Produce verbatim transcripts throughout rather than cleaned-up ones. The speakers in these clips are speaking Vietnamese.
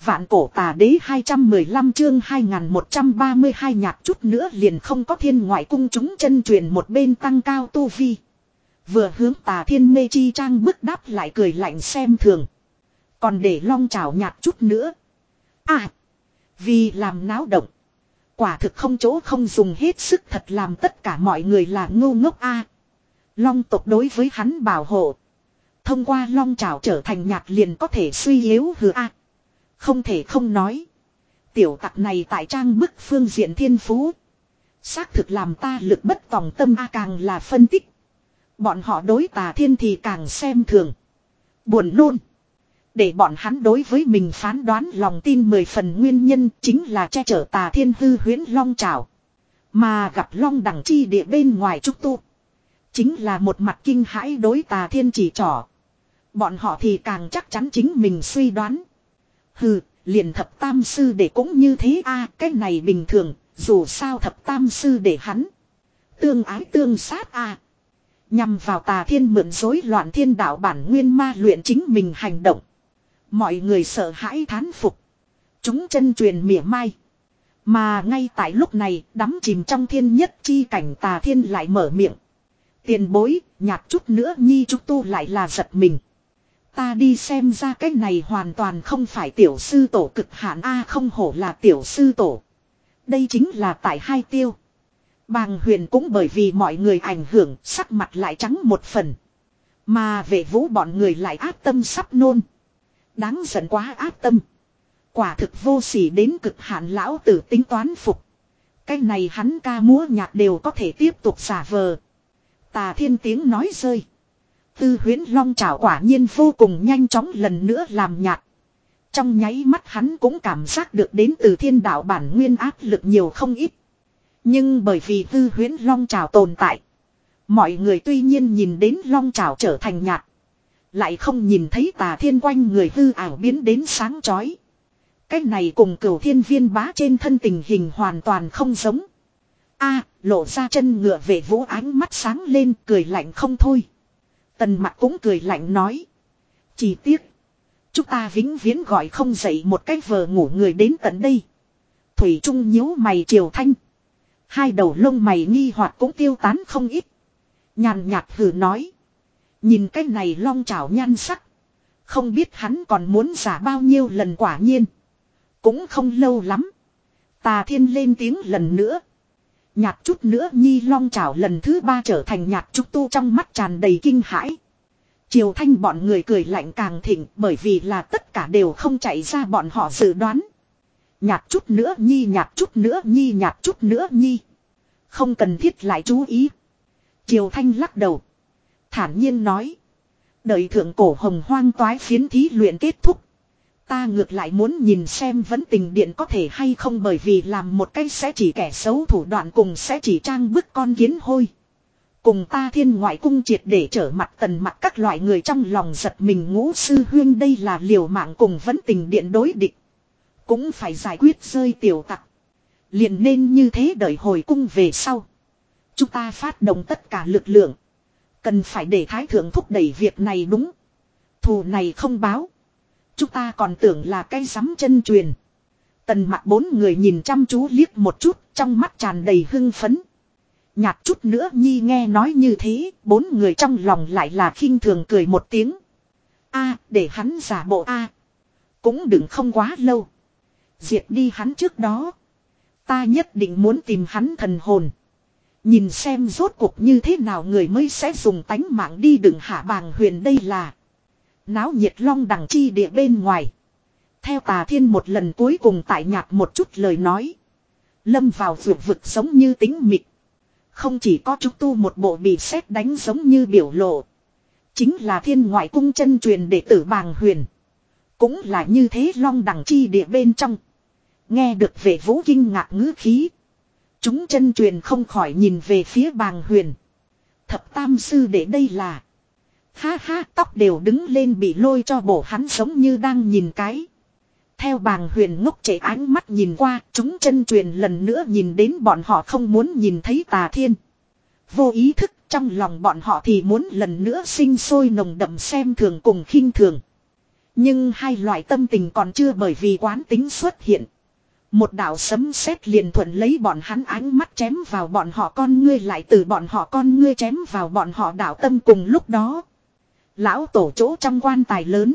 Vạn cổ tà đế hai trăm mười lăm chương hai nghìn một trăm ba mươi hai nhạc chút nữa liền không có thiên ngoại cung chúng chân truyền một bên tăng cao tu vi. Vừa hướng tà thiên mê chi trang bức đáp lại cười lạnh xem thường. Còn để long trảo nhạc chút nữa. À. Vì làm náo động. Quả thực không chỗ không dùng hết sức thật làm tất cả mọi người là ngu ngốc a. Long tộc đối với hắn bảo hộ. Thông qua long trảo trở thành nhạc liền có thể suy yếu hừ a. Không thể không nói. Tiểu tặc này tại trang bức phương diện thiên phú. Xác thực làm ta lực bất tòng tâm a càng là phân tích. Bọn họ đối tà thiên thì càng xem thường. Buồn nôn. Để bọn hắn đối với mình phán đoán lòng tin mười phần nguyên nhân chính là che chở tà thiên hư huyễn long trảo. Mà gặp long đẳng chi địa bên ngoài trúc tu. Chính là một mặt kinh hãi đối tà thiên chỉ trỏ. Bọn họ thì càng chắc chắn chính mình suy đoán. Hừ, liền thập tam sư để cũng như thế a, cái này bình thường, dù sao thập tam sư để hắn. Tương ái tương sát a. Nhằm vào tà thiên mượn rối loạn thiên đạo bản nguyên ma luyện chính mình hành động. Mọi người sợ hãi thán phục. Chúng chân truyền mỉa mai. Mà ngay tại lúc này đắm chìm trong thiên nhất chi cảnh tà thiên lại mở miệng. Tiền bối, nhạt chút nữa nhi trúc tu lại là giật mình. Ta đi xem ra cái này hoàn toàn không phải tiểu sư tổ cực hạn a không hổ là tiểu sư tổ. Đây chính là tại hai tiêu. Bàng huyền cũng bởi vì mọi người ảnh hưởng sắc mặt lại trắng một phần. Mà vệ vũ bọn người lại áp tâm sắp nôn. Đáng giận quá áp tâm. Quả thực vô sỉ đến cực hạn lão tử tính toán phục. Cái này hắn ca múa nhạc đều có thể tiếp tục giả vờ. Tà thiên tiếng nói rơi. Tư huyễn long trảo quả nhiên vô cùng nhanh chóng lần nữa làm nhạt. Trong nháy mắt hắn cũng cảm giác được đến từ thiên đạo bản nguyên áp lực nhiều không ít. Nhưng bởi vì tư huyễn long trảo tồn tại. Mọi người tuy nhiên nhìn đến long trảo trở thành nhạt. Lại không nhìn thấy tà thiên quanh người hư ảo biến đến sáng chói. Cái này cùng cửu thiên viên bá trên thân tình hình hoàn toàn không giống. A, lộ ra chân ngựa về vũ ánh mắt sáng lên cười lạnh không thôi. Tần mặt cũng cười lạnh nói. Chỉ tiếc. Chúng ta vĩnh viễn gọi không dậy một cái vờ ngủ người đến tận đây. Thủy Trung nhíu mày Triều Thanh. Hai đầu lông mày nghi hoặc cũng tiêu tán không ít. Nhàn nhạt hừ nói. Nhìn cái này long trảo nhan sắc. Không biết hắn còn muốn giả bao nhiêu lần quả nhiên. Cũng không lâu lắm. Tà thiên lên tiếng lần nữa. Nhạt chút nữa nhi long trảo lần thứ ba trở thành nhạt trúc tu trong mắt tràn đầy kinh hãi. Triều Thanh bọn người cười lạnh càng thịnh bởi vì là tất cả đều không chạy ra bọn họ dự đoán. Nhạt chút nữa nhi nhạt chút nữa nhi nhạt chút nữa nhi. Không cần thiết lại chú ý. Triều Thanh lắc đầu. Thản nhiên nói. Đợi thượng cổ hồng hoang toái phiến thí luyện kết thúc. Ta ngược lại muốn nhìn xem vấn tình điện có thể hay không bởi vì làm một cái sẽ chỉ kẻ xấu thủ đoạn cùng sẽ chỉ trang bức con kiến hôi. Cùng ta thiên ngoại cung triệt để trở mặt tần mặt các loại người trong lòng giật mình ngũ sư huyên đây là liều mạng cùng vấn tình điện đối địch. Cũng phải giải quyết rơi tiểu tặc. Liền nên như thế đợi hồi cung về sau. Chúng ta phát động tất cả lực lượng. Cần phải để thái thượng thúc đẩy việc này đúng. Thù này không báo. Chúng ta còn tưởng là cái sắm chân truyền. Tần mặt bốn người nhìn chăm chú liếc một chút trong mắt tràn đầy hưng phấn. Nhạt chút nữa nhi nghe nói như thế, bốn người trong lòng lại là khinh thường cười một tiếng. A, để hắn giả bộ A. Cũng đừng không quá lâu. Diệt đi hắn trước đó. Ta nhất định muốn tìm hắn thần hồn. Nhìn xem rốt cuộc như thế nào người mới sẽ dùng tánh mạng đi đừng hạ bàng huyền đây là. Náo nhiệt long đằng chi địa bên ngoài. Theo tà thiên một lần cuối cùng tại nhạt một chút lời nói. Lâm vào vượt vực giống như tính mịt. Không chỉ có trúc tu một bộ bị sét đánh giống như biểu lộ. Chính là thiên ngoại cung chân truyền đệ tử bàng huyền. Cũng là như thế long đằng chi địa bên trong. Nghe được về vũ kinh ngạc ngữ khí. Chúng chân truyền không khỏi nhìn về phía bàng huyền. Thập tam sư đệ đây là. Ha ha tóc đều đứng lên bị lôi cho bổ hắn giống như đang nhìn cái. Theo bàng huyền ngốc trễ ánh mắt nhìn qua, chúng chân truyền lần nữa nhìn đến bọn họ không muốn nhìn thấy tà thiên. Vô ý thức trong lòng bọn họ thì muốn lần nữa sinh sôi nồng đậm xem thường cùng khinh thường. Nhưng hai loại tâm tình còn chưa bởi vì quán tính xuất hiện. Một đạo sấm sét liền thuận lấy bọn hắn ánh mắt chém vào bọn họ con ngươi, lại từ bọn họ con ngươi chém vào bọn họ đạo tâm. Cùng lúc đó, lão tổ chỗ trong quan tài lớn.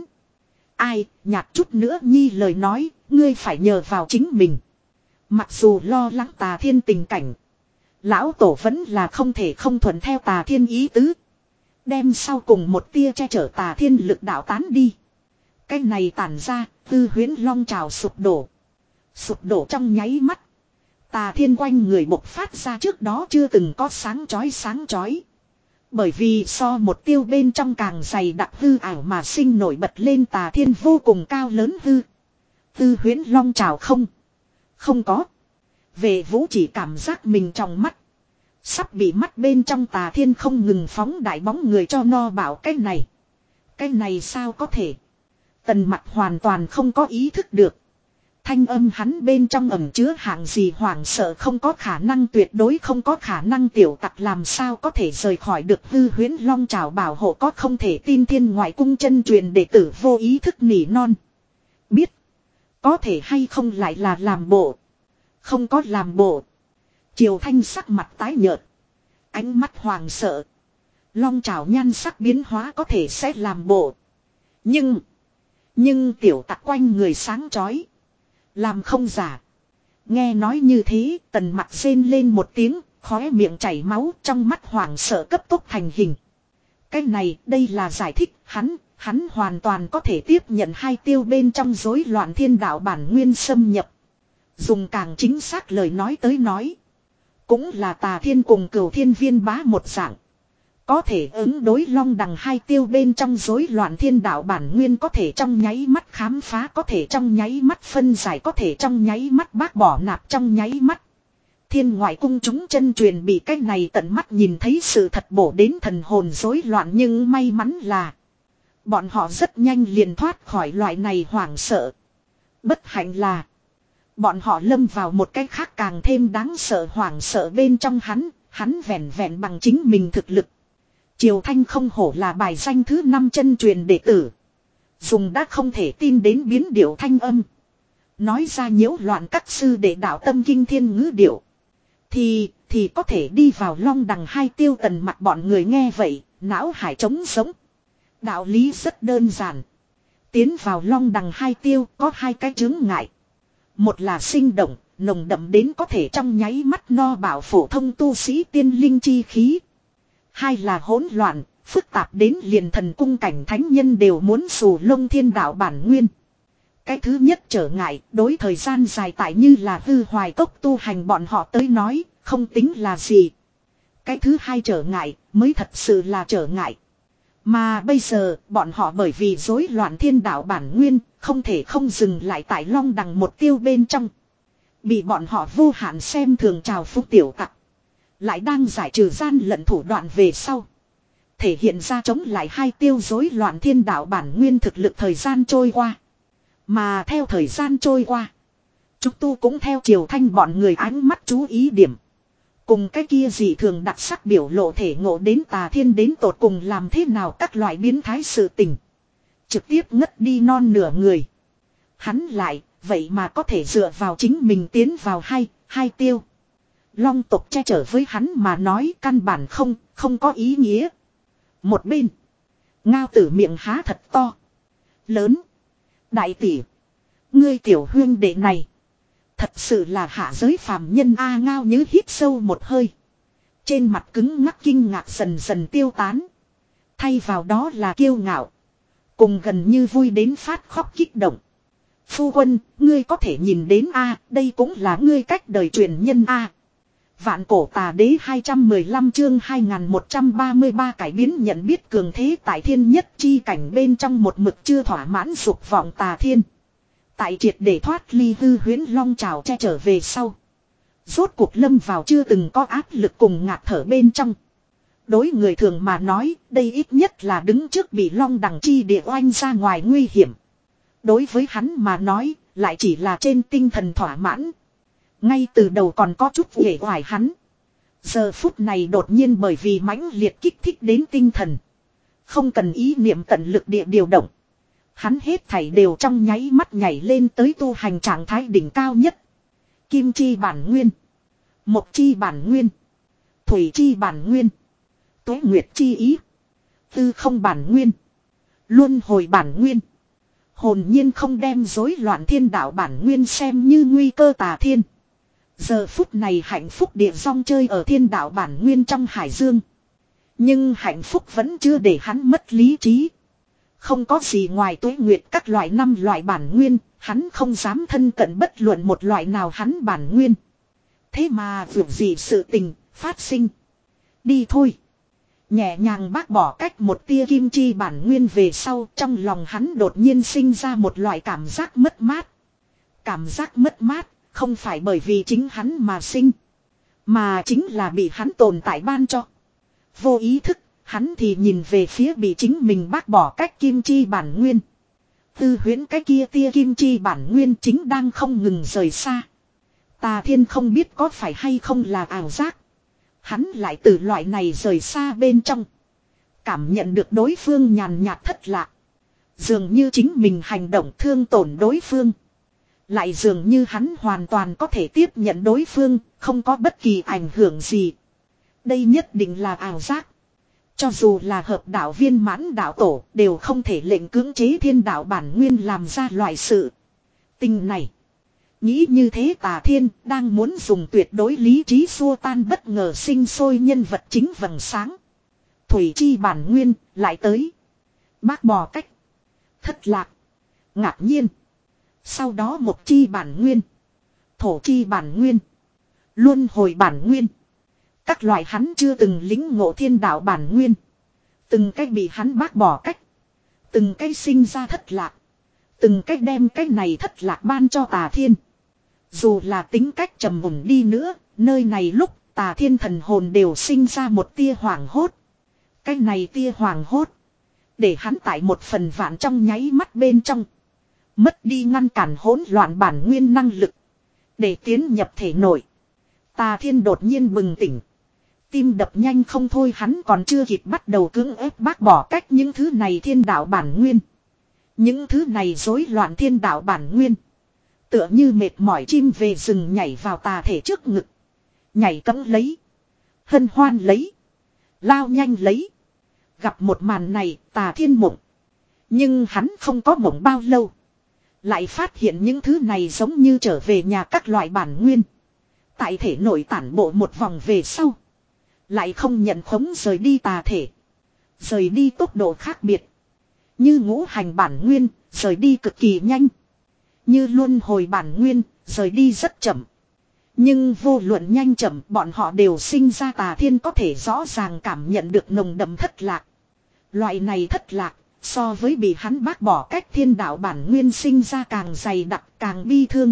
Ai, nhạt chút nữa nhi lời nói, ngươi phải nhờ vào chính mình. Mặc dù lo lắng Tà Thiên tình cảnh, lão tổ vẫn là không thể không thuận theo Tà Thiên ý tứ. Đem sau cùng một tia che chở Tà Thiên lực đạo tán đi. Cái này tản ra, Tư Huyễn Long trào sụp đổ. Sụp đổ trong nháy mắt. Tà Thiên quanh người bộc phát ra trước đó chưa từng có sáng chói sáng chói. Bởi vì so một tiêu bên trong càng dày đặc hư ảo mà sinh nổi bật lên Tà Thiên vô cùng cao lớn hư. Tư Huyễn Long trào không. Không có. Về Vũ chỉ cảm giác mình trong mắt. Sắp bị mắt bên trong Tà Thiên không ngừng phóng đại bóng người cho no bảo cái này. Cái này sao có thể. Tần Mặc hoàn toàn không có ý thức được. Thanh âm hắn bên trong ẩn chứa hạng gì hoảng sợ, không có khả năng, tuyệt đối không có khả năng. Tiểu tặc làm sao có thể rời khỏi được Hư Huyễn Long trào bảo hộ. Có không thể tin thiên ngoại cung chân truyền đệ tử vô ý thức nỉ non. Biết. Có thể hay không lại là làm bộ. Không có làm bộ. Triều Thanh sắc mặt tái nhợt. Ánh mắt hoàng sợ. Long trào nhan sắc biến hóa có thể sẽ làm bộ. Nhưng. Nhưng tiểu tặc quanh người sáng chói. Làm không giả. Nghe nói như thế, Tần Mặc rên lên một tiếng, khóe miệng chảy máu, trong mắt hoảng sợ cấp tốc thành hình. Cái này, đây là giải thích, hắn, hắn hoàn toàn có thể tiếp nhận hai tiêu bên trong rối loạn thiên đạo bản nguyên xâm nhập. Dùng càng chính xác lời nói tới nói. Cũng là Tà Thiên cùng Cửu Thiên viên bá một dạng. Có thể ứng đối long đằng hai tiêu bên trong rối loạn thiên đạo bản nguyên, có thể trong nháy mắt khám phá, có thể trong nháy mắt phân giải, có thể trong nháy mắt bác bỏ nạp, trong nháy mắt. Thiên ngoại cung chúng chân truyền bị cái này tận mắt nhìn thấy sự thật bổ đến thần hồn rối loạn, nhưng may mắn là bọn họ rất nhanh liền thoát khỏi loại này hoảng sợ. Bất hạnh là bọn họ lâm vào một cái khác càng thêm đáng sợ hoảng sợ bên trong. Hắn, hắn vẹn vẹn bằng chính mình thực lực. Triều Thanh không hổ là bài danh thứ năm chân truyền đệ tử. Dùng đã không thể tin đến biến điệu thanh âm. Nói ra nhiễu loạn các sư đệ đạo tâm kinh thiên ngữ điệu. Thì, thì có thể đi vào long đằng hai tiêu. Tần Mặc bọn người nghe vậy, não hải trống sống. Đạo lý rất đơn giản. Tiến vào long đằng hai tiêu có hai cái chướng ngại. Một là sinh động, nồng đậm đến có thể trong nháy mắt no bảo phổ thông tu sĩ tiên linh chi khí. Hai là hỗn loạn, phức tạp đến liền thần cung cảnh thánh nhân đều muốn xù lông thiên đạo bản nguyên. Cái thứ nhất trở ngại, đối thời gian dài tại như là hư hoài cốc tu hành bọn họ tới nói, không tính là gì. Cái thứ hai trở ngại, mới thật sự là trở ngại. Mà bây giờ, bọn họ bởi vì rối loạn thiên đạo bản nguyên, không thể không dừng lại tại long đằng một tiêu bên trong. Bị bọn họ vô hạn xem thường trào phúc tiểu tặc. Lại đang giải trừ gian lận thủ đoạn về sau. Thể hiện ra chống lại hai tiêu rối loạn thiên đạo bản nguyên thực lực thời gian trôi qua. Mà theo thời gian trôi qua. Chúng tu cũng theo Triều Thanh bọn người ánh mắt chú ý điểm. Cùng cái kia dị thường đặc sắc biểu lộ thể ngộ đến Tà Thiên đến tột cùng làm thế nào các loại biến thái sự tình. Trực tiếp ngất đi non nửa người. Hắn lại, vậy mà có thể dựa vào chính mình tiến vào hai, hai tiêu. Long tộc che chở với hắn mà nói căn bản không, không có ý nghĩa. Một bên. Ngao Tử miệng há thật to. Lớn. Đại tỷ. Ngươi tiểu huyên đệ này. Thật sự là hạ giới phàm nhân a. Ngao Nhứ hít sâu một hơi. Trên mặt cứng ngắc kinh ngạc dần dần tiêu tán. Thay vào đó là kiêu ngạo. Cùng gần như vui đến phát khóc kích động. Phu quân, ngươi có thể nhìn đến a, đây cũng là ngươi cách đời truyền nhân a. Vạn cổ tà đế hai trăm mười lăm chương hai nghìn một trăm ba mươi ba cải biến nhận biết cường thế tại thiên nhất chi cảnh bên trong một mực chưa thỏa mãn dục vọng Tà Thiên. Tại triệt để thoát ly hư huyễn long trào che trở về sau. Rốt cuộc lâm vào chưa từng có áp lực cùng ngạt thở bên trong. Đối người thường mà nói, đây ít nhất là đứng trước bị long đằng chi địa oanh ra ngoài nguy hiểm. Đối với hắn mà nói, lại chỉ là trên tinh thần thỏa mãn. Ngay từ đầu còn có chút uể oải hắn. Giờ phút này đột nhiên bởi vì mãnh liệt kích thích đến tinh thần. Không cần ý niệm tận lực địa điều động. Hắn hết thảy đều trong nháy mắt nhảy lên tới tu hành trạng thái đỉnh cao nhất. Kim chi bản nguyên. Mộc chi bản nguyên. Thủy chi bản nguyên. Tuế nguyệt chi ý. Tư không bản nguyên. Luân hồi bản nguyên. Hồn nhiên không đem rối loạn thiên đạo bản nguyên xem như nguy cơ tà thiên. Giờ phút này hạnh phúc địa rong chơi ở thiên đạo bản nguyên trong hải dương. Nhưng hạnh phúc vẫn chưa để hắn mất lý trí. Không có gì ngoài tuế nguyệt các loại năm loại bản nguyên, hắn không dám thân cận bất luận một loại nào hắn bản nguyên. Thế mà vượt gì sự tình, phát sinh. Đi thôi. Nhẹ nhàng bác bỏ cách một tia kim chi bản nguyên về sau, trong lòng hắn đột nhiên sinh ra một loại cảm giác mất mát. Cảm giác mất mát, không phải bởi vì chính hắn mà sinh, mà chính là bị hắn tồn tại ban cho. Vô ý thức, hắn thì nhìn về phía bị chính mình bác bỏ cách kim chi bản nguyên. Tư huyễn cái kia tia kim chi bản nguyên chính đang không ngừng rời xa. Tà Thiên không biết có phải hay không là ảo giác. Hắn lại từ loại này rời xa bên trong. Cảm nhận được đối phương nhàn nhạt thất lạc. Dường như chính mình hành động thương tổn đối phương. Lại dường như hắn hoàn toàn có thể tiếp nhận đối phương, không có bất kỳ ảnh hưởng gì. Đây nhất định là ảo giác. Cho dù là hợp đạo viên mãn đạo tổ đều không thể lệnh cưỡng chế thiên đạo bản nguyên làm ra loại sự tình này. Nghĩ như thế Tà Thiên đang muốn dùng tuyệt đối lý trí xua tan bất ngờ sinh sôi nhân vật chính vầng sáng. Thủy chi bản nguyên lại tới. Bác bỏ cách. Thất lạc. Ngạc nhiên. Sau đó một chi bản nguyên. Thổ chi bản nguyên. Luân hồi bản nguyên. Các loại hắn chưa từng lính ngộ thiên đạo bản nguyên. Từng cách bị hắn bác bỏ cách. Từng cách sinh ra thất lạc. Từng cách đem cách này thất lạc ban cho Tà Thiên. Dù là tính cách trầm mùn đi nữa, nơi này lúc Tà Thiên thần hồn đều sinh ra một tia hoàng hốt. Cách này tia hoàng hốt. Để hắn tại một phần vạn trong nháy mắt bên trong. Mất đi ngăn cản hỗn loạn bản nguyên năng lực. Để tiến nhập thể nội. Tà Thiên đột nhiên bừng tỉnh. Tim đập nhanh không thôi, hắn còn chưa kịp bắt đầu cưỡng ép bác bỏ cách những thứ này thiên đạo bản nguyên. Những thứ này rối loạn thiên đạo bản nguyên. Tựa như mệt mỏi chim về rừng nhảy vào tà thể trước ngực. Nhảy cẫng lấy. Hân hoan lấy. Lao nhanh lấy. Gặp một màn này Tà Thiên mộng. Nhưng hắn không có mộng bao lâu. Lại phát hiện những thứ này giống như trở về nhà các loại bản nguyên. Tại thể nội tản bộ một vòng về sau. Lại không nhận khống rời đi tà thể. Rời đi tốc độ khác biệt. Như ngũ hành bản nguyên, rời đi cực kỳ nhanh. Như luân hồi bản nguyên, rời đi rất chậm. Nhưng vô luận nhanh chậm, bọn họ đều sinh ra Tà Thiên có thể rõ ràng cảm nhận được nồng đậm thất lạc. Loại này thất lạc, so với bị hắn bác bỏ cách thiên đạo bản nguyên sinh ra càng dày đặc, càng bi thương.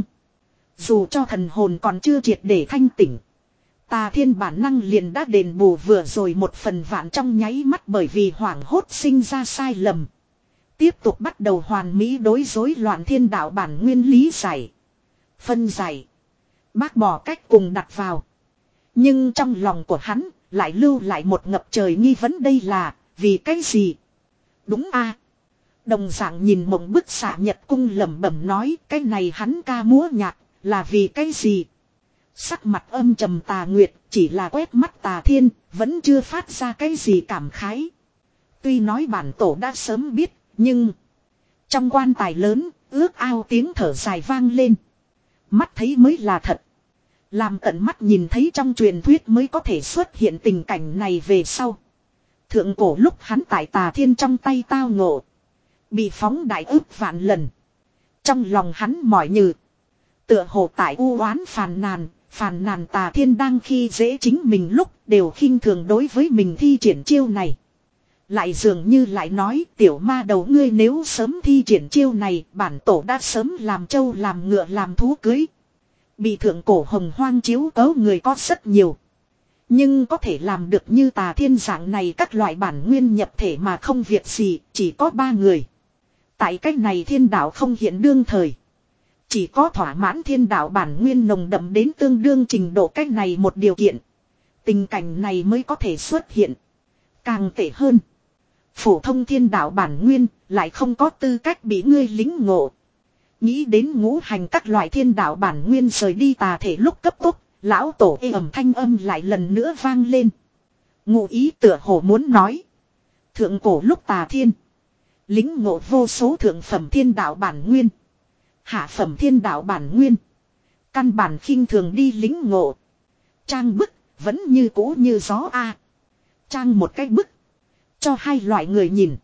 Dù cho thần hồn còn chưa triệt để thanh tỉnh. Tà Thiên bản năng liền đã đền bù vừa rồi một phần vạn trong nháy mắt bởi vì hoảng hốt sinh ra sai lầm. Tiếp tục bắt đầu hoàn mỹ đối rối loạn thiên đạo bản nguyên lý giải. Phân giải. Bác bỏ cách cùng đặt vào. Nhưng trong lòng của hắn lại lưu lại một ngập trời nghi vấn, đây là vì cái gì? Đúng a. Đồng dạng nhìn mộng bức xạ nhật cung lẩm bẩm nói cái này hắn ca múa nhạc là vì cái gì? Sắc mặt âm trầm Tà Nguyệt chỉ là quét mắt Tà Thiên, vẫn chưa phát ra cái gì cảm khái. Tuy nói bản tổ đã sớm biết, nhưng trong quan tài lớn, ước ao tiếng thở dài vang lên. Mắt thấy mới là thật. Làm tận mắt nhìn thấy trong truyền thuyết mới có thể xuất hiện tình cảnh này về sau. Thượng cổ lúc hắn tại Tà Thiên trong tay tao ngộ. Bị phóng đại ức vạn lần. Trong lòng hắn mỏi nhừ. Tựa hồ tại u oán phàn nàn, phàn nàn Tà Thiên đang khi dễ chính mình lúc đều khinh thường đối với mình thi triển chiêu này. Lại dường như lại nói tiểu ma đầu ngươi nếu sớm thi triển chiêu này bản tổ đã sớm làm trâu làm ngựa làm thú cưới. Bị thượng cổ hồng hoang chiếu cấu người có rất nhiều. Nhưng có thể làm được như Tà Thiên dạng này các loại bản nguyên nhập thể mà không việc gì chỉ có ba người. Tại cách này thiên đạo không hiện đương thời. Chỉ có thỏa mãn thiên đạo bản nguyên nồng đậm đến tương đương trình độ cách này một điều kiện. Tình cảnh này mới có thể xuất hiện. Càng tệ hơn. Phổ thông thiên đạo bản nguyên, lại không có tư cách bị ngươi lính ngộ. Nghĩ đến ngũ hành các loại thiên đạo bản nguyên rời đi tà thể lúc cấp tốc, lão tổ ê ẩm thanh âm lại lần nữa vang lên. Ngụ ý tựa hồ muốn nói. Thượng cổ lúc tà thiên. Lính ngộ vô số thượng phẩm thiên đạo bản nguyên. Hạ phẩm thiên đạo bản nguyên. Căn bản khinh thường đi lính ngộ. Trang bức, vẫn như cũ như gió a. Trang một cái bức. Cho hai loại người nhìn.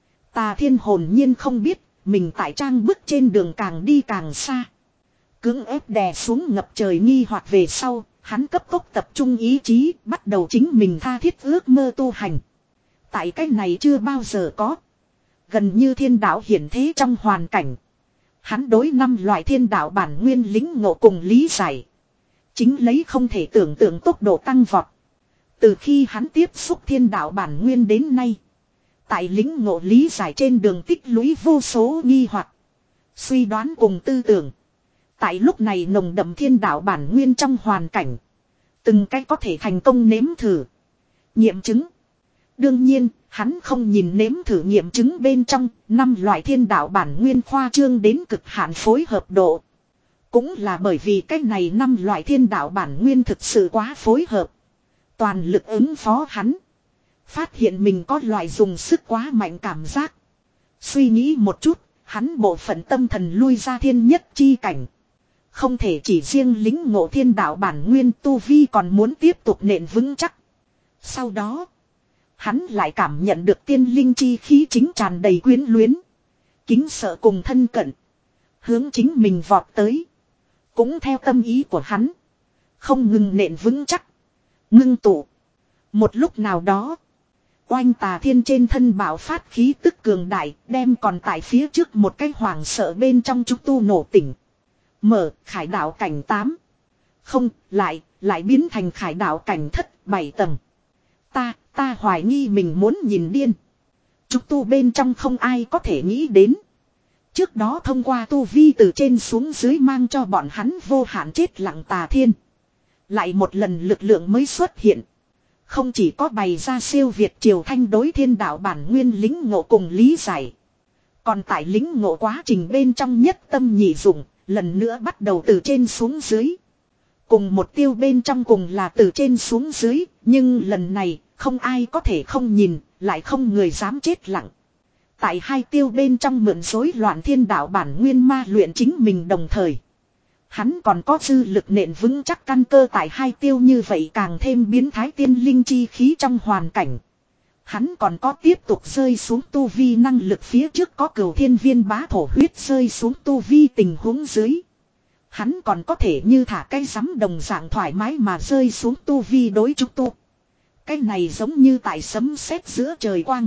Tà thiên hồn nhiên không biết, mình tại trang bức trên đường càng đi càng xa. Cưỡng ép đè xuống ngập trời nghi hoặc về sau, hắn cấp tốc tập trung ý chí, bắt đầu chính mình tha thiết ước mơ tu hành. Tại cái này chưa bao giờ có. Gần như thiên đạo hiển thế trong hoàn cảnh. Hắn đối năm loại thiên đạo bản nguyên lính ngộ cùng lý giải. Chính lấy không thể tưởng tượng tốc độ tăng vọt. Từ khi hắn tiếp xúc thiên đạo bản nguyên đến nay. Tại lính ngộ lý giải trên đường tích lũy vô số nghi hoặc, suy đoán cùng tư tưởng. Tại lúc này nồng đậm thiên đạo bản nguyên trong hoàn cảnh. Từng cái có thể thành công nếm thử. Nghiệm chứng. Đương nhiên, hắn không nhìn nếm thử nghiệm chứng bên trong năm loại thiên đạo bản nguyên khoa trương đến cực hạn phối hợp độ. Cũng là bởi vì cái này năm loại thiên đạo bản nguyên thực sự quá phối hợp. Toàn lực ứng phó hắn. Phát hiện mình có loại dùng sức quá mạnh cảm giác. Suy nghĩ một chút, hắn bộ phận tâm thần lui ra thiên nhất chi cảnh. Không thể chỉ riêng lính ngộ thiên đạo bản nguyên tu vi còn muốn tiếp tục nện vững chắc. Sau đó, hắn lại cảm nhận được tiên linh chi khí chính tràn đầy quyến luyến. Kính sợ cùng thân cận. Hướng chính mình vọt tới. Cũng theo tâm ý của hắn. Không ngừng nện vững chắc. Ngưng tụ. Một lúc nào đó. Oanh tà thiên trên thân bạo phát khí tức cường đại. Đem còn tại phía trước một cái hoàng sợ bên trong chúng tu nổ tỉnh. Mở khải đạo cảnh tám. Không lại lại biến thành khải đạo cảnh thất bảy tầng. Ta ta hoài nghi mình muốn nhìn điên. Chúng tu bên trong không ai có thể nghĩ đến. Trước đó thông qua tu vi từ trên xuống dưới mang cho bọn hắn vô hạn chết lặng tà thiên. Lại một lần lực lượng mới xuất hiện. Không chỉ có bày ra siêu việt triều thanh đối thiên đạo bản nguyên lính ngộ cùng lý giải. Còn tại lính ngộ quá trình bên trong nhất tâm nhị dụng, lần nữa bắt đầu từ trên xuống dưới. Cùng một tiêu bên trong cùng là từ trên xuống dưới, nhưng lần này không ai có thể không nhìn, lại không người dám chết lặng. Tại hai tiêu bên trong mượn rối loạn thiên đạo bản nguyên ma luyện chính mình đồng thời. Hắn còn có dư lực nện vững chắc căn cơ tại hai tiêu như vậy càng thêm biến thái tiên linh chi khí trong hoàn cảnh. Hắn còn có tiếp tục rơi xuống tu vi năng lực phía trước có cửu thiên viên bá thổ huyết rơi xuống tu vi tình huống dưới. Hắn còn có thể như thả cây rắm đồng dạng thoải mái mà rơi xuống tu vi đối trúc tu. Cái này giống như tại sấm sét giữa trời quang.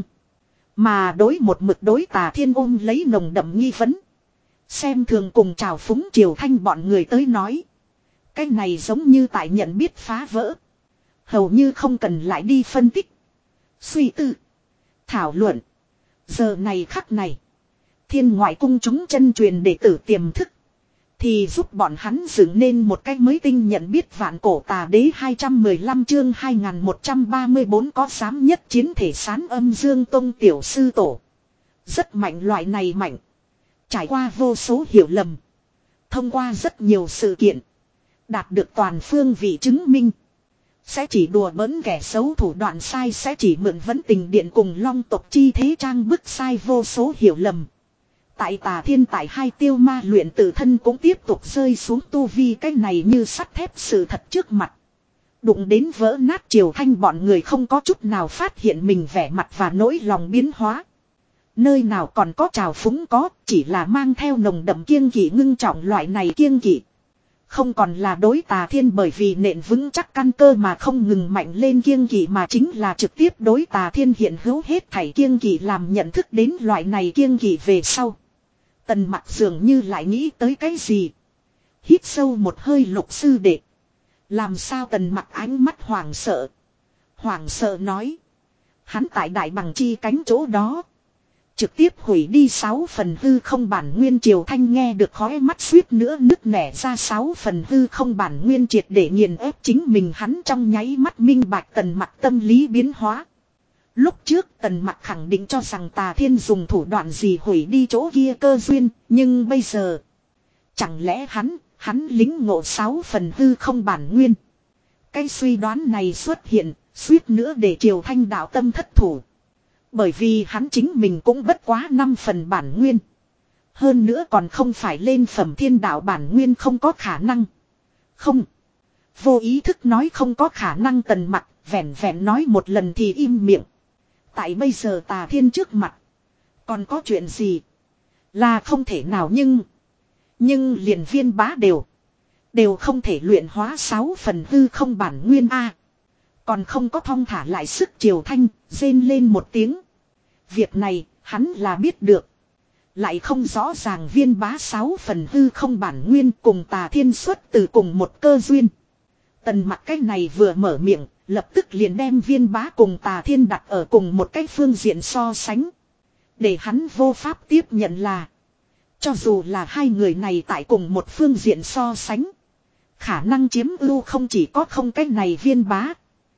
Mà đối một mực đối tà thiên ôm lấy nồng đậm nghi vấn. Xem thường cùng trào phúng triều thanh bọn người tới nói. Cái này giống như tại nhận biết phá vỡ. Hầu như không cần lại đi phân tích. Suy tư. Thảo luận. Giờ này khắc này. Thiên ngoại cung chúng chân truyền đệ tử tiềm thức. Thì giúp bọn hắn dựng nên một cách mới tinh nhận biết vạn cổ tà đế hai trăm mười lăm chương hai nghìn một trăm ba mươi bốn có dám nhất chiến thể sán âm dương tông tiểu sư tổ. Rất mạnh loại này mạnh. Trải qua vô số hiểu lầm. Thông qua rất nhiều sự kiện. Đạt được toàn phương vị chứng minh. Sẽ chỉ đùa bỡn kẻ xấu thủ đoạn sai sẽ chỉ mượn vấn tình điện cùng long tộc chi thế trang bức sai vô số hiểu lầm. Tại tà thiên tại hai tiêu ma luyện tự thân cũng tiếp tục rơi xuống tu vi cái này như sắt thép sự thật trước mặt. Đụng đến vỡ nát triều thanh bọn người không có chút nào phát hiện mình vẻ mặt và nỗi lòng biến hóa. Nơi nào còn có trào phúng có, chỉ là mang theo nồng đậm kiêng kỵ ngưng trọng loại này kiêng kỵ. Không còn là đối tà thiên bởi vì nện vững chắc căn cơ mà không ngừng mạnh lên kiêng kỵ mà chính là trực tiếp đối tà thiên hiện hữu hết thảy kiêng kỵ làm nhận thức đến loại này kiêng kỵ về sau. Tần mặc dường như lại nghĩ tới cái gì. Hít sâu một hơi lục sư đệ. Làm sao tần mặc ánh mắt hoảng sợ. Hoảng sợ nói. Hắn tại đại bằng chi cánh chỗ đó. Trực tiếp hủy đi sáu phần hư không bản nguyên triều thanh nghe được khói mắt suýt nữa nứt nẻ ra sáu phần hư không bản nguyên triệt để nghiền ép chính mình hắn trong nháy mắt minh bạch tần mặc tâm lý biến hóa. Lúc trước Tần Mặc khẳng định cho rằng Tà Thiên dùng thủ đoạn gì hủy đi chỗ kia cơ duyên, nhưng bây giờ chẳng lẽ hắn, hắn lính ngộ sáu phần hư không bản nguyên. Cái suy đoán này xuất hiện, suýt nữa để Triều Thanh đạo tâm thất thủ. Bởi vì hắn chính mình cũng bất quá năm phần bản nguyên. Hơn nữa còn không phải lên phẩm thiên đạo bản nguyên không có khả năng. Không. Vô ý thức nói không có khả năng Tần Mặc, vẹn vẹn nói một lần thì im miệng. Tại bây giờ Tà Thiên trước mặt. Còn có chuyện gì? Là không thể nào nhưng. Nhưng liền viên bá đều. Đều không thể luyện hóa sáu phần hư không bản nguyên A. Còn không có thong thả lại sức Triều Thanh, rên lên một tiếng. Việc này, hắn là biết được. Lại không rõ ràng viên bá sáu phần hư không bản nguyên cùng Tà Thiên xuất từ cùng một cơ duyên. Tần Mặc cái này vừa mở miệng, lập tức liền đem viên bá cùng Tà Thiên đặt ở cùng một cái phương diện so sánh. Để hắn vô pháp tiếp nhận là. Cho dù là hai người này tại cùng một phương diện so sánh. Khả năng chiếm ưu không chỉ có không cái này viên bá.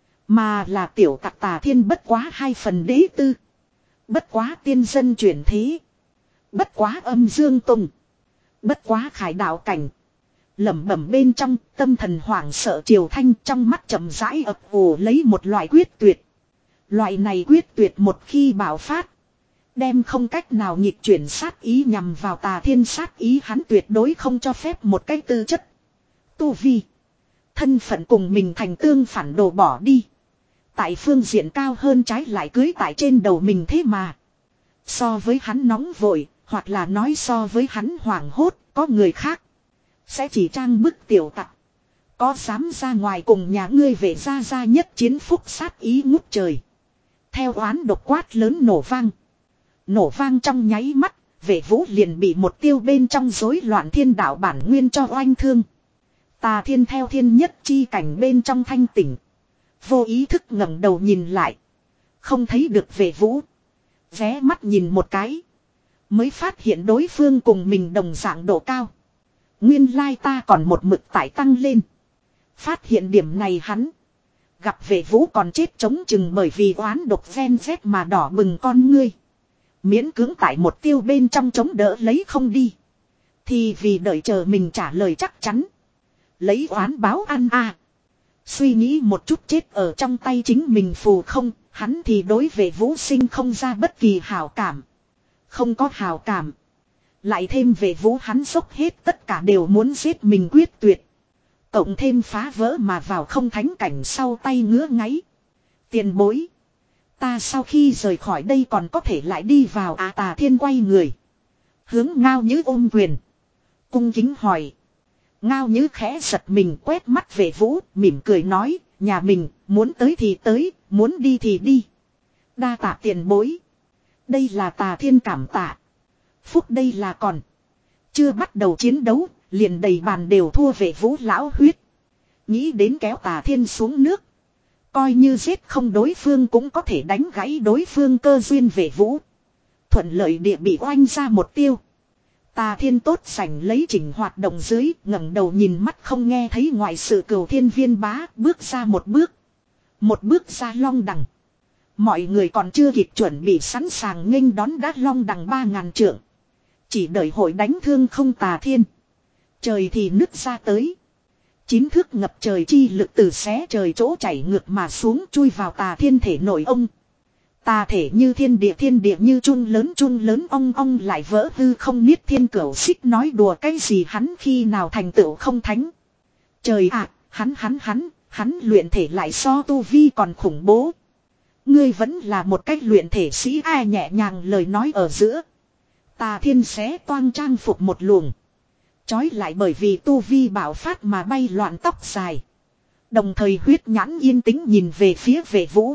Mà là tiểu tặc Tà Thiên bất quá hai phần đế tư. Bất quá tiên dân chuyển thế. Bất quá âm dương tùng. Bất quá khải đạo cảnh. Lẩm bẩm bên trong tâm thần hoảng sợ Triều Thanh trong mắt chậm rãi ập ủ lấy một loại quyết tuyệt. Loại này quyết tuyệt một khi bạo phát. Đem không cách nào nhịp chuyển sát ý nhằm vào Tà Thiên sát ý hắn tuyệt đối không cho phép một cái tư chất. Tu vi. Thân phận cùng mình thành tương phản đồ bỏ đi. Tại phương diện cao hơn trái lại cưới tại trên đầu mình thế mà. So với hắn nóng vội, hoặc là nói so với hắn hoảng hốt, có người khác. Sẽ chỉ trang bức tiểu tặc. Có dám ra ngoài cùng nhà ngươi về ra ra nhất chiến phúc sát ý ngút trời. Theo oán độc quát lớn nổ vang. Nổ vang trong nháy mắt, vệ vũ liền bị một tiêu bên trong rối loạn thiên đạo bản nguyên cho oanh thương. Tà Thiên theo thiên nhất chi cảnh bên trong thanh tỉnh. Vô ý thức ngẩng đầu nhìn lại. Không thấy được vệ vũ. Vé mắt nhìn một cái. Mới phát hiện đối phương cùng mình đồng dạng độ cao. Nguyên lai ta còn một mực tải tăng lên. Phát hiện điểm này hắn. Gặp vệ vũ còn chết chống chừng bởi vì oán độc ven rét mà đỏ bừng con ngươi. Miễn cưỡng tại một tiêu bên trong chống đỡ lấy không đi. Thì vì đợi chờ mình trả lời chắc chắn. Lấy oán báo ăn a. Suy nghĩ một chút chết ở trong tay chính mình phù không. Hắn thì đối vệ vũ sinh không ra bất kỳ hào cảm. Không có hào cảm. Lại thêm vệ vũ hắn dốc hết tất cả đều muốn giết mình quyết tuyệt. Cộng thêm phá vỡ mà vào không thánh cảnh sau tay ngứa ngáy. Tiền bối. Ta sau khi rời khỏi đây còn có thể lại đi vào à Tà Thiên quay người. Hướng Ngao Nhứ ôm quyền. Cung kính hỏi. Ngao Nhứ khẽ giật mình quét mắt về vũ, mỉm cười nói, nhà mình, muốn tới thì tới, muốn đi thì đi. Đa tạ tiền bối. Đây là Tà Thiên cảm tạ. Phúc đây là còn. Chưa bắt đầu chiến đấu, liền đầy bàn đều thua về vũ lão huyết. Nghĩ đến kéo Tà Thiên xuống nước. Coi như giết không đối phương cũng có thể đánh gãy đối phương cơ duyên về vũ. Thuận lợi địa bị oanh ra một tiêu. Tà Thiên tốt sảnh lấy chỉnh hoạt động dưới, ngẩng đầu nhìn mắt không nghe thấy ngoại sự Cửu Thiên viên bá, bước ra một bước. Một bước ra long đằng. Mọi người còn chưa kịp chuẩn bị sẵn sàng nghênh đón đát long đằng ba ngàn trượng. Chỉ đợi hội đánh thương không Tà Thiên. Trời thì nứt ra tới. Chín thước ngập trời chi lực từ xé trời chỗ chảy ngược mà xuống chui vào Tà Thiên thể nội ông. Tà thể như thiên địa thiên địa như chun lớn chun lớn ong ong lại vỡ hư không niết thiên cửu xích nói đùa cái gì hắn khi nào thành tựu không thánh. Trời ạ, à, hắn hắn hắn, hắn luyện thể lại so tu vi còn khủng bố. Ngươi vẫn là một cách luyện thể sĩ ai nhẹ nhàng lời nói ở giữa. Tà Thiên xé toang trang phục một luồng. Chói lại bởi vì tu vi bạo phát mà bay loạn tóc dài. Đồng thời huyết nhãn yên tĩnh nhìn về phía vệ vũ.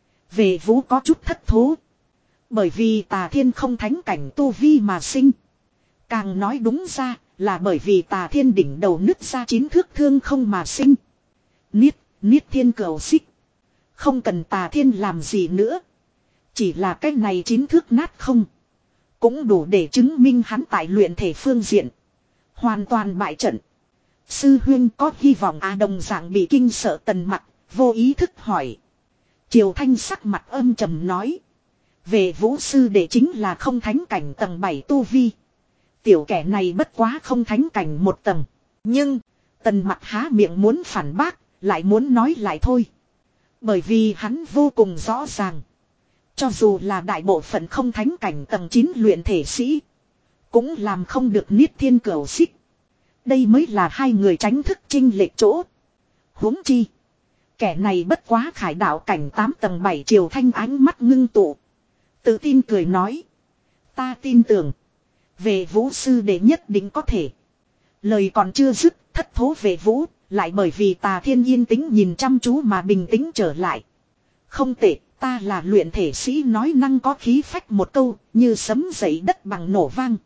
Vệ vũ có chút thất thố. Bởi vì Tà Thiên không thánh cảnh tu vi mà sinh. Càng nói đúng ra là bởi vì Tà Thiên đỉnh đầu nứt ra chín thước thương không mà sinh. Niết, niết thiên cửu xích. Không cần Tà Thiên làm gì nữa. Chỉ là cái này chín thước nát không. Cũng đủ để chứng minh hắn tại luyện thể phương diện. Hoàn toàn bại trận. Sư huyên có hy vọng à đồng dạng bị kinh sợ Tần Mặc, vô ý thức hỏi. Triều Thanh sắc mặt âm trầm nói. Về vũ sư đệ chính là không thánh cảnh tầng bảy tu vi. Tiểu kẻ này bất quá không thánh cảnh một tầng. Nhưng, tần mặt há miệng muốn phản bác, lại muốn nói lại thôi. Bởi vì hắn vô cùng rõ ràng. Cho dù là đại bộ phận không thánh cảnh tầng chín luyện thể sĩ, cũng làm không được niết thiên cửu xích. Đây mới là hai người tránh thức chinh lệch chỗ. Huống chi. Kẻ này bất quá khải đạo cảnh tám tầng bảy. Triều Thanh ánh mắt ngưng tụ. Tự tin cười nói. Ta tin tưởng. Về vũ sư đệ nhất định có thể. Lời còn chưa dứt, thất thố về vũ, lại bởi vì Tà Thiên yên tĩnh nhìn chăm chú mà bình tĩnh trở lại. Không tệ, ta là luyện thể sĩ nói năng có khí phách một câu, như sấm dậy đất bằng nổ vang.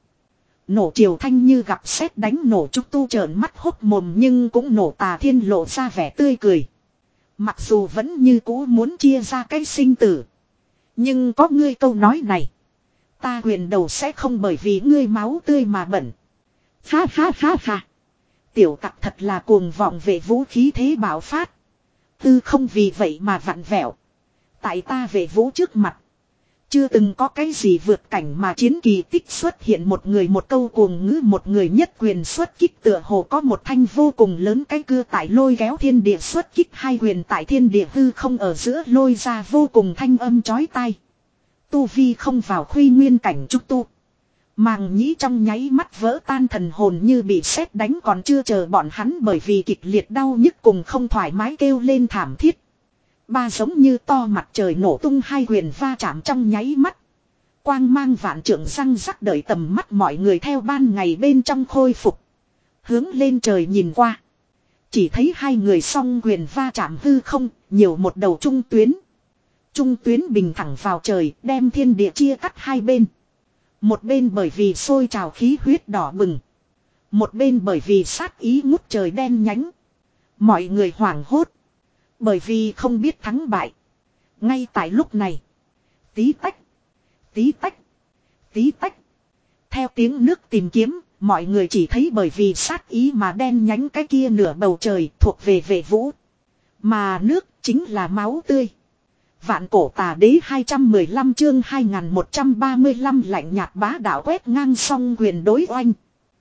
Nổ Triều Thanh như gặp sét đánh nổ trúc tu trợn mắt hốc mồm nhưng cũng nổ Tà Thiên lộ ra vẻ tươi cười. Mặc dù vẫn như cũ muốn chia ra cái sinh tử. Nhưng có ngươi câu nói này. Ta quyền đầu sẽ không bởi vì ngươi máu tươi mà bẩn. Ha ha ha ha. Tiểu tặc thật là cuồng vọng về vũ khí thế bạo phát. Tư không vì vậy mà vặn vẹo. Tại ta về vũ trước mặt. Chưa từng có cái gì vượt cảnh mà chiến kỳ tích xuất hiện một người một câu cuồng ngữ một người nhất quyền xuất kích tựa hồ có một thanh vô cùng lớn cái cưa tại lôi kéo thiên địa xuất kích hai quyền tại thiên địa hư không ở giữa lôi ra vô cùng thanh âm chói tai. Tu vi không vào khuy nguyên cảnh trúc tu. Màng nhĩ trong nháy mắt vỡ tan thần hồn như bị sét đánh còn chưa chờ bọn hắn bởi vì kịch liệt đau nhức cùng không thoải mái kêu lên thảm thiết. Ba giống như to mặt trời nổ tung hai quyền va chạm trong nháy mắt. Quang mang vạn trượng răng rắc đợi tầm mắt mọi người theo ban ngày bên trong khôi phục. Hướng lên trời nhìn qua. Chỉ thấy hai người song quyền va chạm hư không, nhiều một đầu trung tuyến. Trung tuyến bình thẳng vào trời, đem thiên địa chia cắt hai bên. Một bên bởi vì sôi trào khí huyết đỏ bừng. Một bên bởi vì sát ý ngút trời đen nhánh. Mọi người hoảng hốt. Bởi vì không biết thắng bại. Ngay tại lúc này. Tí tách. Tí tách. Tí tách. Theo tiếng nước tìm kiếm. Mọi người chỉ thấy bởi vì sát ý mà đen nhánh cái kia nửa bầu trời thuộc về vệ vũ. Mà nước chính là máu tươi. Vạn cổ tà đế hai trăm mười lăm chương hai nghìn một trăm ba mươi lăm lạnh nhạt bá đạo quét ngang song quyền đối oanh.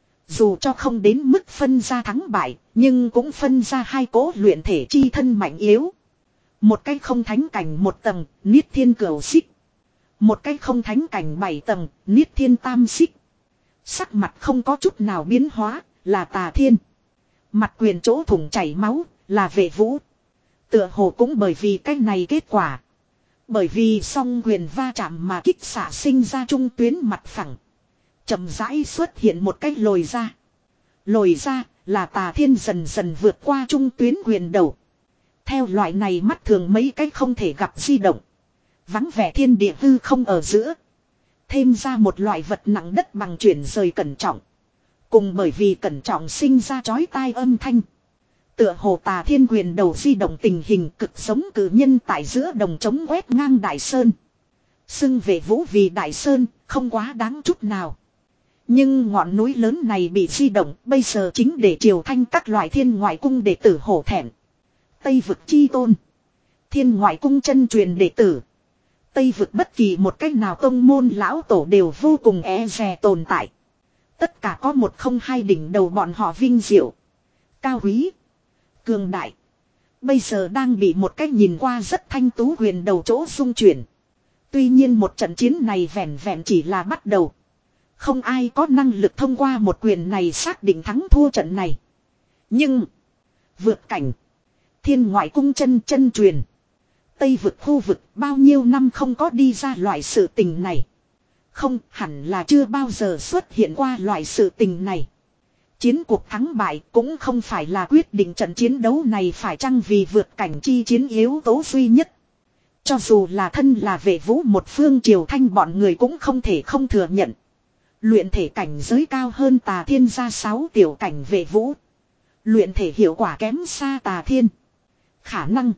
Dù cho không đến mức phân ra thắng bại, nhưng cũng phân ra hai cỗ luyện thể chi thân mạnh yếu. Một cái không thánh cảnh một tầng, niết thiên cửu xích. Một cái không thánh cảnh bảy tầng, niết thiên tam xích. Sắc mặt không có chút nào biến hóa, là Tà Thiên. Mặt quyền chỗ thủng chảy máu, là Vệ Vũ. Tựa hồ cũng bởi vì cái này kết quả. Bởi vì song quyền va chạm mà kích xạ sinh ra trung tuyến mặt phẳng. Chậm rãi xuất hiện một cái lồi ra. Lồi ra là Tà Thiên dần dần vượt qua trung tuyến quyền đầu. Theo loại này mắt thường mấy cái không thể gặp di động. Vắng vẻ thiên địa hư không ở giữa. Thêm ra một loại vật nặng đất bằng chuyển rời cẩn trọng. Cùng bởi vì cẩn trọng sinh ra chói tai âm thanh. Tựa hồ Tà Thiên quyền đầu di động tình hình cực giống cử nhân tại giữa đồng trống quét ngang Đại Sơn. Xưng Vệ Vũ vì Đại Sơn không quá đáng chút nào. Nhưng ngọn núi lớn này bị di động bây giờ chính để Triều Thanh các loại thiên ngoại cung đệ tử hổ thẹn. Tây vực chi tôn. Thiên ngoại cung chân truyền đệ tử. Tây vực bất kỳ một cách nào tông môn lão tổ đều vô cùng e dè tồn tại. Tất cả có một không hai đỉnh đầu bọn họ vinh diệu. Cao quý. Cường đại. Bây giờ đang bị một cách nhìn qua rất thanh tú huyền đầu chỗ xung chuyển. Tuy nhiên một trận chiến này vẹn vẹn chỉ là bắt đầu. Không ai có năng lực thông qua một quyền này xác định thắng thua trận này. Nhưng. Vượt cảnh. Thiên ngoại cung chân chân truyền. Tây vực khu vực bao nhiêu năm không có đi ra loại sự tình này. Không hẳn là chưa bao giờ xuất hiện qua loại sự tình này. Chiến cuộc thắng bại cũng không phải là quyết định trận chiến đấu này phải chăng vì vượt cảnh chi chiến yếu tố duy nhất. Cho dù là thân là Vệ Vũ một phương Triều Thanh bọn người cũng không thể không thừa nhận. Luyện thể cảnh giới cao hơn Tà Thiên ra sáu tiểu cảnh Vệ Vũ. Luyện thể hiệu quả kém xa Tà Thiên. Khả năng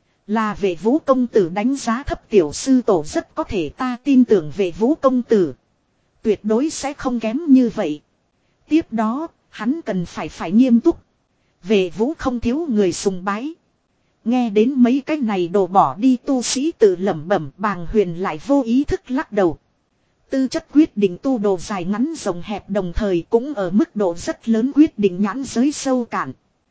là Vệ Vũ công tử đánh giá thấp tiểu sư tổ rất có thể ta tin tưởng Vệ Vũ công tử. Tuyệt đối sẽ không kém như vậy. Tiếp đó, hắn cần phải phải nghiêm túc. Vệ Vũ không thiếu người sùng bái. Nghe đến mấy cái này đổ bỏ đi tu sĩ tự lẩm bẩm, Bàng Huyền lại vô ý thức lắc đầu. Tư chất quyết định tu đồ dài ngắn rộng hẹp đồng thời cũng ở mức độ rất lớn quyết định nhãn giới sâu cạn.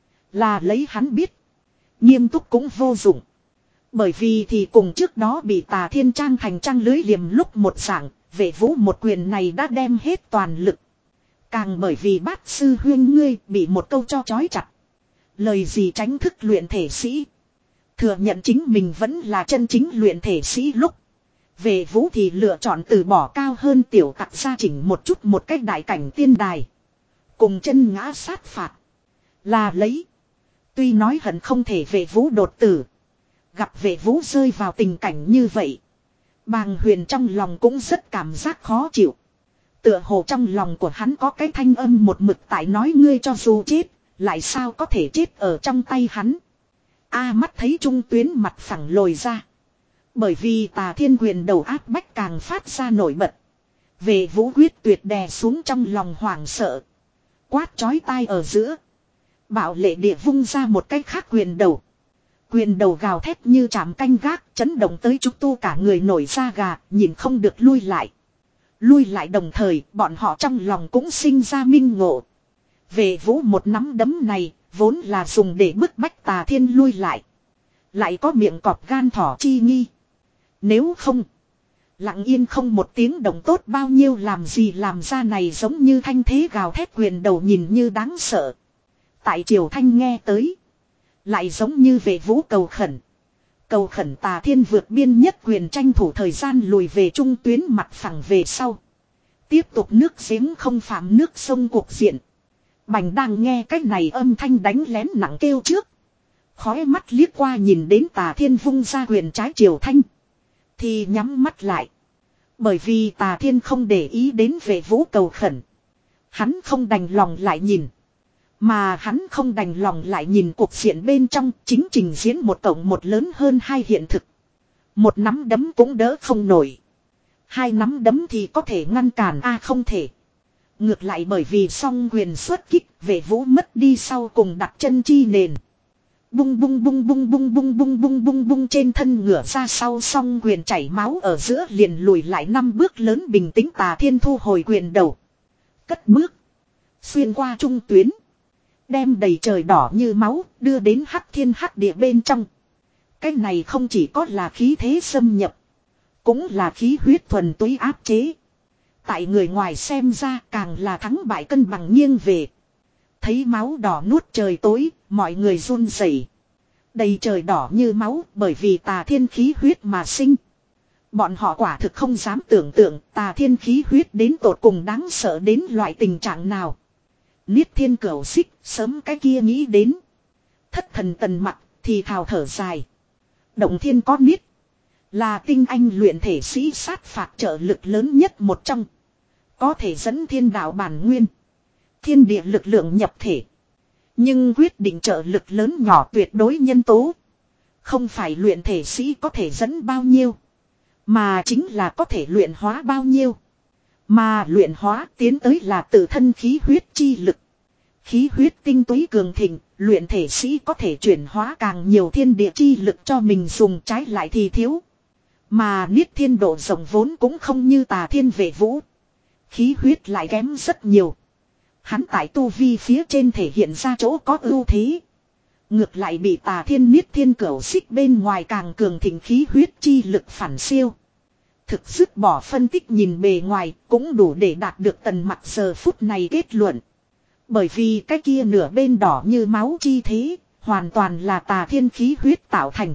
Là lấy hắn biết. Nghiêm túc cũng vô dụng. Bởi vì thì cùng trước đó bị Tà Thiên trang thành trang lưới liềm lúc một dạng, Vệ Vũ một quyền này đã đem hết toàn lực. Càng bởi vì bát sư huyên ngươi bị một câu cho chói chặt. Lời gì tránh thức luyện thể sĩ. Thừa nhận chính mình vẫn là chân chính luyện thể sĩ lúc. Vệ Vũ thì lựa chọn từ bỏ cao hơn tiểu tặc gia chỉnh một chút một cách đại cảnh tiên đài. Cùng chân ngã sát phạt. Là lấy. Tuy nói hận không thể Vệ Vũ đột tử. Gặp Vệ Vũ rơi vào tình cảnh như vậy. Bàng Huyền trong lòng cũng rất cảm giác khó chịu. Tựa hồ trong lòng của hắn có cái thanh âm một mực tại nói ngươi cho dù chết. Lại sao có thể chết ở trong tay hắn. A mắt thấy Trung Tuyến mặt phẳng lồi ra. Bởi vì Tà Thiên quyền đầu áp bách càng phát ra nổi bật. Vệ Vũ quyết tuyệt đè xuống trong lòng hoảng sợ. Quát chói tai ở giữa. Bảo lệ địa vung ra một cái khác quyền đầu. Quyền đầu gào thét như chạm canh gác, chấn động tới chúng tu cả người nổi da gà, nhìn không được lui lại. Lui lại đồng thời, bọn họ trong lòng cũng sinh ra minh ngộ. Vệ Vũ một nắm đấm này, vốn là dùng để bức bách Tà Thiên lui lại. Lại có miệng cọp gan thỏ chi nghi. Nếu không, lặng yên không một tiếng động tốt bao nhiêu làm gì làm ra này giống như thanh thế gào thét quyền đầu nhìn như đáng sợ. Tại Triều Thanh nghe tới. Lại giống như Vệ Vũ cầu khẩn. Cầu khẩn Tà Thiên vượt biên nhất quyền tranh thủ thời gian lùi về trung tuyến mặt phẳng về sau. Tiếp tục nước giếng không phạm nước sông cuộc diện. Bành đang nghe cách này âm thanh đánh lén nặng kêu trước. Khói mắt liếc qua nhìn đến Tà Thiên vung ra quyền trái Triều Thanh. Thì nhắm mắt lại. Bởi vì Tà Thiên không để ý đến Vệ Vũ cầu khẩn. Hắn không đành lòng lại nhìn. Mà hắn không đành lòng lại nhìn cuộc diện bên trong chính trình diễn một tổng một lớn hơn hai hiện thực. Một nắm đấm cũng đỡ không nổi. Hai nắm đấm thì có thể ngăn cản a không thể. Ngược lại bởi vì song quyền xuất kích, Vệ Vũ mất đi sau cùng đặt chân chi nền. Bung bung bung bung bung bung bung bung bung bung trên thân ngửa ra sau song quyền chảy máu ở giữa liền lùi lại năm bước lớn bình tĩnh Tà Thiên thu hồi quyền đầu. Cất bước. Xuyên qua trung tuyến. Đem đầy trời đỏ như máu đưa đến hắc thiên hắc địa bên trong. Cái này không chỉ có là khí thế xâm nhập. Cũng là khí huyết thuần túy áp chế. Tại người ngoài xem ra càng là thắng bại cân bằng nghiêng về. Thấy máu đỏ nuốt trời tối, mọi người run rẩy. Đầy trời đỏ như máu bởi vì Tà Thiên khí huyết mà sinh. Bọn họ quả thực không dám tưởng tượng Tà Thiên khí huyết đến tột cùng đáng sợ đến loại tình trạng nào. Niết Thiên Cửu Xích sớm cái kia nghĩ đến. Thất thần tần mặt thì thào thở dài. Động thiên có niết. Là tinh anh luyện thể sĩ sát phạt trợ lực lớn nhất một trong. Có thể dẫn thiên đạo bản nguyên. Thiên địa lực lượng nhập thể. Nhưng quyết định trợ lực lớn nhỏ tuyệt đối nhân tố. Không phải luyện thể sĩ có thể dẫn bao nhiêu. Mà chính là có thể luyện hóa bao nhiêu. Mà luyện hóa tiến tới là tự thân khí huyết chi lực. Khí huyết tinh túy cường thịnh, luyện thể sĩ có thể chuyển hóa càng nhiều thiên địa chi lực cho mình dùng trái lại thì thiếu. Mà niết thiên độ rộng vốn cũng không như Tà Thiên Vệ Vũ. Khí huyết lại kém rất nhiều. Hắn tại tu vi phía trên thể hiện ra chỗ có ưu thế. Ngược lại bị Tà Thiên Niết Thiên Cửu Xích bên ngoài càng cường thịnh khí huyết chi lực phản siêu. Thực dứt bỏ phân tích nhìn bề ngoài cũng đủ để đạt được tần mặt giờ phút này kết luận. Bởi vì cái kia nửa bên đỏ như máu chi thế, hoàn toàn là Tà Thiên khí huyết tạo thành.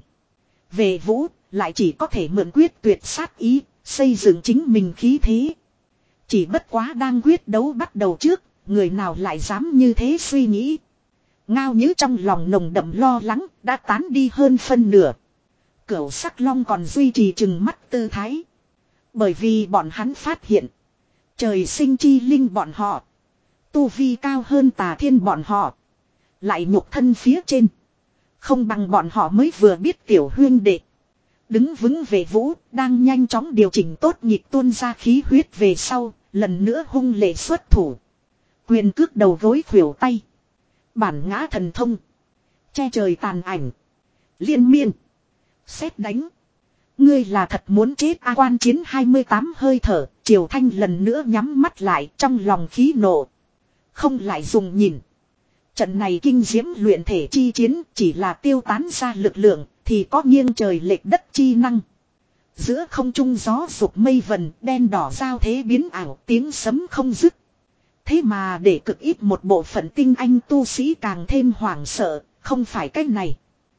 Về Vũ, lại chỉ có thể mượn quyết tuyệt sát ý, xây dựng chính mình khí thế. Chỉ bất quá đang quyết đấu bắt đầu trước, người nào lại dám như thế suy nghĩ. Ngao Nhữ trong lòng nồng đậm lo lắng, đã tán đi hơn phân nửa. Cửu Sắc Long còn duy trì chừng mắt tư thái. Bởi vì bọn hắn phát hiện, trời sinh chi linh bọn họ, tu vi cao hơn Tà Thiên bọn họ, lại nhục thân phía trên, không bằng bọn họ mới vừa biết tiểu huyên đệ. Đứng vững Vệ Vũ, đang nhanh chóng điều chỉnh tốt nhịp tuôn ra khí huyết về sau, lần nữa hung lệ xuất thủ. Quyền cước đầu gối khuỷu tay. Bản ngã thần thông. Che trời tàn ảnh. Liên miên. Sét đánh. Ngươi là thật muốn chết a. Quan chiến hai mươi tám hơi thở. Triều Thanh lần nữa nhắm mắt lại trong lòng khí nộ. Không lại dùng nhìn. Trận này kinh diễm luyện thể chi chiến chỉ là tiêu tán ra lực lượng thì có nghiêng trời lệch đất chi năng. Giữa không trung gió rục mây vần đen đỏ giao thế biến ảo tiếng sấm không dứt. Thế mà để cực ít một bộ phận tinh anh tu sĩ càng thêm hoảng sợ, không phải cách này.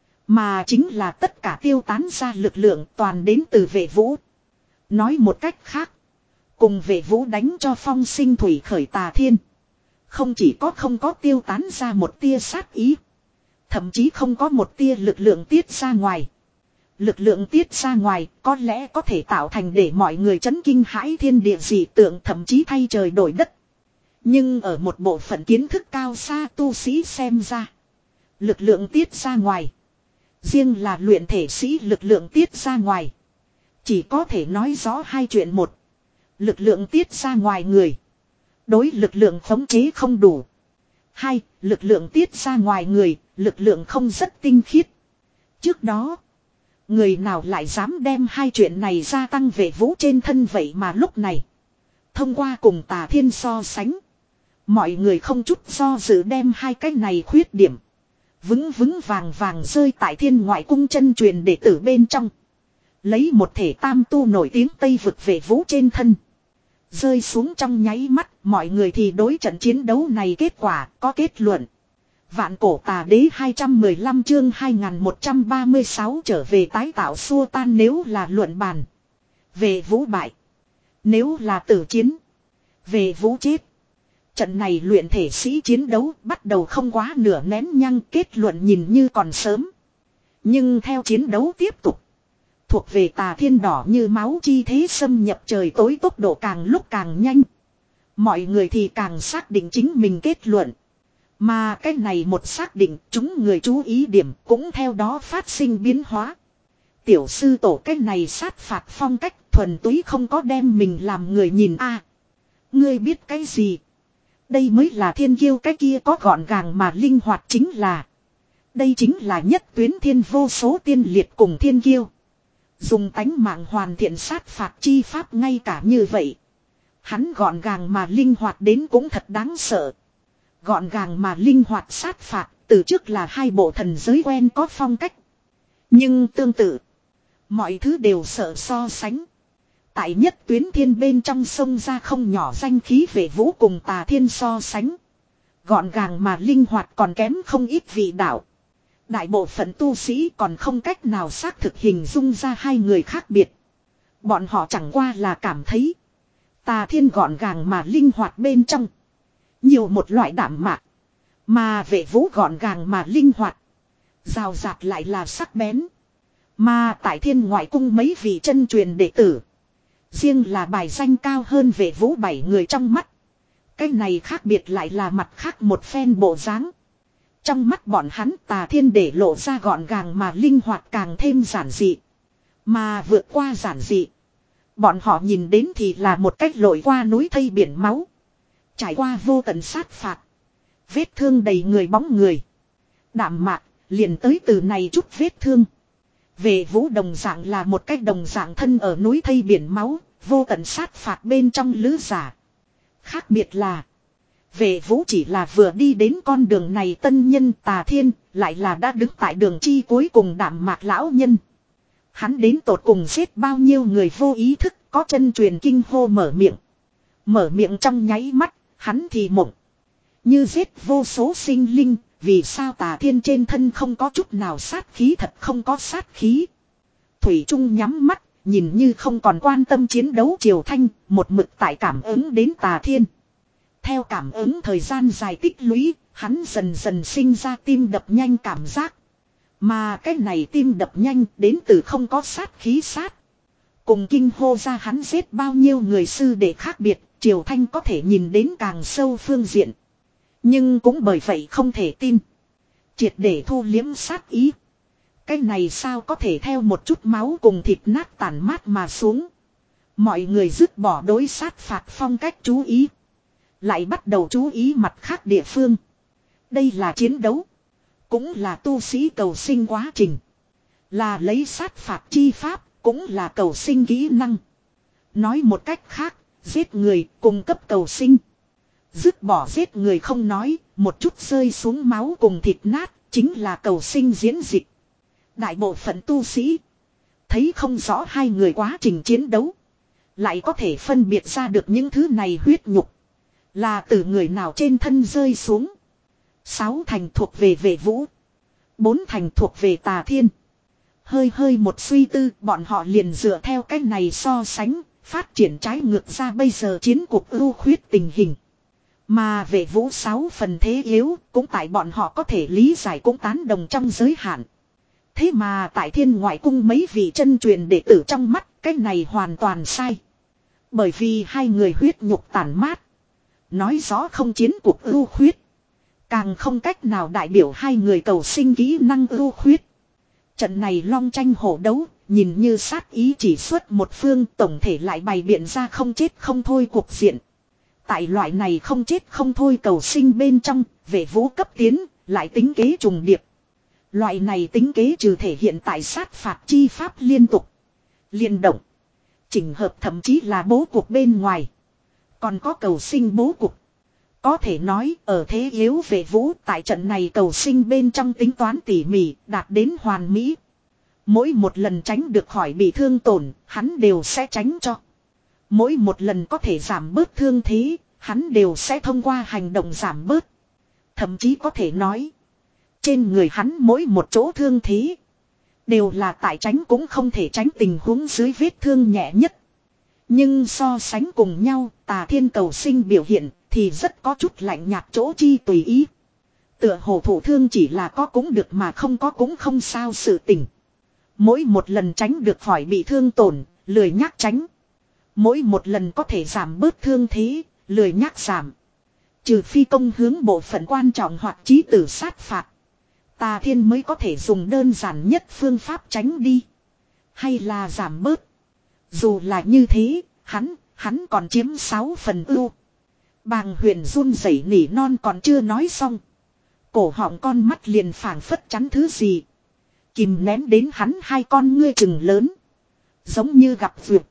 Mà chính là tất cả tiêu tán ra lực lượng toàn đến từ vệ vũ. Nói một cách khác, cùng vệ vũ đánh cho phong sinh thủy khởi Tà Thiên. Không chỉ có không có tiêu tán ra một tia sát ý. Thậm chí không có một tia lực lượng tiết ra ngoài. Lực lượng tiết ra ngoài có lẽ có thể tạo thành để mọi người chấn kinh hãi thiên địa dị tượng thậm chí thay trời đổi đất. Nhưng ở một bộ phận kiến thức cao xa tu sĩ xem ra. Lực lượng tiết ra ngoài. Riêng là luyện thể sĩ lực lượng tiết ra ngoài. Chỉ có thể nói rõ hai chuyện một. Lực lượng tiết ra ngoài người. Đối lực lượng khống chế không đủ. Hai, lực lượng tiết ra ngoài người, lực lượng không rất tinh khiết. Trước đó, người nào lại dám đem hai chuyện này gia tăng về vũ trên thân vậy mà lúc này. Thông qua cùng Tà Thiên so sánh. Mọi người không chút do dự đem hai cái này khuyết điểm. Vững vững vàng vàng rơi tại Thiên Ngoại Cung chân truyền đệ tử bên trong. Lấy một thể tam tu nổi tiếng Tây vực về vũ trên thân. Rơi xuống trong nháy mắt, mọi người thì đối trận chiến đấu này kết quả có kết luận. Vạn cổ tà đế hai trăm mười lăm chương hai nghìn một trăm ba mươi sáu trở về tái tạo xua tan nếu là luận bàn. Về vũ bại. Nếu là tử chiến. Về vũ chết. Trận này luyện thể sĩ chiến đấu bắt đầu không quá nửa nén nhăng kết luận nhìn như còn sớm. Nhưng theo chiến đấu tiếp tục. Thuộc về Tà Thiên đỏ như máu chi thế xâm nhập trời tối tốc độ càng lúc càng nhanh. Mọi người thì càng xác định chính mình kết luận. Mà cái này một xác định chúng người chú ý điểm cũng theo đó phát sinh biến hóa. Tiểu sư tổ cái này sát phạt phong cách thuần túy không có đem mình làm người nhìn a. À, ngươi biết cái gì? Đây mới là thiên kiêu cái kia có gọn gàng mà linh hoạt chính là. Đây chính là nhất tuyến thiên vô số tiên liệt cùng thiên kiêu. Dùng tánh mạng hoàn thiện sát phạt chi pháp ngay cả như vậy. Hắn gọn gàng mà linh hoạt đến cũng thật đáng sợ. Gọn gàng mà linh hoạt sát phạt từ trước là hai bộ thần giới quen có phong cách. Nhưng tương tự. Mọi thứ đều sợ so sánh. Tại nhất tuyến thiên bên trong sông ra không nhỏ danh khí về vũ cùng Tà Thiên so sánh. Gọn gàng mà linh hoạt còn kém không ít vị đạo. Đại bộ phận tu sĩ còn không cách nào xác thực hình dung ra hai người khác biệt. Bọn họ chẳng qua là cảm thấy. Tà Thiên gọn gàng mà linh hoạt bên trong. Nhiều một loại đảm mạc. Mà vệ vũ gọn gàng mà linh hoạt. Rào rạt lại là sắc bén. Mà tại Thiên Ngoại Cung mấy vị chân truyền đệ tử. Riêng là bài danh cao hơn vệ vũ bảy người trong mắt. Cái này khác biệt lại là mặt khác một phen bộ dáng. Trong mắt bọn hắn Tà Thiên để lộ ra gọn gàng mà linh hoạt càng thêm giản dị. Mà vượt qua giản dị. Bọn họ nhìn đến thì là một cách lội qua núi thây biển máu. Trải qua vô tận sát phạt. Vết thương đầy người bóng người. Đạm mạc liền tới từ này chút vết thương. Về vũ đồng dạng là một cách đồng dạng thân ở núi thây biển máu. Vô tận sát phạt bên trong lữ giả. Khác biệt là. Về vũ chỉ là vừa đi đến con đường này tân nhân Tà Thiên. Lại là đã đứng tại đường chi cuối cùng đạm mạc lão nhân. Hắn đến tột cùng giết bao nhiêu người vô ý thức có chân truyền kinh hô mở miệng. Mở miệng trong nháy mắt. Hắn thì mộng. Như giết vô số sinh linh. Vì sao Tà Thiên trên thân không có chút nào sát khí thật không có sát khí. Thủy Trung nhắm mắt. Nhìn như không còn quan tâm chiến đấu Triều Thanh. Một mực tại cảm ứng đến Tà Thiên. Theo cảm ứng thời gian dài tích lũy. Hắn dần dần sinh ra tim đập nhanh cảm giác. Mà cái này tim đập nhanh đến từ không có sát khí sát. Cùng kinh hô ra hắn giết bao nhiêu người sư để khác biệt. Triều Thanh có thể nhìn đến càng sâu phương diện. Nhưng cũng bởi vậy không thể tin. Triệt để thu liếm sát ý. Cái này sao có thể theo một chút máu cùng thịt nát tàn mát mà xuống. Mọi người dứt bỏ đối sát phạt phong cách chú ý. Lại bắt đầu chú ý mặt khác địa phương. Đây là chiến đấu. Cũng là tu sĩ cầu sinh quá trình. Là lấy sát phạt chi pháp, cũng là cầu sinh kỹ năng. Nói một cách khác, giết người cung cấp cầu sinh. Dứt bỏ giết người không nói, một chút rơi xuống máu cùng thịt nát, chính là cầu sinh diễn dịch. Đại bộ phận tu sĩ thấy không rõ hai người quá trình chiến đấu, lại có thể phân biệt ra được những thứ này huyết nhục là từ người nào trên thân rơi xuống. Sáu thành thuộc về Vệ Vũ, bốn thành thuộc về Tà Thiên. Hơi hơi một suy tư, bọn họ liền dựa theo cách này so sánh, phát triển trái ngược ra bây giờ chiến cuộc ưu khuyết tình hình. Mà Vệ Vũ sáu phần thế yếu, cũng tại bọn họ có thể lý giải cũng tán đồng trong giới hạn. Thế mà tại Thiên Ngoại Cung mấy vị chân truyền đệ tử trong mắt, cách này hoàn toàn sai. Bởi vì hai người huyết nhục tàn mát, nói rõ không chiến cuộc ưu khuyết, càng không cách nào đại biểu hai người cầu sinh kỹ năng ưu khuyết. Trận này long tranh hổ đấu, nhìn như sát ý chỉ xuất một phương, tổng thể lại bày biện ra không chết không thôi cuộc diện. Tại loại này không chết không thôi cầu sinh bên trong, Vệ Vũ cấp tiến, lại tính kế trùng điệp. Loại này tính kế trừ thể hiện tại sát phạt chi pháp liên tục, liên động, chỉnh hợp, thậm chí là bố cục bên ngoài. Còn có cầu sinh bố cục. Có thể nói ở thế yếu Vệ Vũ tại trận này cầu sinh bên trong tính toán tỉ mỉ, đạt đến hoàn mỹ. Mỗi một lần tránh được khỏi bị thương tổn, hắn đều sẽ tránh cho. Mỗi một lần có thể giảm bớt thương thế, hắn đều sẽ thông qua hành động giảm bớt. Thậm chí có thể nói, trên người hắn mỗi một chỗ thương thế, đều là tại tránh cũng không thể tránh tình huống dưới vết thương nhẹ nhất. Nhưng so sánh cùng nhau, Tà Thiên cầu sinh biểu hiện thì rất có chút lạnh nhạt chỗ chi tùy ý. Tựa hồ thủ thương chỉ là có cũng được mà không có cũng không sao sự tình. Mỗi một lần tránh được khỏi bị thương tổn, lười nhác tránh. Mỗi một lần có thể giảm bớt thương thế, lười nhác giảm. Trừ phi công hướng bộ phận quan trọng hoặc chí tử sát phạt, Tà Thiên mới có thể dùng đơn giản nhất phương pháp tránh đi, hay là giảm bớt. Dù là như thế, hắn, hắn còn chiếm sáu phần ưu. Bàng Huyền run rẩy nỉ non còn chưa nói xong, cổ họng con mắt liền phảng phất chắn thứ gì, kìm nén đến hắn hai con ngươi trừng lớn, giống như gặp vượt.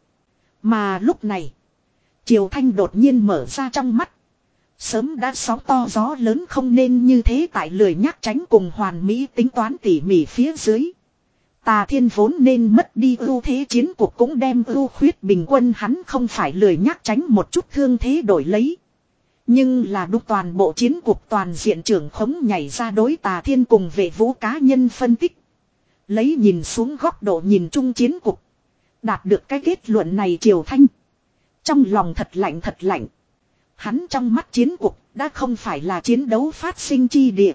Mà lúc này, Triều Thanh đột nhiên mở ra trong mắt. Sớm đã sóng to gió lớn không nên như thế, tại lười nhác tránh cùng hoàn mỹ tính toán tỉ mỉ phía dưới. Tà Thiên vốn nên mất đi ưu thế chiến cuộc cũng đem ưu khuyết bình quân, hắn không phải lười nhác tránh một chút thương thế đổi lấy. Nhưng là đúc toàn bộ chiến cuộc toàn diện trưởng khống nhảy ra đối Tà Thiên cùng Vệ Vũ cá nhân phân tích. Lấy nhìn xuống góc độ nhìn chung chiến cuộc, đạt được cái kết luận này Triều Thanh trong lòng thật lạnh thật lạnh. Hắn trong mắt chiến cuộc đã không phải là chiến đấu phát sinh chi địa,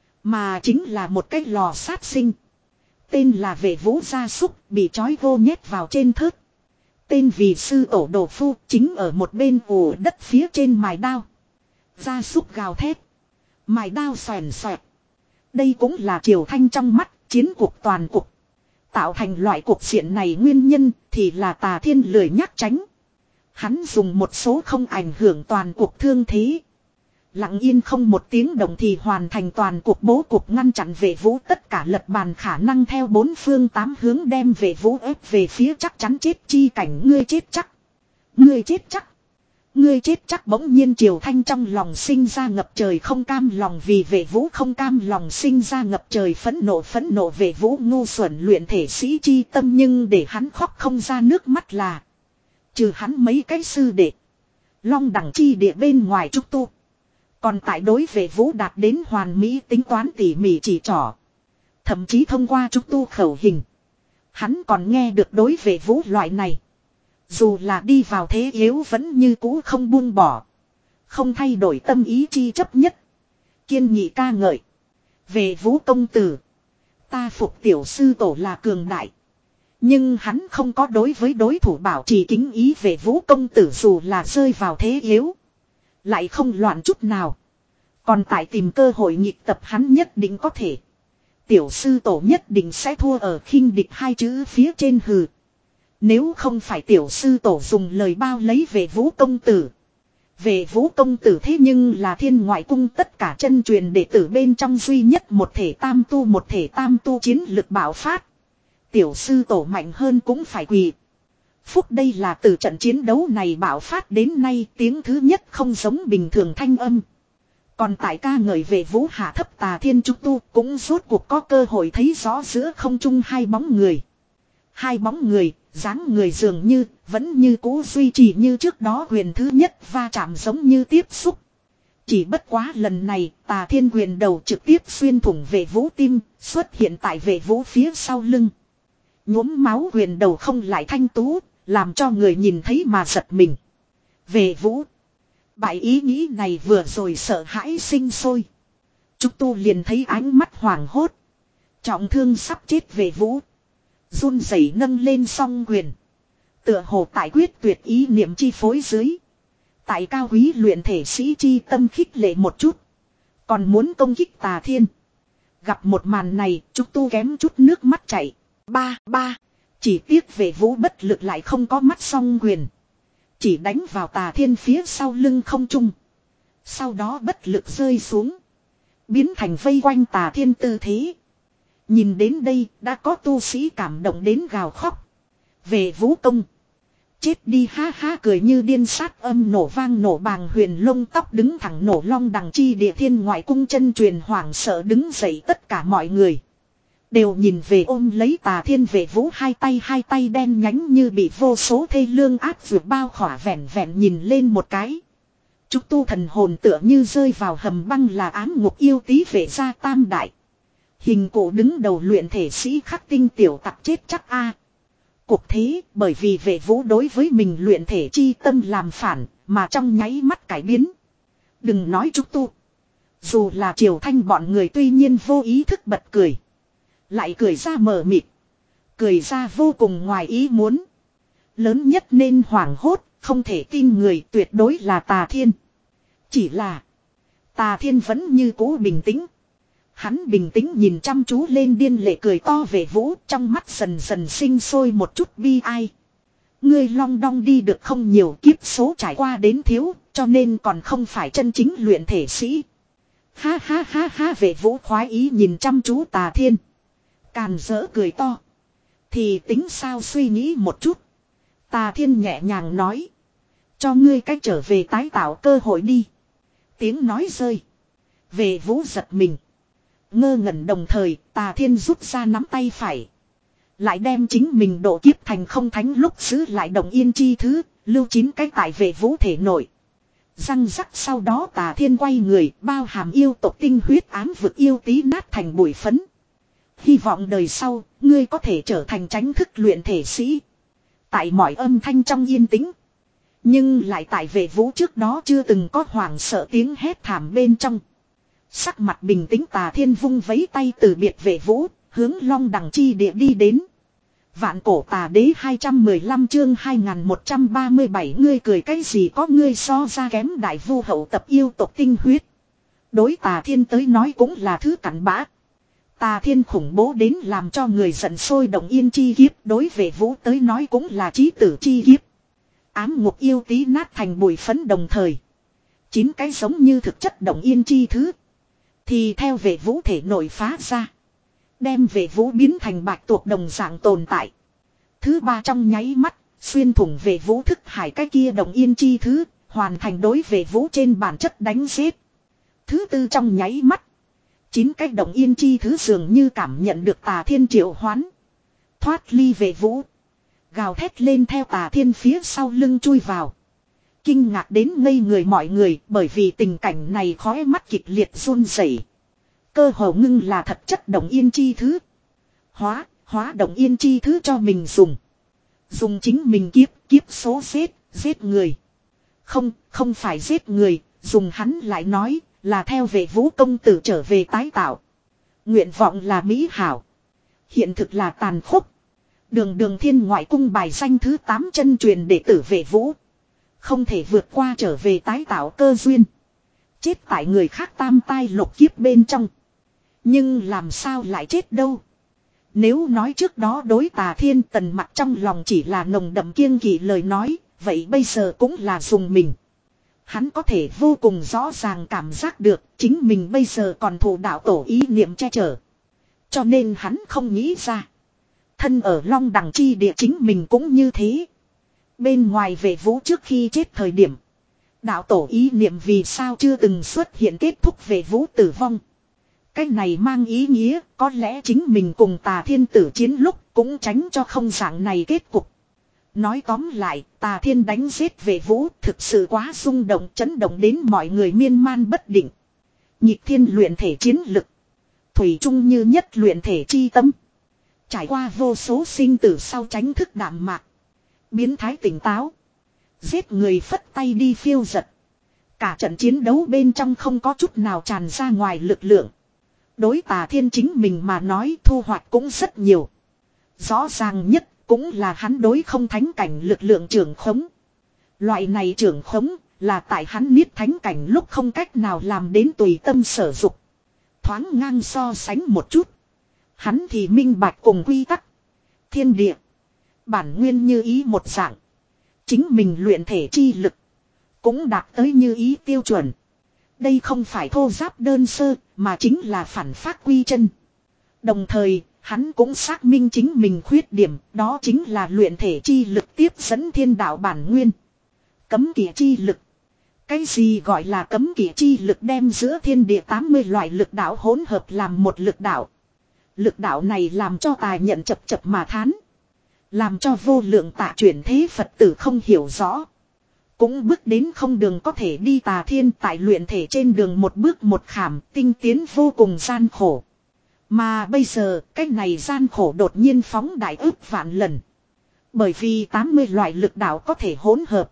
mà chính là một cái lò sát sinh. Tên là Vệ Vũ gia súc bị trói gô nhét vào trên thớt. Tên vì sư tổ đồ phu chính ở một bên ủ đất phía trên mài đao. Gia súc gào thét, mài đao xoèn xoẹt. Đây cũng là Triều Thanh trong mắt chiến cuộc toàn cục. Tạo thành loại cuộc diện này nguyên nhân thì là Tà Thiên lười nhác tránh. Hắn dùng một số không ảnh hưởng toàn cuộc thương thế, lặng yên không một tiếng động thì hoàn thành toàn cuộc bố cục, ngăn chặn Vệ Vũ tất cả lật bàn khả năng, theo bốn phương tám hướng đem Vệ Vũ ép về phía chắc chắn chết chi cảnh. Ngươi chết chắc, ngươi chết chắc, ngươi chết chắc. Bỗng nhiên Triều Thanh trong lòng sinh ra ngập trời không cam lòng, vì Vệ Vũ không cam lòng sinh ra ngập trời phẫn nộ. Phẫn nộ Vệ Vũ ngu xuẩn luyện thể sĩ chi tâm, nhưng để hắn khóc không ra nước mắt là trừ hắn mấy cái sư đệ Long Đẳng chi địa bên ngoài trúc tu, còn tại đối Vệ Vũ đạt đến hoàn mỹ tính toán tỉ mỉ chỉ trỏ. Thậm chí thông qua trúc tu khẩu hình, hắn còn nghe được đối Vệ Vũ loại này dù là đi vào thế yếu vẫn như cũ không buông bỏ, không thay đổi tâm ý chi chấp nhất, kiên nghị ca ngợi. Vệ Vũ công tử, ta phục tiểu sư tổ là cường đại, nhưng hắn không có đối với đối thủ bảo trì kính ý. Vệ Vũ công tử dù là rơi vào thế yếu, lại không loạn chút nào, còn tại tìm cơ hội nghịch tập, hắn nhất định có thể. Tiểu sư tổ nhất định sẽ thua ở khinh địch hai chữ phía trên. Hừ, nếu không phải tiểu sư tổ dùng lời bao lấy Vệ Vũ công tử. Vệ Vũ công tử thế nhưng là Thiên Ngoại Cung tất cả chân truyền đệ tử bên trong duy nhất một thể tam tu, một thể tam tu chiến lực bạo phát. Tiểu sư tổ mạnh hơn cũng phải quỳ. Phúc đây là từ trận chiến đấu này bạo phát đến nay tiếng thứ nhất không giống bình thường thanh âm. Còn tại ca ngợi về vũ hạ thấp tà thiên trúc tu cũng rốt cuộc có cơ hội thấy rõ giữa không trung hai bóng người. Hai bóng người, dáng người dường như, vẫn như cũ duy trì như trước đó huyền thứ nhất va chạm giống như tiếp xúc. Chỉ bất quá lần này tà thiên huyền đầu trực tiếp xuyên thủng về vũ tim, xuất hiện tại về vũ phía sau lưng. Nhuốm máu huyền đầu không lại thanh tú, làm cho người nhìn thấy mà giật mình. Về vũ. Bại ý nghĩ này vừa rồi sợ hãi sinh sôi. Trúc tu liền thấy ánh mắt hoảng hốt. Trọng thương sắp chết về vũ. Run rẩy nâng lên song quyền. Tựa hồ tại quyết tuyệt ý niệm chi phối dưới. Tại cao quý luyện thể sĩ chi tâm khích lệ một chút. Còn muốn công kích tà thiên. Gặp một màn này, Trúc tu kém chút nước mắt chảy. Ba, ba. Chỉ tiếc về vũ bất lực lại không có mắt song quyền. Chỉ đánh vào tà thiên phía sau lưng không trung. Sau đó bất lực rơi xuống. Biến thành vây quanh tà thiên tư thế. Nhìn đến đây đã có tu sĩ cảm động đến gào khóc. Về vũ công. Chết đi ha ha cười như điên sát âm nổ vang nổ bàng huyền lông tóc đứng thẳng nổ long đằng chi địa thiên ngoại cung chân truyền hoảng sợ đứng dậy tất cả mọi người. Đều nhìn về ôm lấy tà thiên về vũ hai tay hai tay đen nhánh như bị vô số thê lương áp vượt bao khỏa vẹn vẹn nhìn lên một cái. Trúc tu thần hồn tựa như rơi vào hầm băng là ám ngục yêu tí vệ gia tam đại. Hình cổ đứng đầu luyện thể sĩ khắc tinh tiểu tặc chết chắc a. Cuộc thế bởi vì vệ vũ đối với mình luyện thể chi tâm làm phản mà trong nháy mắt cải biến. Đừng nói Trúc tu. Dù là Triều Thanh bọn người tuy nhiên vô ý thức bật cười. Lại cười ra mờ mịt. Cười ra vô cùng ngoài ý muốn. Lớn nhất nên hoảng hốt, không thể tin người tuyệt đối là tà thiên. Chỉ là tà thiên vẫn như cũ bình tĩnh. Hắn bình tĩnh nhìn chăm chú lên điên lệ cười to về vũ, trong mắt dần dần sinh sôi một chút bi ai. Ngươi long đong đi được không nhiều, kiếp số trải qua đến thiếu, cho nên còn không phải chân chính luyện thể sĩ. Ha ha ha ha về vũ khoái ý nhìn chăm chú tà thiên. Càn rỡ cười to. Thì tính sao suy nghĩ một chút. Tà thiên nhẹ nhàng nói. Cho ngươi cách trở về tái tạo cơ hội đi. Tiếng nói rơi. Về vũ giật mình. Ngơ ngẩn đồng thời tà thiên rút ra nắm tay phải. Lại đem chính mình độ kiếp thành không thánh lúc giữ lại đồng yên chi thứ. Lưu chín cái tại về vũ thể nổi. Răng rắc sau đó tà thiên quay người bao hàm yêu tộc tinh huyết ám vực yêu tí nát thành bụi phấn. Hy vọng đời sau, ngươi có thể trở thành tránh thức luyện thể sĩ. Tại mọi âm thanh trong yên tĩnh. Nhưng lại tại về vũ trước đó chưa từng có hoảng sợ tiếng hét thảm bên trong. Sắc mặt bình tĩnh tà thiên vung vấy tay từ biệt về vũ, hướng long đằng chi địa đi đến. Vạn cổ tà đế hai trăm mười lăm chương hai nghìn một trăm ba mươi bảy ngươi cười cái gì có ngươi so ra kém đại vu hậu tập yêu tộc tinh huyết. Đối tà thiên tới nói cũng là thứ cặn bã. Tà thiên khủng bố đến làm cho người giận sôi động yên chi kiếp đối về vũ tới nói cũng là chí tử chi kiếp. Ám ngục yêu tí nát thành bụi phấn đồng thời. Chín cái giống như thực chất động yên chi thứ. Thì theo về vũ thể nội phá ra. Đem về vũ biến thành bạch tuộc đồng dạng tồn tại. Thứ ba trong nháy mắt, xuyên thủng về vũ thức hải cái kia động yên chi thứ, hoàn thành đối về vũ trên bản chất đánh giết. Thứ tư trong nháy mắt. Chín cái động yên chi thứ dường như cảm nhận được tà thiên triệu hoán. Thoát ly về vũ. Gào thét lên theo tà thiên phía sau lưng chui vào. Kinh ngạc đến ngây người mọi người bởi vì tình cảnh này khói mắt kịch liệt run rẩy. Cơ hồ ngưng là thật chất động yên chi thứ. Hóa, hóa động yên chi thứ cho mình dùng. Dùng chính mình kiếp, kiếp số giết, giết người. Không, không phải giết người, dùng hắn lại nói. Là theo về vũ công tử trở về tái tạo. Nguyện vọng là mỹ hảo. Hiện thực là tàn khốc. Đường đường thiên ngoại cung bài danh thứ tám chân truyền đệ tử về vũ. Không thể vượt qua trở về tái tạo cơ duyên. Chết tại người khác tam tai lục kiếp bên trong. Nhưng làm sao lại chết đâu. Nếu nói trước đó đối tà thiên tần mặt trong lòng chỉ là nồng đậm kiêng kỵ lời nói. Vậy bây giờ cũng là dùng mình. Hắn có thể vô cùng rõ ràng cảm giác được chính mình bây giờ còn thủ đạo tổ ý niệm che chở. Cho nên hắn không nghĩ ra. Thân ở Long Đằng chi địa chính mình cũng như thế. Bên ngoài vệ vũ trước khi chết thời điểm. Đạo tổ ý niệm vì sao chưa từng xuất hiện kết thúc vệ vũ tử vong. Cái này mang ý nghĩa có lẽ chính mình cùng Tà Thiên tử chiến lúc cũng tránh cho không dạng này kết cục. Nói tóm lại, Tà Thiên đánh giết vệ vũ thực sự quá rung động, chấn động đến mọi người miên man bất định. Nhịp thiên luyện thể chiến lực. Thủy chung như nhất luyện thể chi tâm. Trải qua vô số sinh tử sau tránh thức đạm mạc. Biến thái tỉnh táo. Giết người phất tay đi phiêu giật. Cả trận chiến đấu bên trong không có chút nào tràn ra ngoài lực lượng. Đối Tà Thiên chính mình mà nói thu hoạch cũng rất nhiều. Rõ ràng nhất cũng là hắn đối không thánh cảnh lực lượng trưởng khống. Loại này trưởng khống là tại hắn niết thánh cảnh lúc không cách nào làm đến tùy tâm sở dục. Thoáng ngang so sánh một chút. Hắn thì minh bạch cùng quy tắc. Thiên địa. Bản nguyên như ý một dạng. Chính mình luyện thể chi lực. Cũng đạt tới như ý tiêu chuẩn. Đây không phải thô giáp đơn sơ mà chính là phản phát quy chân. Đồng thời hắn cũng xác minh chính mình khuyết điểm. Đó chính là luyện thể chi lực tiếp dẫn thiên đạo bản nguyên. Cấm kỵ chi lực. Cái gì gọi là cấm kỵ chi lực đem giữa thiên địa tám mươi loại lực đạo hỗn hợp làm một lực đạo. Lực đạo này làm cho tài nhận chập chập mà thán. Làm cho vô lượng tạ chuyển thế Phật tử không hiểu rõ. Cũng bước đến không đường có thể đi Tà Thiên tại luyện thể trên đường một bước một khảm tinh tiến vô cùng gian khổ. Mà bây giờ cái này gian khổ đột nhiên phóng đại ức vạn lần. Bởi vì tám mươi loại lực đạo có thể hỗn hợp.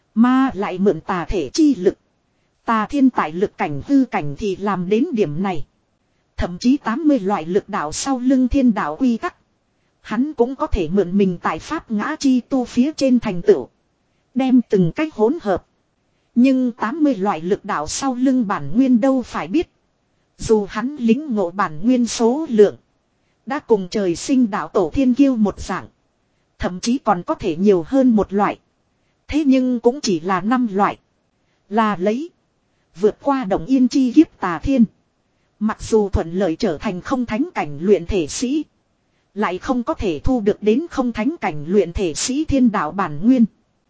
Mà lại mượn tà thể chi lực. Tà Thiên tại lực cảnh hư cảnh thì làm đến điểm này. Thậm chí tám mươi loại lực đạo sau lưng thiên đạo quy tắc. Hắn cũng có thể mượn mình tại pháp ngã chi tu phía trên thành tựu. Đem từng cách hỗn hợp. Nhưng tám mươi loại lực đạo sau lưng bản nguyên đâu phải biết. Dù hắn lính ngộ bản nguyên số lượng. Đã cùng trời sinh đạo tổ thiên kiêu một dạng. Thậm chí còn có thể nhiều hơn một loại. Thế nhưng cũng chỉ là năm loại. Là lấy. Vượt qua động yên chi kiếp Tà Thiên. Mặc dù thuận lợi trở thành không thánh cảnh luyện thể sĩ. Lại không có thể thu được đến không thánh cảnh luyện thể sĩ thiên đạo bản nguyên.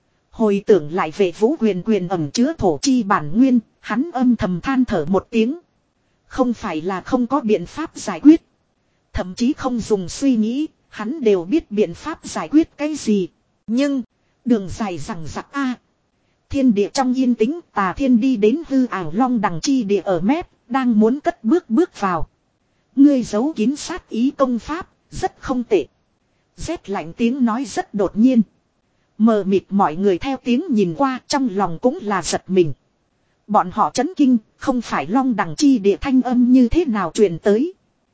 Hồi tưởng lại về vũ quyền quyền ẩm chứa thổ chi bản nguyên, hắn âm thầm than thở một tiếng. Không phải là không có biện pháp giải quyết. Thậm chí không dùng suy nghĩ, hắn đều biết biện pháp giải quyết cái gì. Nhưng, đường dài rằng rặc a. Thiên địa trong yên tĩnh, Tà Thiên đi đến hư ảo Long Đằng chi địa ở mép, đang muốn cất bước bước vào. Ngươi giấu kín sát ý công pháp, rất không tệ. Rét lạnh tiếng nói rất đột nhiên. Mờ mịt mọi người theo tiếng nhìn qua trong lòng cũng là giật mình. Bọn họ chấn kinh, không phải Long Đằng chi địa thanh âm như thế nào truyền tới.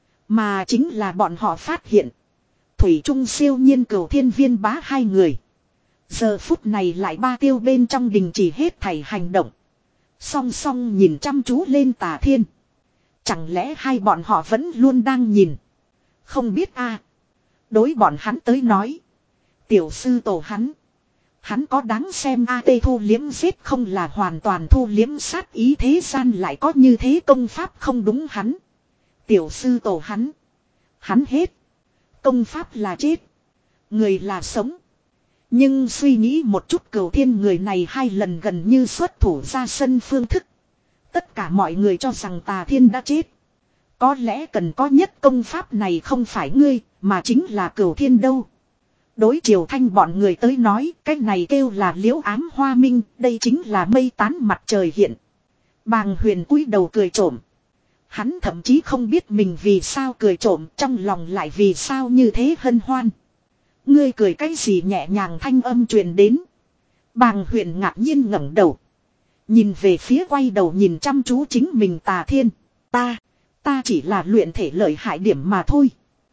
Mà chính là bọn họ phát hiện. Thủy Trung siêu nhiên cửu thiên viên bá hai người. Giờ phút này lại ba tiêu bên trong đình chỉ hết thảy hành động. Song song nhìn chăm chú lên Tà Thiên. Chẳng lẽ hai bọn họ vẫn luôn đang nhìn. Không biết a. Đối bọn hắn tới nói. Tiểu sư tổ hắn. Hắn có đáng xem a tê thu liếm giết không là hoàn toàn thu liếm sát ý thế gian lại có như thế công pháp không đúng hắn. Tiểu sư tổ hắn. Hắn hết. Công pháp là chết. Người là sống. Nhưng suy nghĩ một chút Cửu Thiên người này hai lần gần như xuất thủ ra sân phương thức. Tất cả mọi người cho rằng Tà Thiên đã chết. Có lẽ cần có nhất công pháp này không phải ngươi, mà chính là Cửu Thiên đâu. Đối Triều Thanh bọn người tới nói, cái này kêu là liễu ám hoa minh, đây chính là mây tán mặt trời hiện. Bàng Huyền cúi đầu cười trộm. Hắn thậm chí không biết mình vì sao cười trộm, trong lòng lại vì sao như thế hân hoan. Ngươi cười cái gì nhẹ nhàng thanh âm truyền đến. Bàng Huyền ngạc nhiên ngẩng đầu. Nhìn về phía quay đầu nhìn chăm chú chính mình Tà Thiên. Ta, ta chỉ là luyện thể lợi hại điểm mà thôi.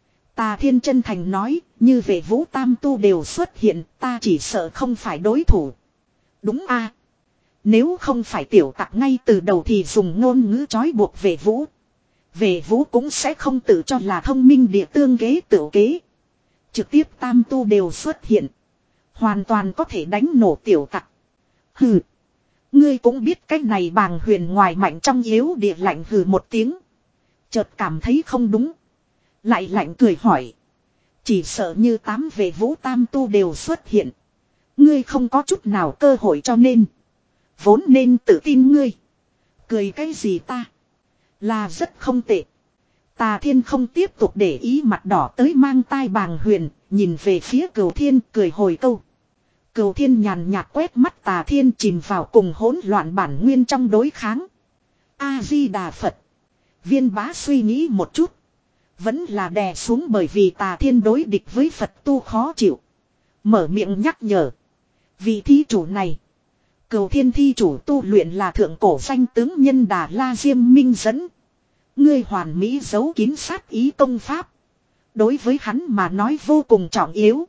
Tà Thiên chân thành nói, như về Vũ Tam Tu đều xuất hiện, ta chỉ sợ không phải đối thủ. Đúng a. À. Nếu không phải tiểu tặc ngay từ đầu thì dùng ngôn ngữ trói buộc về Vũ. Về Vũ cũng sẽ không tự cho là thông minh địa tương kế tự kế. Trực tiếp Tam Tu đều xuất hiện. Hoàn toàn có thể đánh nổ tiểu tặc. Hừ. Ngươi cũng biết cách này Bàng Huyền ngoài mạnh trong yếu địa lạnh hừ một tiếng. Chợt cảm thấy không đúng. Lại lạnh cười hỏi. Chỉ sợ như tám vệ vũ tam tu đều xuất hiện. Ngươi không có chút nào cơ hội cho nên. Vốn nên tự tin ngươi. Cười cái gì ta. Là rất không tệ. Tà Thiên không tiếp tục để ý mặt đỏ tới mang tai bàng huyền. Nhìn về phía Cửu Thiên cười hồi câu. Cửu Thiên nhàn nhạt quét mắt Tà Thiên chìm vào cùng hỗn loạn bản nguyên trong đối kháng. A-di-đà Phật. Viên bá suy nghĩ một chút. Vẫn là đè xuống bởi vì Tà Thiên đối địch với Phật tu khó chịu. Mở miệng nhắc nhở. Vị thí chủ này. Cửu Thiên thi chủ tu luyện là thượng cổ danh tướng nhân Đà La Diêm Minh dẫn. Ngươi hoàn mỹ giấu kín sát ý công pháp. Đối với hắn mà nói vô cùng trọng yếu.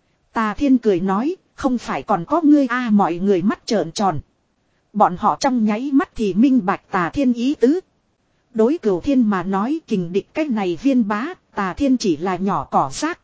Tà Thiên cười nói, không phải còn có ngươi a à, mọi người mắt trợn tròn. Bọn họ trong nháy mắt thì minh bạch Tà Thiên ý tứ. Đối Cửu Thiên mà nói kình địch cách này viên bá, Tà Thiên chỉ là nhỏ cỏ rác.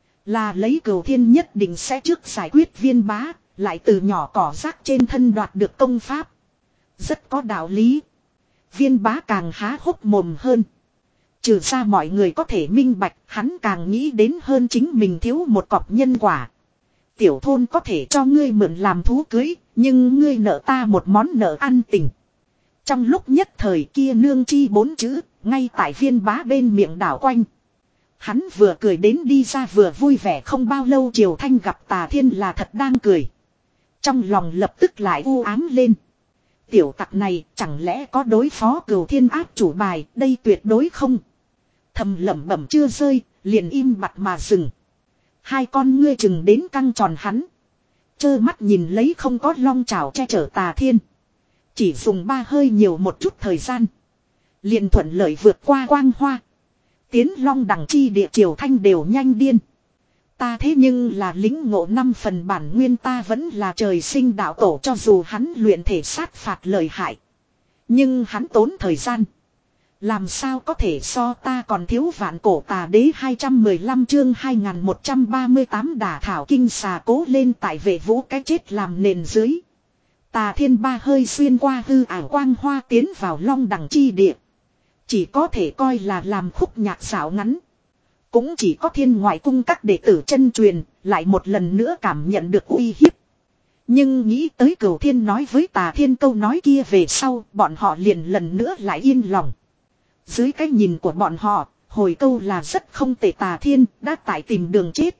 Là lấy Cửu Thiên nhất định sẽ trước giải quyết viên bá, lại từ nhỏ cỏ rác trên thân đoạt được công pháp. Rất có đạo lý. Viên bá càng há hốc mồm hơn. Trừ ra mọi người có thể minh bạch, hắn càng nghĩ đến hơn chính mình thiếu một cọp nhân quả. Tiểu thôn có thể cho ngươi mượn làm thú cưới, nhưng ngươi nợ ta một món nợ ăn tình. Trong lúc nhất thời kia nương chi bốn chữ, ngay tại viên bá bên miệng đảo quanh. Hắn vừa cười đến đi ra vừa vui vẻ không bao lâu Triều Thanh gặp Tà Thiên là thật đang cười. Trong lòng lập tức lại u ám lên. Tiểu tặc này chẳng lẽ có đối phó Cửu Thiên áp chủ bài, đây tuyệt đối không. Thầm lẩm bẩm chưa rơi, liền im bặt mà dừng. Hai con ngươi chừng đến căng tròn hắn. Chơ mắt nhìn lấy không có long chảo che chở Tà Thiên. Chỉ dùng ba hơi nhiều một chút thời gian. Liền thuận lợi vượt qua quang hoa. Tiến long đẳng chi địa Triều Thanh đều nhanh điên. Ta thế nhưng là lính ngộ năm phần bản nguyên ta vẫn là trời sinh đạo tổ cho dù hắn luyện thể sát phạt lợi hại. Nhưng hắn tốn thời gian. Làm sao có thể so ta còn thiếu vạn cổ tà đế hai trăm mười lăm chương hai nghìn một trăm ba mươi tám đả thảo kinh xà cố lên tại vệ vũ cái chết làm nền dưới. Tà Thiên ba hơi xuyên qua hư ảo quang hoa tiến vào long đẳng chi địa. Chỉ có thể coi là làm khúc nhạc xảo ngắn. Cũng chỉ có Thiên Ngoại cung các đệ tử chân truyền lại một lần nữa cảm nhận được uy hiếp. Nhưng nghĩ tới Cửu Thiên nói với Tà Thiên câu nói kia về sau bọn họ liền lần nữa lại yên lòng. Dưới cái nhìn của bọn họ, hồi câu là rất không tệ Tà Thiên đã tại tìm đường chết.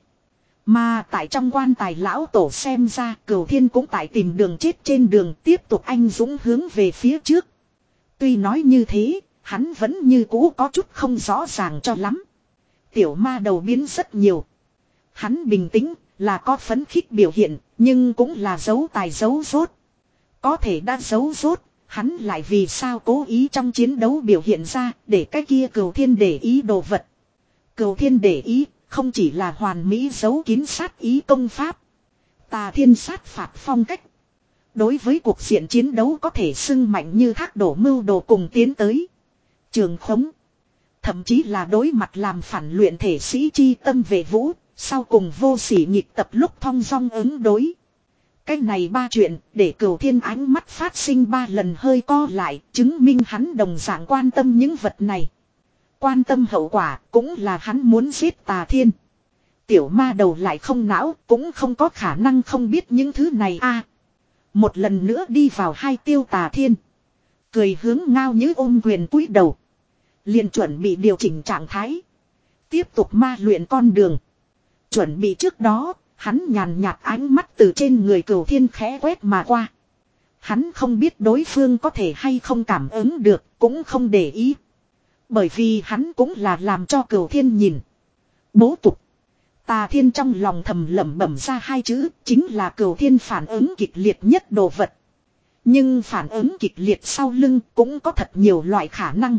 Mà tại trong quan tài lão tổ xem ra Cửu Thiên cũng tại tìm đường chết trên đường tiếp tục anh dũng hướng về phía trước. Tuy nói như thế, hắn vẫn như cũ có chút không rõ ràng cho lắm. Tiểu ma đầu biến rất nhiều. Hắn bình tĩnh là có phấn khích biểu hiện, nhưng cũng là giấu tài giấu rốt. Có thể đã giấu rốt, hắn lại vì sao cố ý trong chiến đấu biểu hiện ra để cái kia Cửu Thiên để ý đồ vật. Cửu Thiên để ý không chỉ là hoàn mỹ giấu kín sát ý công pháp. Tà Thiên sát phạt phong cách. Đối với cuộc diện chiến đấu có thể xưng mạnh như thác đổ mưu đồ cùng tiến tới. Trường khống. Thậm chí là đối mặt làm phản luyện thể sĩ chi tâm về vũ. Sau cùng vô sỉ nhịp tập lúc thong dong ứng đối. Cái này ba chuyện để Cửu Thiên ánh mắt phát sinh ba lần hơi co lại. Chứng minh hắn đồng dạng quan tâm những vật này. Quan tâm hậu quả cũng là hắn muốn giết Tà Thiên. Tiểu ma đầu lại không não cũng không có khả năng không biết những thứ này a. À, một lần nữa đi vào hai tiêu Tà Thiên. Cười hướng ngao như ôm quyền cúi đầu. Liền chuẩn bị điều chỉnh trạng thái. Tiếp tục ma luyện con đường. Chuẩn bị trước đó, hắn nhàn nhạt ánh mắt từ trên người Cửu Thiên khẽ quét mà qua. Hắn không biết đối phương có thể hay không cảm ứng được, cũng không để ý. Bởi vì hắn cũng là làm cho Cửu Thiên nhìn. Bố cục. Tà Thiên trong lòng thầm lẩm bẩm ra hai chữ, chính là Cửu Thiên phản ứng kịch liệt nhất đồ vật. Nhưng phản ứng kịch liệt sau lưng cũng có thật nhiều loại khả năng.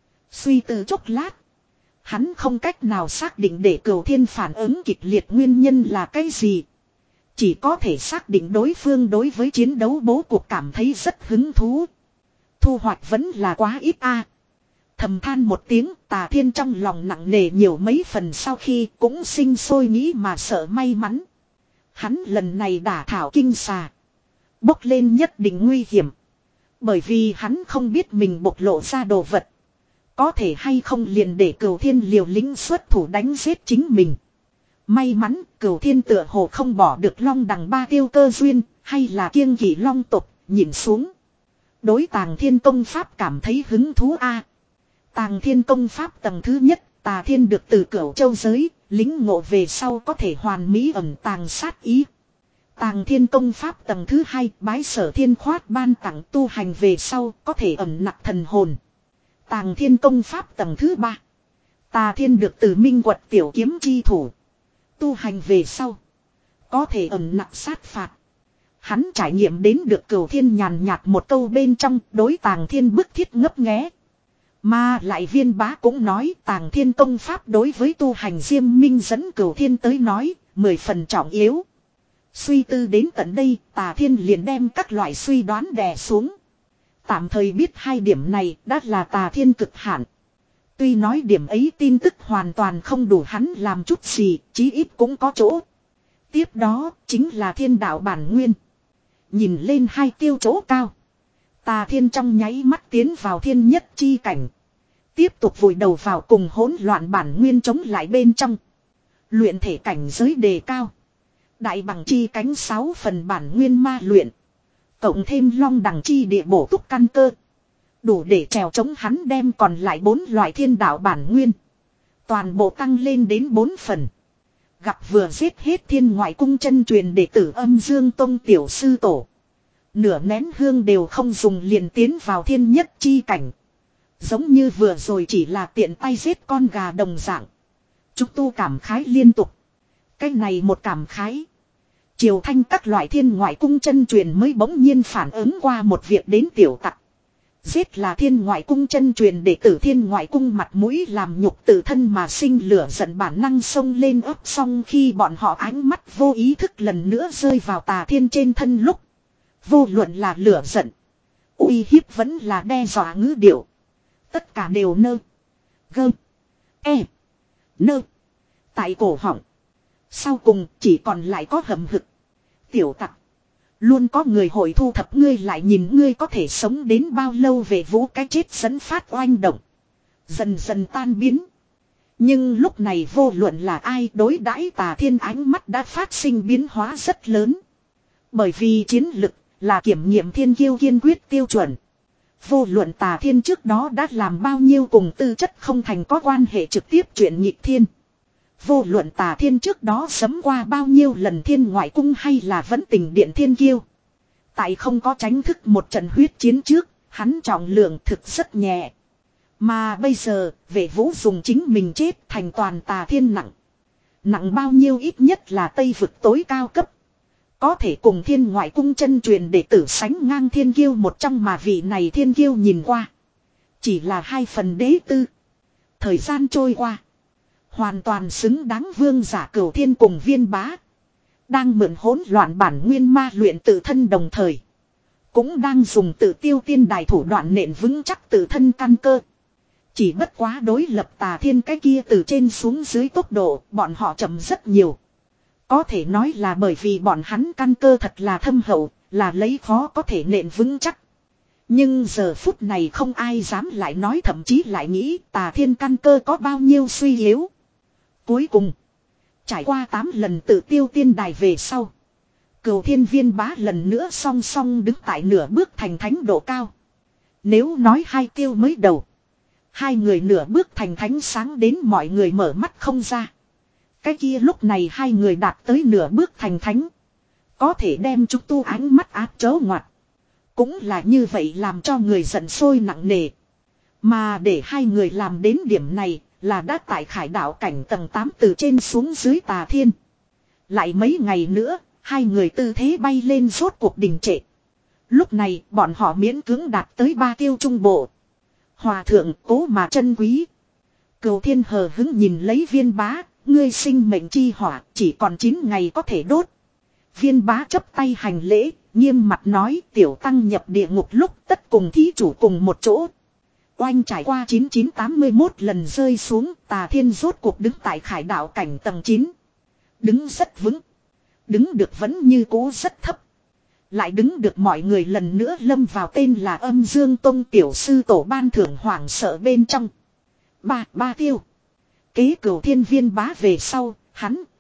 Suy tư chốc lát. Hắn không cách nào xác định để Cửu Thiên phản ứng kịch liệt nguyên nhân là cái gì. Chỉ có thể xác định đối phương đối với chiến đấu bố cục cảm thấy rất hứng thú. Thu hoạch vẫn là quá ít a. Thầm than một tiếng, Tà Thiên trong lòng nặng nề nhiều mấy phần sau khi cũng sinh sôi nghĩ mà sợ may mắn. Hắn lần này đả thảo kinh xà. Bốc lên nhất định nguy hiểm. Bởi vì hắn không biết mình bộc lộ ra đồ vật. Có thể hay không liền để Cửu Thiên liều lĩnh xuất thủ đánh giết chính mình. May mắn Cửu Thiên tựa hồ không bỏ được Long Đằng ba tiêu cơ duyên, hay là kiêng kỵ Long tộc, nhìn xuống. Đối Tàng Thiên công pháp cảm thấy hứng thú a. Tàng Thiên công pháp tầng thứ nhất, Tà Thiên được từ Cửu Châu giới, lính ngộ về sau có thể hoàn mỹ ẩn tàng sát ý. Tàng Thiên công pháp tầng thứ hai, Bái Sở Thiên khoát ban tặng tu hành về sau có thể ẩn nặc thần hồn. Tàng Thiên công pháp tầng thứ ba, Tà Thiên được từ Minh Quật tiểu kiếm chi thủ. Tu hành về sau có thể ẩn nặc sát phạt. Hắn trải nghiệm đến được Cửu Thiên nhàn nhạt một câu bên trong, đối Tàng Thiên bức thiết ngấp nghé. Mà lại Viên Bá cũng nói Tàng Thiên công pháp đối với tu hành Diêm Minh dẫn Cửu Thiên tới nói, mười phần trọng yếu. Suy tư đến tận đây, Tà Thiên liền đem các loại suy đoán đè xuống. Tạm thời biết hai điểm này đã là Tà Thiên cực hạn. Tuy nói điểm ấy tin tức hoàn toàn không đủ hắn làm chút gì, chí ít cũng có chỗ. Tiếp đó chính là thiên đạo bản nguyên. Nhìn lên hai tiêu chỗ cao, Tà Thiên trong nháy mắt tiến vào thiên nhất chi cảnh. Tiếp tục vùi đầu vào cùng hỗn loạn bản nguyên chống lại bên trong. Luyện thể cảnh giới đề cao. Đại bằng chi cánh sáu phần bản nguyên ma luyện. Cộng thêm long đằng chi địa bổ túc căn cơ. Đủ để trèo chống hắn đem còn lại bốn loại thiên đạo bản nguyên. Toàn bộ tăng lên đến bốn phần. Gặp vừa giết hết thiên ngoại cung chân truyền đệ tử Âm Dương Tông tiểu sư tổ. Nửa nén hương đều không dùng liền tiến vào thiên nhất chi cảnh. Giống như vừa rồi chỉ là tiện tay giết con gà đồng dạng. Chúng tu cảm khái liên tục. Cái này một cảm khái. Triều Thanh các loại thiên ngoại cung chân truyền mới bỗng nhiên phản ứng qua một việc đến tiểu tặc. Giết là thiên ngoại cung chân truyền đệ tử thiên ngoại cung mặt mũi làm nhục tự thân mà sinh lửa giận bản năng xông lên ấp xong khi bọn họ ánh mắt vô ý thức lần nữa rơi vào Tà Thiên trên thân lúc. Vô luận là lửa giận, uy hiếp vẫn là đe dọa ngữ điệu. Tất cả đều nơ, gơ, e, nơ, tại cổ họng. Sau cùng chỉ còn lại có hầm hực. Tiểu tặc, luôn có người hội thu thập ngươi lại nhìn ngươi có thể sống đến bao lâu về vũ cái chết dẫn phát oanh động. Dần dần tan biến. Nhưng lúc này vô luận là ai đối đãi Tà Thiên ánh mắt đã phát sinh biến hóa rất lớn. Bởi vì chiến lực là kiểm nghiệm thiên kiêu kiên quyết tiêu chuẩn. Vô luận Tà Thiên trước đó đã làm bao nhiêu cùng tư chất không thành có quan hệ trực tiếp chuyện nghịch thiên. Vô luận Tà Thiên trước đó sấm qua bao nhiêu lần thiên ngoại cung hay là vẫn tình điện thiên kiêu. Tại không có tránh thức một trận huyết chiến trước, hắn trọng lượng thực rất nhẹ. Mà bây giờ, Vệ Vũ dùng chính mình chết thành toàn Tà Thiên nặng. Nặng bao nhiêu ít nhất là Tây vực tối cao cấp. Có thể cùng thiên ngoại cung chân truyền đệ tử sánh ngang thiên kiêu một trong mà vị này thiên kiêu nhìn qua. Chỉ là hai phần đế tư. Thời gian trôi qua. Hoàn toàn xứng đáng vương giả Cửu Thiên cùng Viên Bá. Đang mượn hỗn loạn bản nguyên ma luyện tự thân đồng thời. Cũng đang dùng tự tiêu tiên đài thủ đoạn nện vững chắc tự thân căn cơ. Chỉ bất quá đối lập Tà Thiên cái kia từ trên xuống dưới tốc độ bọn họ chậm rất nhiều. Có thể nói là bởi vì bọn hắn căn cơ thật là thâm hậu, là lấy khó có thể nện vững chắc. Nhưng giờ phút này không ai dám lại nói thậm chí lại nghĩ Tà Thiên căn cơ có bao nhiêu suy yếu. Cuối cùng, trải qua tám lần tự tiêu tiên đài về sau. Cửu Thiên Viên Bá lần nữa song song đứng tại nửa bước thành thánh độ cao. Nếu nói hai tiêu mới đầu. Hai người nửa bước thành thánh sáng đến mọi người mở mắt không ra. Cái kia lúc này hai người đạt tới nửa bước thành thánh. Có thể đem chúng tu ánh mắt áp chớ ngoặt. Cũng là như vậy làm cho người giận sôi nặng nề. Mà để hai người làm đến điểm này là đã tại Khải Đạo cảnh tầng tám từ trên xuống dưới Tà Thiên. Lại mấy ngày nữa, hai người tư thế bay lên rốt cuộc đình trệ. Lúc này bọn họ miễn cưỡng đạt tới ba tiêu trung bộ. Hòa thượng cố mà chân quý. Cửu Thiên hờ hứng nhìn lấy Viên Bá, ngươi sinh mệnh chi hỏa chỉ còn chín ngày có thể đốt. Viên Bá chấp tay hành lễ, nghiêm mặt nói tiểu tăng nhập địa ngục lúc tất cùng thí chủ cùng một chỗ. Oanh trải qua chín chín tám mươi mốt lần rơi xuống, Tà Thiên rốt cuộc đứng tại Khải Đạo cảnh tầng chín. Đứng rất vững. Đứng được vẫn như cũ rất thấp. Lại đứng được mọi người lần nữa lâm vào tên là Âm Dương Tông tiểu sư tổ ban thưởng hoảng sợ bên trong. Ba, ba tiêu. Kế Cửu Thiên Viên Bá về sau, hắn,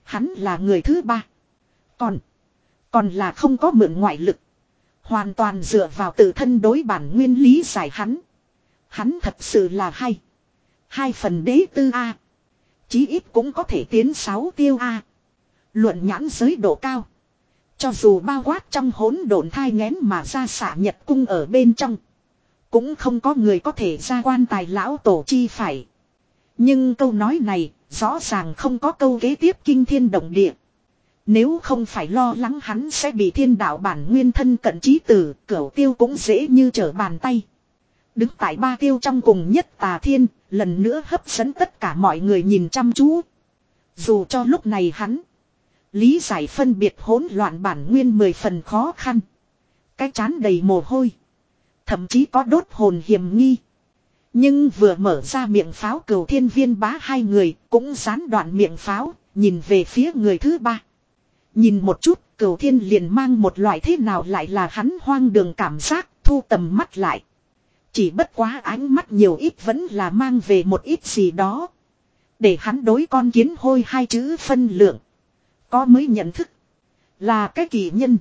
Hắn là người thứ ba. Còn. Còn là không có mượn ngoại lực. Hoàn toàn dựa vào tự thân đối bản nguyên lý giải hắn. Hắn thật sự là hay. Hai phần đế tư A. Chí ít cũng có thể tiến sáu tiêu A. Luận nhãn giới độ cao. Cho dù bao quát trong hỗn độn thai nghén mà ra xạ nhật cung ở bên trong. Cũng không có người có thể ra quan tài lão tổ chi phải. Nhưng câu nói này rõ ràng không có câu kế tiếp kinh thiên động địa. Nếu không phải lo lắng hắn sẽ bị thiên đạo bản nguyên thân cận chí tử, cửu tiêu cũng dễ như trở bàn tay. Đứng tại ba tiêu trong cùng nhất Tà Thiên, lần nữa hấp dẫn tất cả mọi người nhìn chăm chú. Dù cho lúc này hắn lý giải phân biệt hỗn loạn bản nguyên mười phần khó khăn. Cái chán đầy mồ hôi. Thậm chí có đốt hồn hiểm nghi. Nhưng vừa mở ra miệng pháo Cửu Thiên Viên Bá hai người cũng gián đoạn miệng pháo, nhìn về phía người thứ ba. Nhìn một chút, Cửu Thiên liền mang một loại thế nào lại là hắn hoang đường cảm giác, thu tầm mắt lại. Chỉ bất quá ánh mắt nhiều ít vẫn là mang về một ít gì đó. Để hắn đối con kiến hôi hai chữ phân lượng. Có mới nhận thức. Là cái kỳ nhân.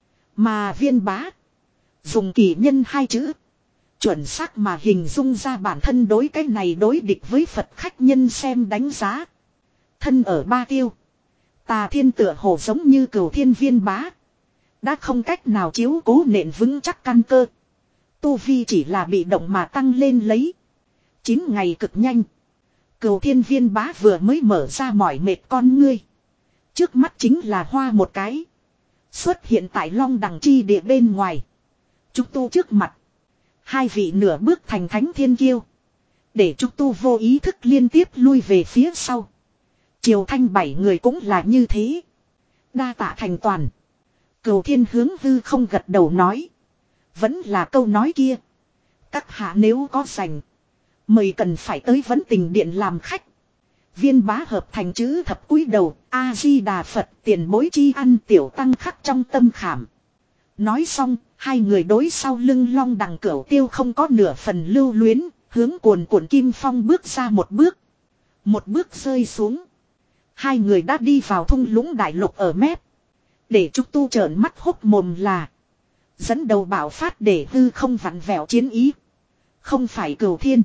Mà Viên Bá. Dùng kỳ nhân hai chữ. Chuẩn xác mà hình dung ra bản thân đối cái này đối địch với Phật khách nhân xem đánh giá. Thân ở ba tiêu. Tà Thiên tựa hồ giống như Cửu Thiên Viên Bá. Đã không cách nào chiếu cố nền vững chắc căn cơ. Tu vi chỉ là bị động mà tăng lên lấy. Chín ngày cực nhanh. Cửu Thiên Viên Bá vừa mới mở ra mỏi mệt con ngươi. Trước mắt chính là hoa một cái. Xuất hiện tại Long Đằng chi địa bên ngoài. Trúc Tu trước mặt. Hai vị nửa bước thành thánh thiên kiêu. Để Trúc Tu vô ý thức liên tiếp lui về phía sau. Triều Thanh bảy người cũng là như thế. Đa tạ thành toàn. Cửu Thiên hướng hư không gật đầu nói. Vẫn là câu nói kia. Các hạ nếu có rảnh. Mời cần phải tới Vấn Tình Điện làm khách. Viên Bá hợp thành chữ thập cúi đầu. A-di-đà Phật tiền bối chi ăn tiểu tăng khắc trong tâm khảm. Nói xong, hai người đối sau lưng Long Đằng Cửu Tiêu không có nửa phần lưu luyến. Hướng cuồn cuộn kim phong bước ra một bước. Một bước rơi xuống. Hai người đã đi vào thung lũng đại lục ở mép. Để Trúc Tu trợn mắt hốc mồm là. Dẫn đầu bảo phát để hư không vặn vẹo chiến ý. Không phải Cửu Thiên.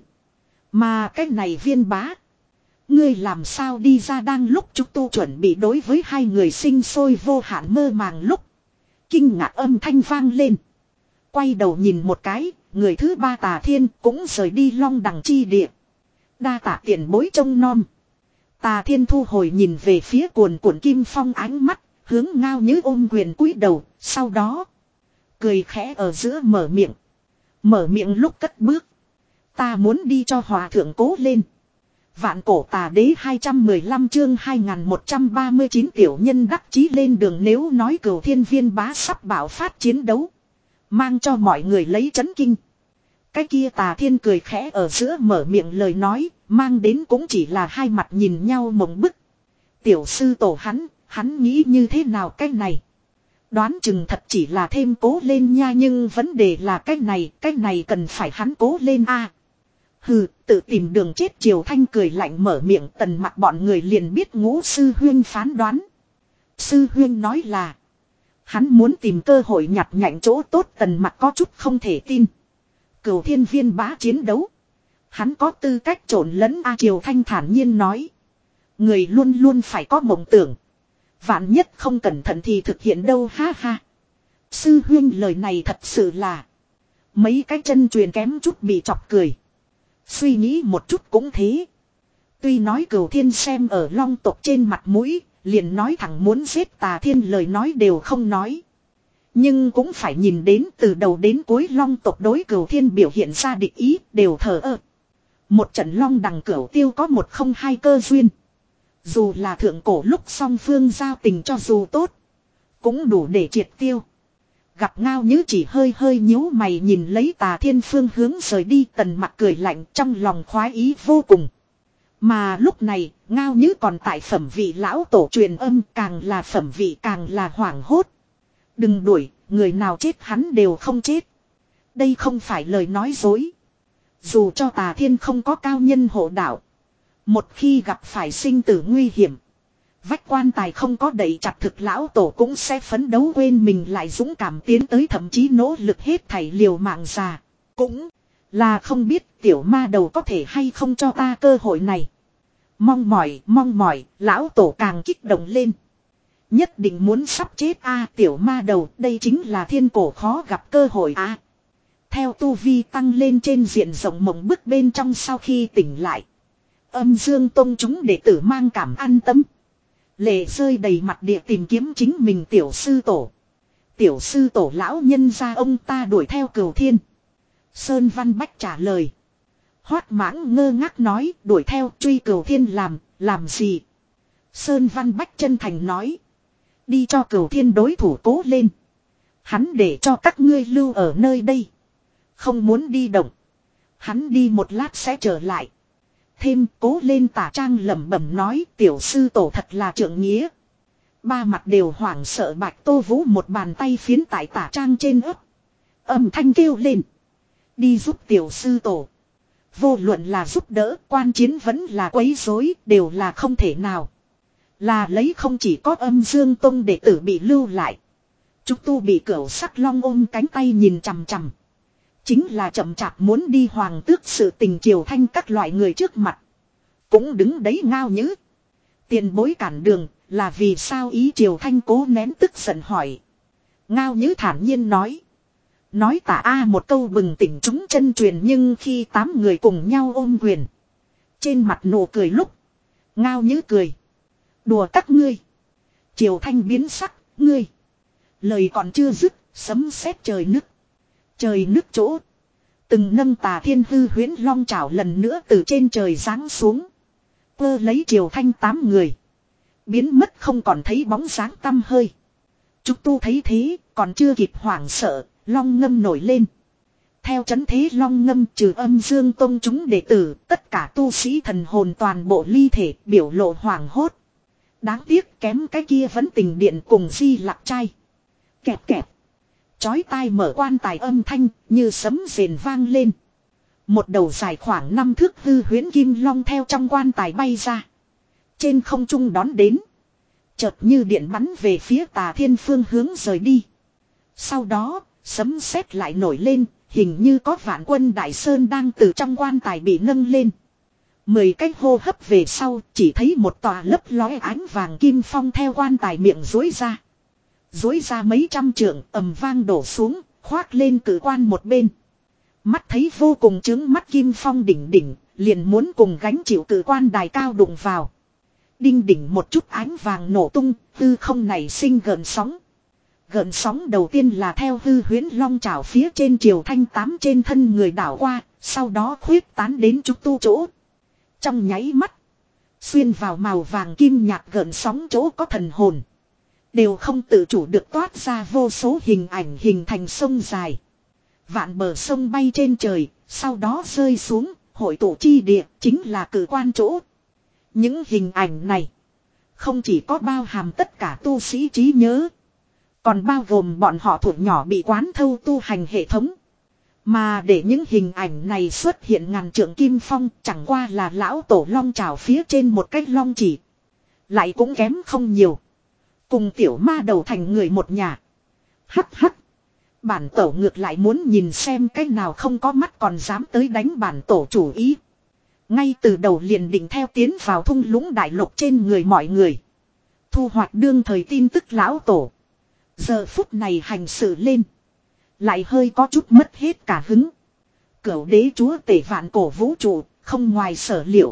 Mà cái này Viên Bá. Ngươi làm sao đi ra đang lúc Trúc Tu chuẩn bị đối với hai người sinh sôi vô hạn mơ màng lúc. Kinh ngạc âm thanh vang lên. Quay đầu nhìn một cái, người thứ ba Tà Thiên cũng rời đi Long Đằng chi địa. Đa tạ tiền bối trông nom. Tà Thiên thu hồi nhìn về phía cuồn cuộn kim phong ánh mắt, hướng Ngao Nhữ ôm quyền cúi đầu, sau đó cười khẽ ở giữa mở miệng. Mở miệng lúc cất bước. Ta muốn đi cho hòa thượng cố lên. Vạn cổ tà đế hai trăm mười lăm chương hai nghìn một trăm ba mươi chín tiểu nhân đắc chí lên đường nếu nói Cửu Thiên Viên Bá sắp bạo phát chiến đấu. Mang cho mọi người lấy chấn kinh. Cái kia Tà Thiên cười khẽ ở giữa mở miệng lời nói, mang đến cũng chỉ là hai mặt nhìn nhau mộng bức. Tiểu sư tổ hắn, hắn nghĩ như thế nào cái này? Đoán chừng thật chỉ là thêm cố lên nha nhưng vấn đề là cái này, cái này cần phải hắn cố lên a. À, hừ, tự tìm đường chết Triều Thanh cười lạnh mở miệng tần mặt bọn người liền biết Ngũ sư huyên phán đoán. Sư huyên nói là, hắn muốn tìm cơ hội nhặt nhạnh chỗ tốt tần mặt có chút không thể tin. Cửu Thiên Viên Bá chiến đấu. Hắn có tư cách trộn lẫn A Triều Thanh thản nhiên nói. Người luôn luôn phải có mộng tưởng. Vạn nhất không cẩn thận thì thực hiện đâu ha ha. Sư huyên lời này thật sự là. Mấy cái chân truyền kém chút bị chọc cười. Suy nghĩ một chút cũng thế. Tuy nói Cửu Thiên xem ở Long tộc trên mặt mũi. Liền nói thẳng muốn giết Tà Thiên lời nói đều không nói. Nhưng cũng phải nhìn đến từ đầu đến cuối Long tộc đối Cửu Thiên biểu hiện ra địch ý đều thờ ơ. Một trận Long Đằng Cửu Tiêu có một không hai cơ duyên. Dù là thượng cổ lúc song phương giao tình cho dù tốt. Cũng đủ để triệt tiêu. Gặp Ngao Nhữ chỉ hơi hơi nhíu mày nhìn lấy Tà Thiên phương hướng rời đi tần mặt cười lạnh trong lòng khoái ý vô cùng. Mà lúc này Ngao Nhữ còn tại phẩm vị lão tổ truyền âm càng là phẩm vị càng là hoảng hốt. Đừng đuổi, người nào chết hắn đều không chết. Đây không phải lời nói dối. Dù cho Tà Thiên không có cao nhân hộ đạo. Một khi gặp phải sinh tử nguy hiểm. Vách quan tài không có đẩy chặt thực lão tổ cũng sẽ phấn đấu quên mình lại dũng cảm tiến tới thậm chí nỗ lực hết thảy liều mạng già. Cũng là không biết tiểu ma đầu có thể hay không cho ta cơ hội này. Mong mỏi, mong mỏi, lão tổ càng kích động lên. Nhất định muốn sắp chết a tiểu ma đầu, đây chính là thiên cổ khó gặp cơ hội a. Theo tu vi tăng lên trên diện rộng mộng bức bên trong sau khi tỉnh lại. Âm Dương Tông chúng đệ tử mang cảm an tâm. Lệ rơi đầy mặt địa tìm kiếm chính mình tiểu sư tổ. Tiểu sư tổ lão nhân gia ông ta đuổi theo Cửu Thiên. Sơn Văn Bách trả lời. Hoát Mãng ngơ ngác nói đuổi theo truy Cửu Thiên làm, làm gì? Sơn Văn Bách chân thành nói. Đi cho Cửu Thiên đối thủ cố lên. Hắn để cho các ngươi lưu ở nơi đây. Không muốn đi động. Hắn đi một lát sẽ trở lại. Thêm cố lên Tả Trang lẩm bẩm nói tiểu sư tổ thật là trượng nghĩa. Ba mặt đều hoảng sợ Bạch Tô Vũ một bàn tay phiến tại Tả Trang trên ấp. Âm thanh kêu lên. Đi giúp tiểu sư tổ. Vô luận là giúp đỡ quan chiến vẫn là quấy rối đều là không thể nào. Là lấy không chỉ có Âm Dương Tông đệ tử bị lưu lại. Trúc Tu bị Cửu Sắc Long ôm cánh tay nhìn chằm chằm. Chính là chậm chạp muốn đi hoàng tước sự tình Triều Thanh các loại người trước mặt. Cũng đứng đấy ngao nhữ. Tiền bối cản đường là vì sao ý Triều Thanh cố nén tức giận hỏi. Ngao nhữ thản nhiên nói. Nói tả A một câu bừng tỉnh chúng chân truyền nhưng khi tám người cùng nhau ôm quyền. Trên mặt nụ cười lúc. Ngao nhữ cười. Đùa các ngươi. Triều Thanh biến sắc, ngươi. Lời còn chưa dứt, sấm sét trời nứt. Trời nứt chỗ. Từng nâng Tà Thiên hư huyễn long chảo lần nữa từ trên trời giáng xuống. Cơ lấy Triều Thanh tám người. Biến mất không còn thấy bóng dáng tăm hơi. Trúc Tu thấy thế, còn chưa kịp hoảng sợ, long ngâm nổi lên. Theo chấn thế long ngâm trừ Âm Dương Tông chúng đệ tử, tất cả tu sĩ thần hồn toàn bộ ly thể biểu lộ hoảng hốt. Đáng tiếc kém cái kia vẫn tình điện cùng Di Lặc trai. Kẹp kẹp. Chói tai mở quan tài âm thanh như sấm rền vang lên. Một đầu dài khoảng năm thước hư huyễn kim long theo trong quan tài bay ra. Trên không trung đón đến. Chợt như điện bắn về phía Tà Thiên phương hướng rời đi. Sau đó, sấm sét lại nổi lên, hình như có vạn quân đại sơn đang từ trong quan tài bị nâng lên. Mười cách hô hấp về sau, chỉ thấy một tòa lấp lóe ánh vàng kim phong theo quan tài miệng dối ra. Dối ra mấy trăm trượng ầm vang đổ xuống, khoác lên cử quan một bên. Mắt thấy vô cùng chứng mắt kim phong đỉnh đỉnh, liền muốn cùng gánh chịu cử quan đài cao đụng vào. Đinh đỉnh một chút ánh vàng nổ tung, tư không này sinh gợn sóng. Gợn sóng đầu tiên là theo hư huyễn long chảo phía trên Triều Thanh tám trên thân người đảo qua, sau đó khuyết tán đến Trúc Tu chỗ. Trong nháy mắt, xuyên vào màu vàng kim nhạt gợn sóng chỗ có thần hồn. Đều không tự chủ được toát ra vô số hình ảnh hình thành sông dài. Vạn bờ sông bay trên trời, sau đó rơi xuống, hội tụ chi địa, chính là cử quan chỗ. Những hình ảnh này, không chỉ có bao hàm tất cả tu sĩ trí nhớ, còn bao gồm bọn họ thuộc nhỏ bị quán thâu tu hành hệ thống. Mà để những hình ảnh này xuất hiện ngàn trượng kim phong chẳng qua là lão tổ long trào phía trên một cái long chỉ. Lại cũng kém không nhiều. Cùng tiểu ma đầu thành người một nhà. Hắc hắc. Bản tổ ngược lại muốn nhìn xem cái nào không có mắt còn dám tới đánh bản tổ chủ ý. Ngay từ đầu liền định theo tiến vào thung lũng đại lục trên người mọi người. Thu hoạch đương thời tin tức lão tổ. Giờ phút này hành sự lên. Lại hơi có chút mất hết cả hứng. Cửu đế chúa tể vạn cổ vũ trụ, không ngoài sở liệu.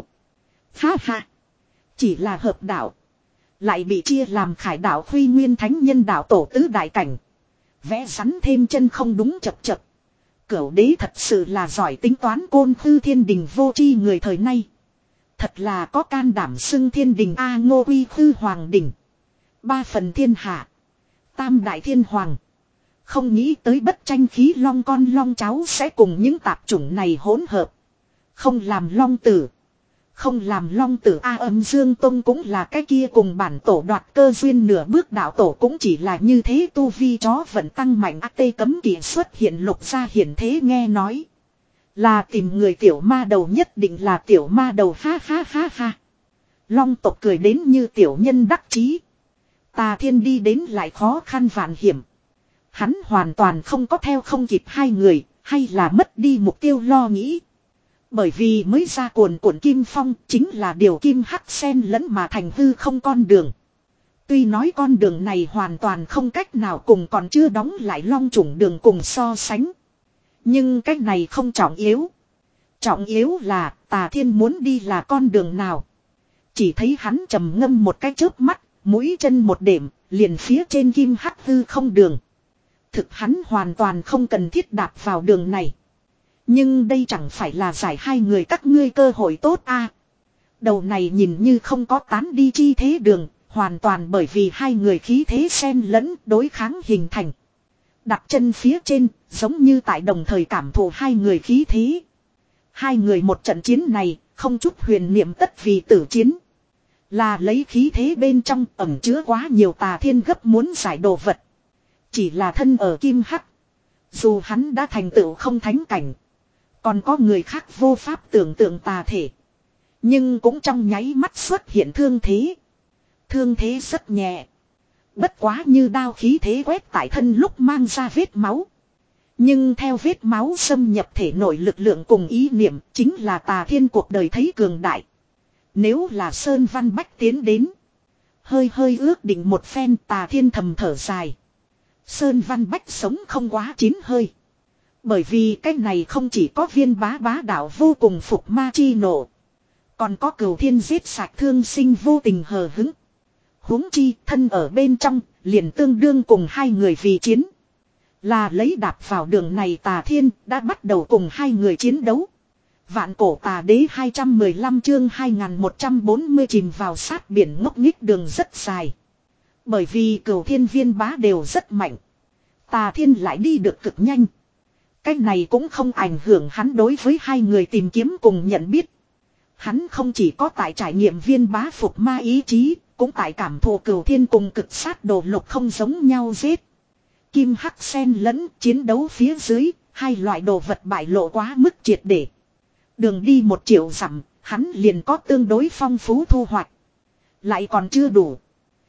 Ha ha. Chỉ là hợp đạo. Lại bị chia làm khải đạo Khuy Nguyên Thánh Nhân đạo tổ tứ đại cảnh. Vẽ rắn thêm chân không đúng chập chập. Cửu đế thật sự là giỏi tính toán côn khư thiên đình vô tri người thời nay. Thật là có can đảm xưng thiên đình A Ngô Uy khư hoàng đình. Ba phần thiên hạ. Tam đại thiên hoàng. Không nghĩ tới bất tranh khí long con long cháu sẽ cùng những tạp chủng này hỗn hợp. Không làm long tử. Không làm long tử A Âm Dương Tông cũng là cái kia cùng bản tổ đoạt cơ duyên nửa bước đạo tổ cũng chỉ là như thế tu vi chó vẫn tăng mạnh A Tê cấm kỵ xuất hiện lục ra hiển thế nghe nói. Là tìm người tiểu ma đầu nhất định là tiểu ma đầu ha ha ha ha. Long tộc cười đến như tiểu nhân đắc chí. Tà Thiên đi đến lại khó khăn vạn hiểm. Hắn hoàn toàn không có theo không kịp hai người, hay là mất đi mục tiêu lo nghĩ. Bởi vì mới ra cuồn cuộn kim phong chính là điều kim hắc xen lẫn mà thành hư không con đường. Tuy nói con đường này hoàn toàn không cách nào cùng còn chưa đóng lại long chủng đường cùng so sánh. Nhưng cách này không trọng yếu. Trọng yếu là Tà Thiên muốn đi là con đường nào. Chỉ thấy hắn trầm ngâm một cái chớp mắt, mũi chân một điểm, liền phía trên kim hắc hư không đường. Thực hắn hoàn toàn không cần thiết đạp vào đường này. Nhưng đây chẳng phải là giải hai người các ngươi cơ hội tốt a. Đầu này nhìn như không có tán đi chi thế đường, hoàn toàn bởi vì hai người khí thế xen lẫn đối kháng hình thành. Đặt chân phía trên, giống như tại đồng thời cảm thụ hai người khí thế. Hai người một trận chiến này, không chút huyền niệm tất vì tử chiến. Là lấy khí thế bên trong ẩn chứa quá nhiều Tà Thiên gấp muốn giải đồ vật. Chỉ là thân ở kim hắc. Dù hắn đã thành tựu không thánh cảnh. Còn có người khác vô pháp tưởng tượng tà thể. Nhưng cũng trong nháy mắt xuất hiện thương thế. Thương thế rất nhẹ. Bất quá như đao khí thế quét tại thân lúc mang ra vết máu. Nhưng theo vết máu xâm nhập thể nội lực lượng cùng ý niệm chính là Tà Thiên cuộc đời thấy cường đại. Nếu là Sơn Văn Bách tiến đến. Hơi hơi ước định một phen Tà Thiên thầm thở dài. Sơn Văn Bách sống không quá chín hơi. Bởi vì cái này không chỉ có viên bá bá đạo vô cùng phục ma chi nộ. Còn có cửu thiên giết sạch thương sinh vô tình hờ hứng. Huống chi thân ở bên trong liền tương đương cùng hai người vì chiến. Là lấy đạp vào đường này Tà Thiên đã bắt đầu cùng hai người chiến đấu. Vạn cổ tà đế hai trăm mười lăm chương hai nghìn một trăm bốn mươi chìm vào sát biển ngốc nghích đường rất dài. Bởi vì cửu thiên viên bá đều rất mạnh. Tà Thiên lại đi được cực nhanh. Cách này cũng không ảnh hưởng hắn đối với hai người tìm kiếm cùng nhận biết. Hắn không chỉ có tại trải nghiệm viên bá phục ma ý chí, cũng tại cảm thụ cửu thiên cùng cực sát đồ lục không giống nhau giết. Kim hắc xen lẫn chiến đấu phía dưới, hai loại đồ vật bại lộ quá mức triệt để. Đường đi một triệu dặm, hắn liền có tương đối phong phú thu hoạch. Lại còn chưa đủ.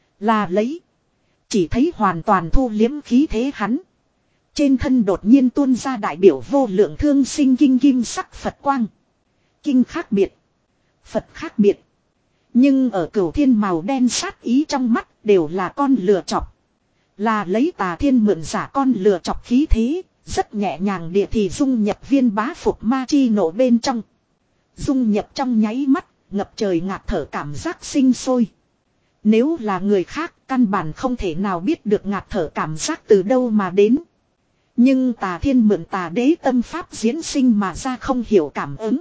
Là lấy. Chỉ thấy hoàn toàn thu liếm khí thế hắn. Trên thân đột nhiên tuôn ra đại biểu vô lượng thương sinh kinh kim sắc Phật quang. Kinh khác biệt. Phật khác biệt. Nhưng ở cửu thiên màu đen sát ý trong mắt đều là con lừa chọc. Là lấy Tà Thiên mượn giả con lừa chọc khí thế. Rất nhẹ nhàng địa thì dung nhập viên bá phục ma chi nổ bên trong. Dung nhập trong nháy mắt, ngập trời ngạt thở cảm giác sinh sôi. Nếu là người khác, căn bản không thể nào biết được ngạt thở cảm giác từ đâu mà đến. Nhưng Tà Thiên mượn Tà Đế tâm pháp diễn sinh mà ra không hiểu cảm ứng.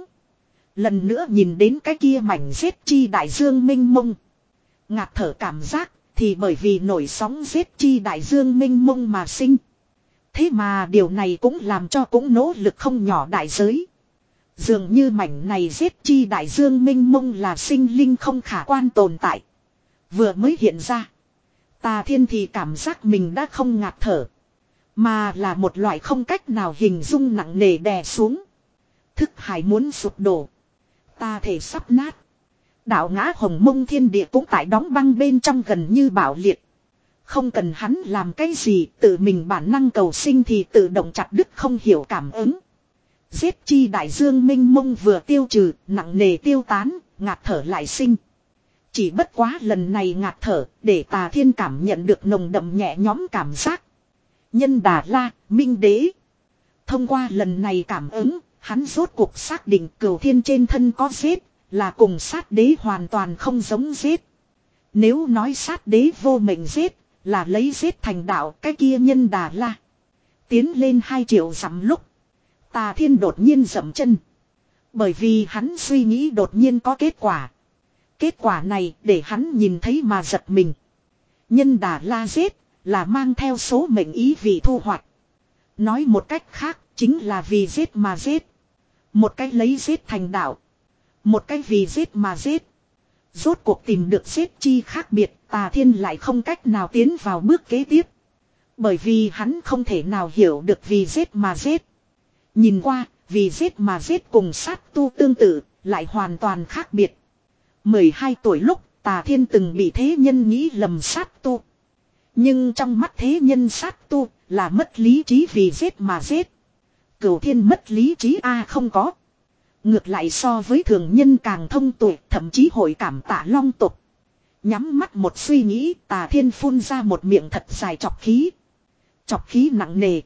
Lần nữa nhìn đến cái kia mảnh giết chi đại dương minh mông. Ngạt thở cảm giác thì bởi vì nổi sóng giết chi đại dương minh mông mà sinh. Thế mà điều này cũng làm cho cũng nỗ lực không nhỏ đại giới. Dường như mảnh này giết chi đại dương minh mông là sinh linh không khả quan tồn tại. Vừa mới hiện ra. Tà Thiên thì cảm giác mình đã không ngạt thở. Mà là một loại không cách nào hình dung nặng nề đè xuống. Thức hải muốn sụp đổ. Ta thể sắp nát. Đạo ngã hồng mông thiên địa cũng tại đóng băng bên trong gần như bạo liệt. Không cần hắn làm cái gì, tự mình bản năng cầu sinh thì tự động chặt đứt không hiểu cảm ứng. Giết chi đại dương minh mông vừa tiêu trừ, nặng nề tiêu tán, ngạt thở lại sinh. Chỉ bất quá lần này ngạt thở, để Tà Thiên cảm nhận được nồng đậm nhẹ nhõm cảm giác. Nhân Đà La, Minh Đế. Thông qua lần này cảm ứng, hắn rốt cuộc xác định cửu thiên trên thân có giết, là cùng sát đế hoàn toàn không giống giết. Nếu nói sát đế vô mệnh giết, là lấy giết thành đạo cái kia Nhân Đà La. Tiến lên hai triệu dặm lúc. Tà Thiên đột nhiên dậm chân. Bởi vì hắn suy nghĩ đột nhiên có kết quả. Kết quả này để hắn nhìn thấy mà giật mình. Nhân Đà La giết là mang theo số mệnh ý vị thu hoạch. Nói một cách khác chính là vì giết mà giết. Một cách lấy giết thành đạo. Một cách vì giết mà giết. Rốt cuộc tìm được giết chi khác biệt, Tà Thiên lại không cách nào tiến vào bước kế tiếp. Bởi vì hắn không thể nào hiểu được vì giết mà giết. Nhìn qua, vì giết mà giết cùng sát tu tương tự, lại hoàn toàn khác biệt. mười hai tuổi lúc Tà Thiên từng bị thế nhân nghĩ lầm sát tu. Nhưng trong mắt thế nhân sát tu là mất lý trí vì giết mà giết. Cửu Thiên mất lý trí a à, không có. Ngược lại so với thường nhân càng thông tuệ, thậm chí hội cảm tạ long tục. Nhắm mắt một suy nghĩ, Tà Thiên phun ra một miệng thật dài chọc khí. Chọc khí nặng nề.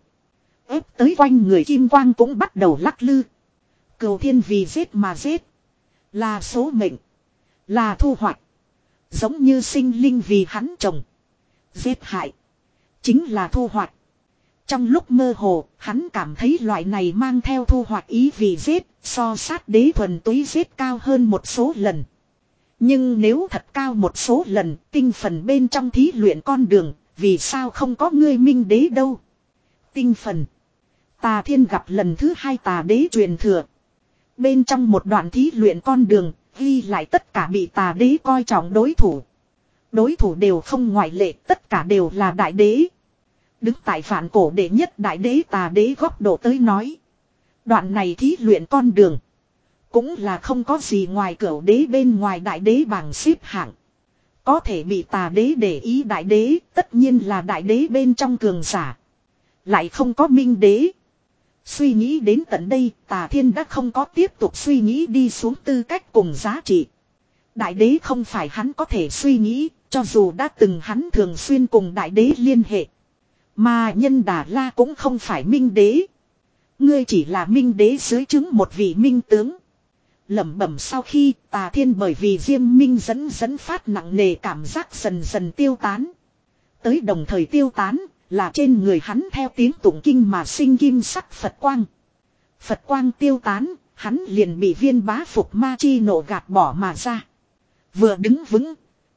Ép tới quanh người kim quang cũng bắt đầu lắc lư. Cửu Thiên vì giết mà giết. Là số mệnh. Là thu hoạch. Giống như sinh linh vì hắn trồng. Giết hại. Chính là thu hoạch. Trong lúc mơ hồ, hắn cảm thấy loại này mang theo thu hoạch ý vì giết, so sát đế thuần túy giết cao hơn một số lần. Nhưng nếu thật cao một số lần, tinh phần bên trong thí luyện con đường, vì sao không có ngươi minh đế đâu? Tinh phần. Tà Thiên gặp lần thứ hai tà đế truyền thừa. Bên trong một đoạn thí luyện con đường, ghi lại tất cả bị tà đế coi trọng đối thủ. Đối thủ đều không ngoại lệ, tất cả đều là đại đế. Đứng tại vạn cổ đệ nhất đại đế tà đế góc độ tới nói. Đoạn này thí luyện con đường. Cũng là không có gì ngoài cửu đế bên ngoài đại đế bảng xếp hạng. Có thể bị tà đế để ý đại đế, tất nhiên là đại đế bên trong cường giả. Lại không có minh đế. Suy nghĩ đến tận đây, Tà Thiên đã không có tiếp tục suy nghĩ đi xuống tư cách cùng giá trị. Đại đế không phải hắn có thể suy nghĩ, cho dù đã từng hắn thường xuyên cùng đại đế liên hệ. Mà Nhân Đà La cũng không phải minh đế. Ngươi chỉ là minh đế dưới chứng một vị minh tướng. Lẩm bẩm sau khi Tà Thiên bởi vì Diêm Minh dẫn dẫn phát nặng nề cảm giác dần dần tiêu tán. Tới đồng thời tiêu tán là trên người hắn theo tiếng tụng kinh mà sinh kim sắc Phật quang. Phật quang tiêu tán, hắn liền bị viên bá phục ma chi nộ gạt bỏ mà ra. Vừa đứng vững.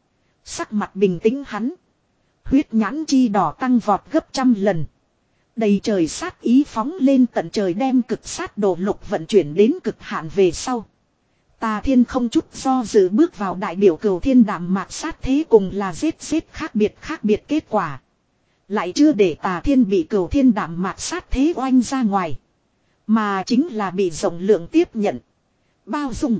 Sắc mặt bình tĩnh hắn. Huyết nhãn chi đỏ tăng vọt gấp trăm lần. Đầy trời sát ý phóng lên tận trời đem cực sát đồ lục vận chuyển đến cực hạn về sau. Tà Thiên không chút do dự bước vào đại biểu Cửu Thiên Đạm Mạc sát thế cùng là giết giết khác biệt khác biệt kết quả. Lại chưa để Tà Thiên bị Cửu Thiên Đạm Mạc sát thế oanh ra ngoài. Mà chính là bị rộng lượng tiếp nhận. Bao dung.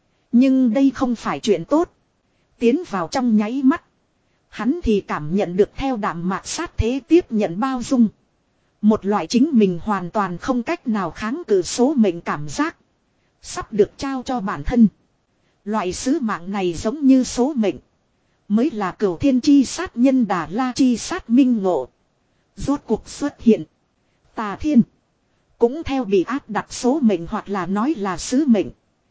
Nhưng đây không phải chuyện tốt. Tiến vào trong nháy mắt. Hắn thì cảm nhận được theo Đạm Mạc sát thế tiếp nhận bao dung. Một loại chính mình hoàn toàn không cách nào kháng cự số mệnh cảm giác. Sắp được trao cho bản thân. Loại sứ mạng này giống như số mệnh. Mới là Cửu Thiên chi sát Nhân Đà La chi sát minh ngộ. Rốt cuộc xuất hiện. Tà Thiên. Cũng theo bị áp đặt số mệnh hoặc là nói là sứ mệnh.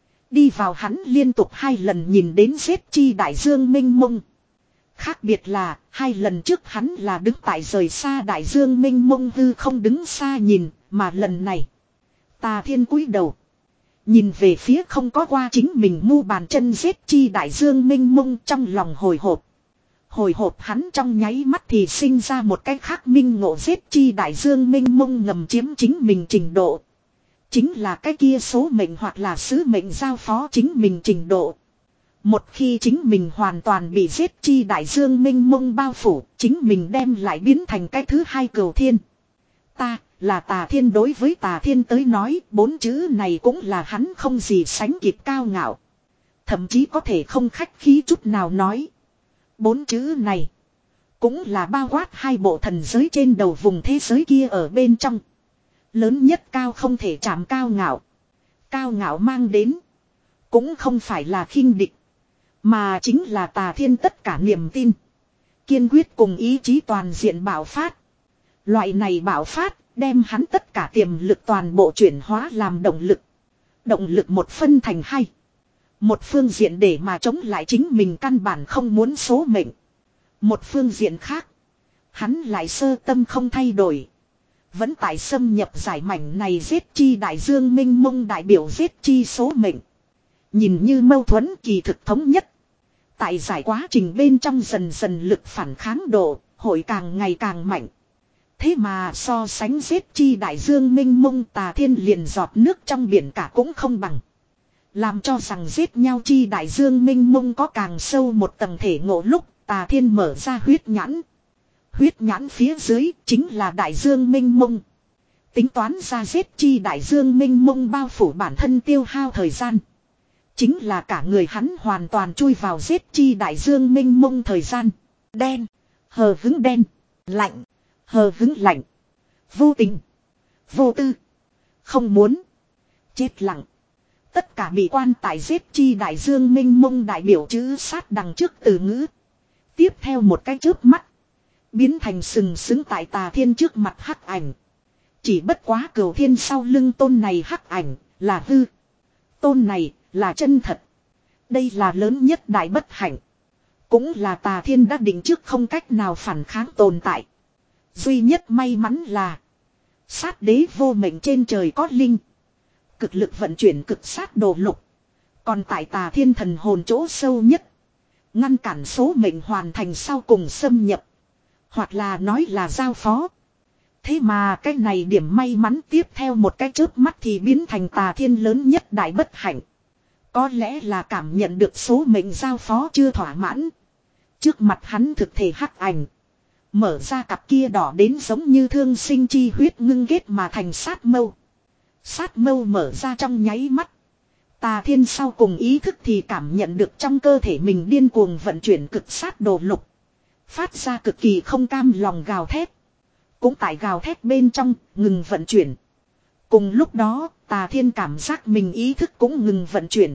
Đi vào hắn liên tục hai lần nhìn đến giết chi đại dương minh mông. Khác biệt là hai lần trước hắn là đứng tại rời xa đại dương minh mông hư không đứng xa nhìn. Mà lần này. Tà Thiên cúi đầu. Nhìn về phía không có qua chính mình mu bàn chân giết chi đại dương minh mông trong lòng hồi hộp. Hồi hộp hắn trong nháy mắt thì sinh ra một cái khác minh ngộ giết chi đại dương minh mông ngầm chiếm chính mình trình độ. Chính là cái kia số mệnh hoặc là sứ mệnh giao phó chính mình trình độ. Một khi chính mình hoàn toàn bị giết chi đại dương minh mông bao phủ, chính mình đem lại biến thành cái thứ hai Cửu Thiên. Ta là Tà Thiên, đối với Tà Thiên tới nói, bốn chữ này cũng là hắn không gì sánh kịp cao ngạo. Thậm chí có thể không khách khí chút nào nói. Bốn chữ này cũng là bao quát hai bộ thần giới trên đầu vùng thế giới kia ở bên trong. Lớn nhất cao không thể chạm cao ngạo. Cao ngạo mang đến cũng không phải là khinh địch, mà chính là Tà Thiên tất cả niềm tin, kiên quyết cùng ý chí toàn diện bạo phát. Loại này bạo phát đem hắn tất cả tiềm lực toàn bộ chuyển hóa làm động lực. Động lực một phân thành hai. Một phương diện để mà chống lại chính mình căn bản không muốn số mệnh. Một phương diện khác, hắn lại sơ tâm không thay đổi. Vẫn tại xâm nhập giải mảnh này giết chi đại dương minh mông đại biểu giết chi số mệnh. Nhìn như mâu thuẫn kỳ thực thống nhất. Tại giải quá trình bên trong dần dần lực phản kháng độ, hội càng ngày càng mạnh. Thế mà so sánh giết chi đại dương minh mông Tà Thiên liền giọt nước trong biển cả cũng không bằng. Làm cho rằng giết nhau chi đại dương minh mông có càng sâu một tầng thể ngộ lúc Tà Thiên mở ra huyết nhãn. Huyết nhãn phía dưới chính là đại dương minh mông. Tính toán ra giết chi đại dương minh mông bao phủ bản thân tiêu hao thời gian. Chính là cả người hắn hoàn toàn chui vào giết chi đại dương mênh mông thời gian. Đen. Hờ hứng đen. Lạnh. Hờ hứng lạnh. Vô tình. Vô tư. Không muốn. Chết lặng. Tất cả bị quan tại giết chi đại dương mênh mông đại biểu chữ sát đằng trước từ ngữ. Tiếp theo một cái chớp mắt. Biến thành sừng sững tại tà thiên trước mặt hắc ảnh. Chỉ bất quá cửu thiên sau lưng tôn này hắc ảnh là hư. Tôn này là chân thật. Đây là lớn nhất đại bất hạnh. Cũng là tà thiên đã định trước không cách nào phản kháng tồn tại. Duy nhất may mắn là sát đế vô mệnh trên trời có linh. Cực lực vận chuyển cực sát đồ lục. Còn tại tà thiên thần hồn chỗ sâu nhất. Ngăn cản số mệnh hoàn thành sau cùng xâm nhập. Hoặc là nói là giao phó. Thế mà cái này điểm may mắn tiếp theo một cái chớp mắt thì biến thành tà thiên lớn nhất đại bất hạnh. Có lẽ là cảm nhận được số mệnh giao phó chưa thỏa mãn. Trước mặt hắn thực thể hắc ảnh. Mở ra cặp kia đỏ đến giống như thương sinh chi huyết ngưng ghét mà thành sát mâu. Sát mâu mở ra trong nháy mắt. Tà thiên sau cùng ý thức thì cảm nhận được trong cơ thể mình điên cuồng vận chuyển cực sát đồ lục. Phát ra cực kỳ không cam lòng gào thét. Cũng tại gào thét bên trong ngừng vận chuyển. Cùng lúc đó tà thiên cảm giác mình ý thức cũng ngừng vận chuyển.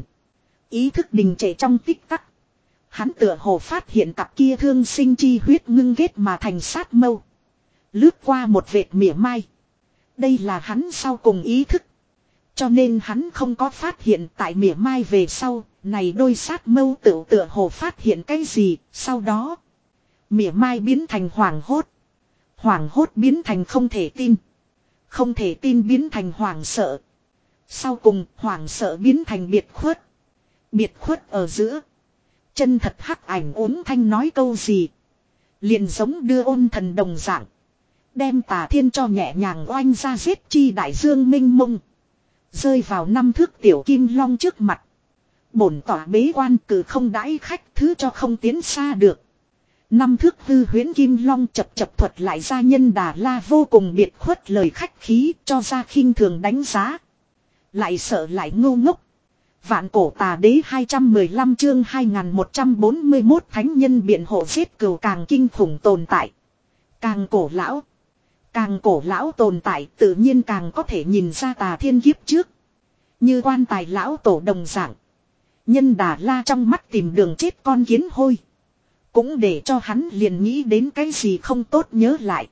Ý thức đình trệ trong tích tắc. Hắn tựa hồ phát hiện cặp kia thương sinh chi huyết ngưng ghét mà thành sát mâu. Lướt qua một vệt mỉa mai. Đây là hắn sau cùng ý thức. Cho nên hắn không có phát hiện tại mỉa mai về sau. Này đôi sát mâu tựa tựa hồ phát hiện cái gì. Sau đó mỉa mai biến thành hoảng hốt. Hoảng hốt biến thành không thể tin. Không thể tin biến thành hoảng sợ. Sau cùng hoảng sợ biến thành biệt khuất. Biệt khuất ở giữa. Chân thật hắc ảnh uống thanh nói câu gì. Liền giống đưa ôn thần đồng dạng. Đem tà thiên cho nhẹ nhàng oanh ra giết chi đại dương minh mông. Rơi vào năm thước tiểu kim long trước mặt. Bổn tỏa bế quan cử không đãi khách thứ cho không tiến xa được. Năm thước hư huyễn kim long chập chập thuật lại ra nhân Đà La vô cùng biệt khuất lời khách khí cho ra khinh thường đánh giá. Lại sợ lại ngu ngốc. Vạn cổ tà đế hai trăm mười lăm chương hai nghìn một trăm bốn mươi mốt thánh nhân biện hộ giết cừu càng kinh khủng tồn tại. Càng cổ lão. Càng cổ lão tồn tại tự nhiên càng có thể nhìn ra tà thiên kiếp trước. Như quan tài lão tổ đồng dạng. Nhân Đà La trong mắt tìm đường chết con kiến hôi. Cũng để cho hắn liền nghĩ đến cái gì không tốt nhớ lại.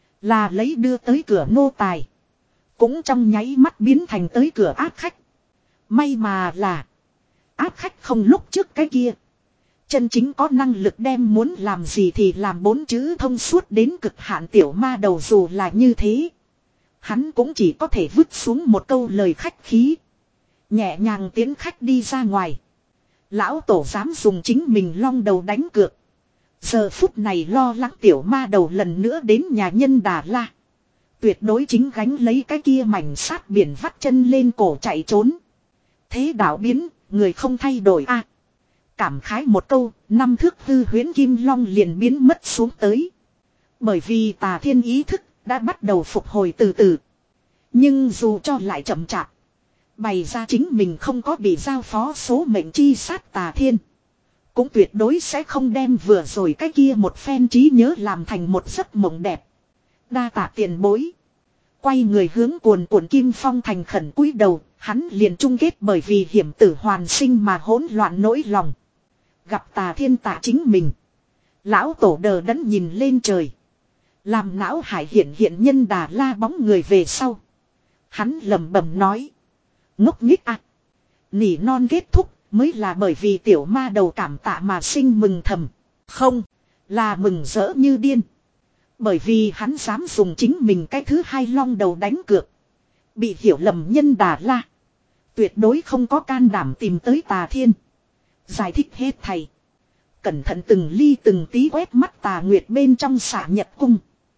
Là lấy đưa tới cửa nô tài. Cũng trong nháy mắt biến thành tới cửa áp khách. May mà là áp khách không lúc trước cái kia. Chân chính có năng lực đem muốn làm gì thì làm bốn chữ thông suốt đến cực hạn tiểu ma đầu dù là như thế. Hắn cũng chỉ có thể vứt xuống một câu lời khách khí. Nhẹ nhàng tiến khách đi ra ngoài. Lão tổ dám dùng chính mình long đầu đánh cược. Giờ phút này lo lắng tiểu ma đầu lần nữa đến nhà nhân Đà La. Tuyệt đối chính gánh lấy cái kia mảnh sát biển vắt chân lên cổ chạy trốn. Thế đạo biến, người không thay đổi a. À, cảm khái một câu, năm thước hư huyễn kim long liền biến mất xuống tới. Bởi vì tà thiên ý thức đã bắt đầu phục hồi từ từ. Nhưng dù cho lại chậm chạp, bày ra chính mình không có bị giao phó số mệnh chi sát tà thiên. Cũng tuyệt đối sẽ không đem vừa rồi cái kia một phen trí nhớ làm thành một giấc mộng đẹp. Đa tạ tiền bối. Quay người hướng cuồn cuộn kim phong thành khẩn cúi đầu, hắn liền chung kết bởi vì hiểm tử hoàn sinh mà hỗn loạn nỗi lòng. Gặp tà thiên tạ chính mình. Lão tổ đờ đẫn nhìn lên trời. Làm não hải hiện hiện nhân Đà La bóng người về sau. Hắn lẩm bẩm nói. Ngốc nghếch à. Nỉ non kết thúc mới là bởi vì tiểu ma đầu cảm tạ mà sinh mừng thầm. Không, là mừng rỡ như điên. Bởi vì hắn dám dùng chính mình cái thứ hai long đầu đánh cược. Bị hiểu lầm nhân Đà La. Tuyệt đối không có can đảm tìm tới tà thiên. Giải thích hết thầy. Cẩn thận từng ly từng tí quét mắt tà nguyệt bên trong xả nhật cung.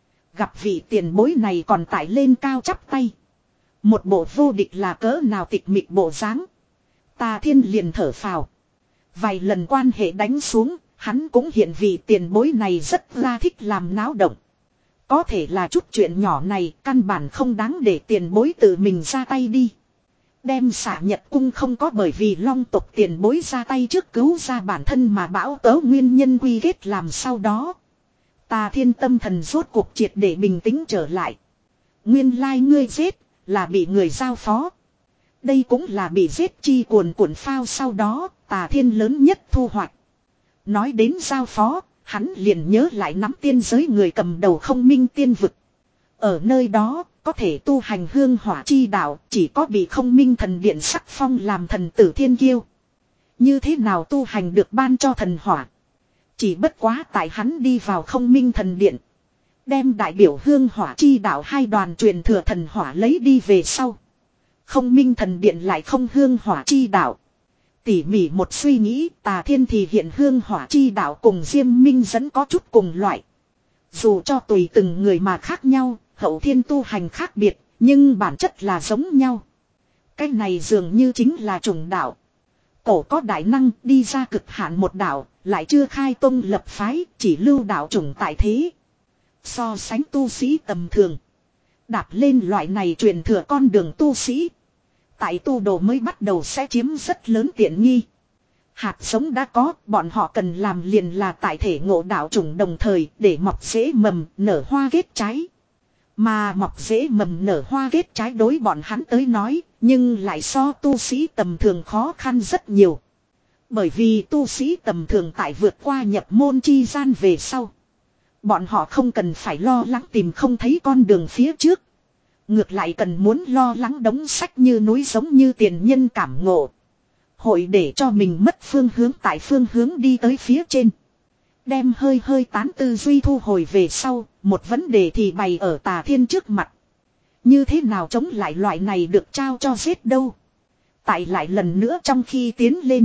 Gặp vị tiền bối này còn tải lên cao chắp tay. Một bộ vô địch là cỡ nào tịch mịch bộ dáng. Tà thiên liền thở phào. Vài lần quan hệ đánh xuống, hắn cũng hiện vị tiền bối này rất ra thích làm náo động. Có thể là chút chuyện nhỏ này căn bản không đáng để tiền bối tự mình ra tay đi. Đem xả nhật cung không có bởi vì long tộc tiền bối ra tay trước cứu ra bản thân mà bão tớ nguyên nhân quy kết làm sau đó. Tà Thiên tâm thần rốt cuộc triệt để bình tĩnh trở lại. Nguyên lai ngươi giết là bị người giao phó. Đây cũng là bị giết chi cuồn cuộn phao sau đó Tà Thiên lớn nhất thu hoạch. Nói đến giao phó, hắn liền nhớ lại nắm tiên giới người cầm đầu không minh tiên vực. Ở nơi đó, có thể tu hành hương hỏa chi đạo, chỉ có bị không minh thần điện sắc phong làm thần tử thiên kiêu. Như thế nào tu hành được ban cho thần hỏa? Chỉ bất quá tại hắn đi vào không minh thần điện. Đem đại biểu hương hỏa chi đạo hai đoàn truyền thừa thần hỏa lấy đi về sau. Không minh thần điện lại không hương hỏa chi đạo. Tỉ mỉ một suy nghĩ, Tà Thiên thì hiện hương hỏa chi đạo cùng Diêm Minh dẫn có chút cùng loại. Dù cho tùy từng người mà khác nhau, hậu thiên tu hành khác biệt, nhưng bản chất là giống nhau. Cái này dường như chính là chủng đạo. Cổ có đại năng đi ra cực hạn một đạo, lại chưa khai tông lập phái, chỉ lưu đạo chủng tại thế. So sánh tu sĩ tầm thường. Đạp lên loại này truyền thừa con đường tu sĩ. Tại tu đồ mới bắt đầu sẽ chiếm rất lớn tiện nghi. Hạt giống đã có, bọn họ cần làm liền là tại thể ngộ đạo chủng đồng thời để mọc rễ mầm, nở hoa kết trái. Mà mọc rễ mầm nở hoa kết trái đối bọn hắn tới nói, nhưng lại so tu sĩ tầm thường khó khăn rất nhiều. Bởi vì tu sĩ tầm thường tại vượt qua nhập môn chi gian về sau. Bọn họ không cần phải lo lắng tìm không thấy con đường phía trước. Ngược lại cần muốn lo lắng đống sách như núi giống như tiền nhân cảm ngộ. Hội để cho mình mất phương hướng tại phương hướng đi tới phía trên. Đem hơi hơi tán tư duy thu hồi về sau, một vấn đề thì bày ở Tà Thiên trước mặt. Như thế nào chống lại loại này được trao cho giết đâu. Tại lại lần nữa trong khi tiến lên.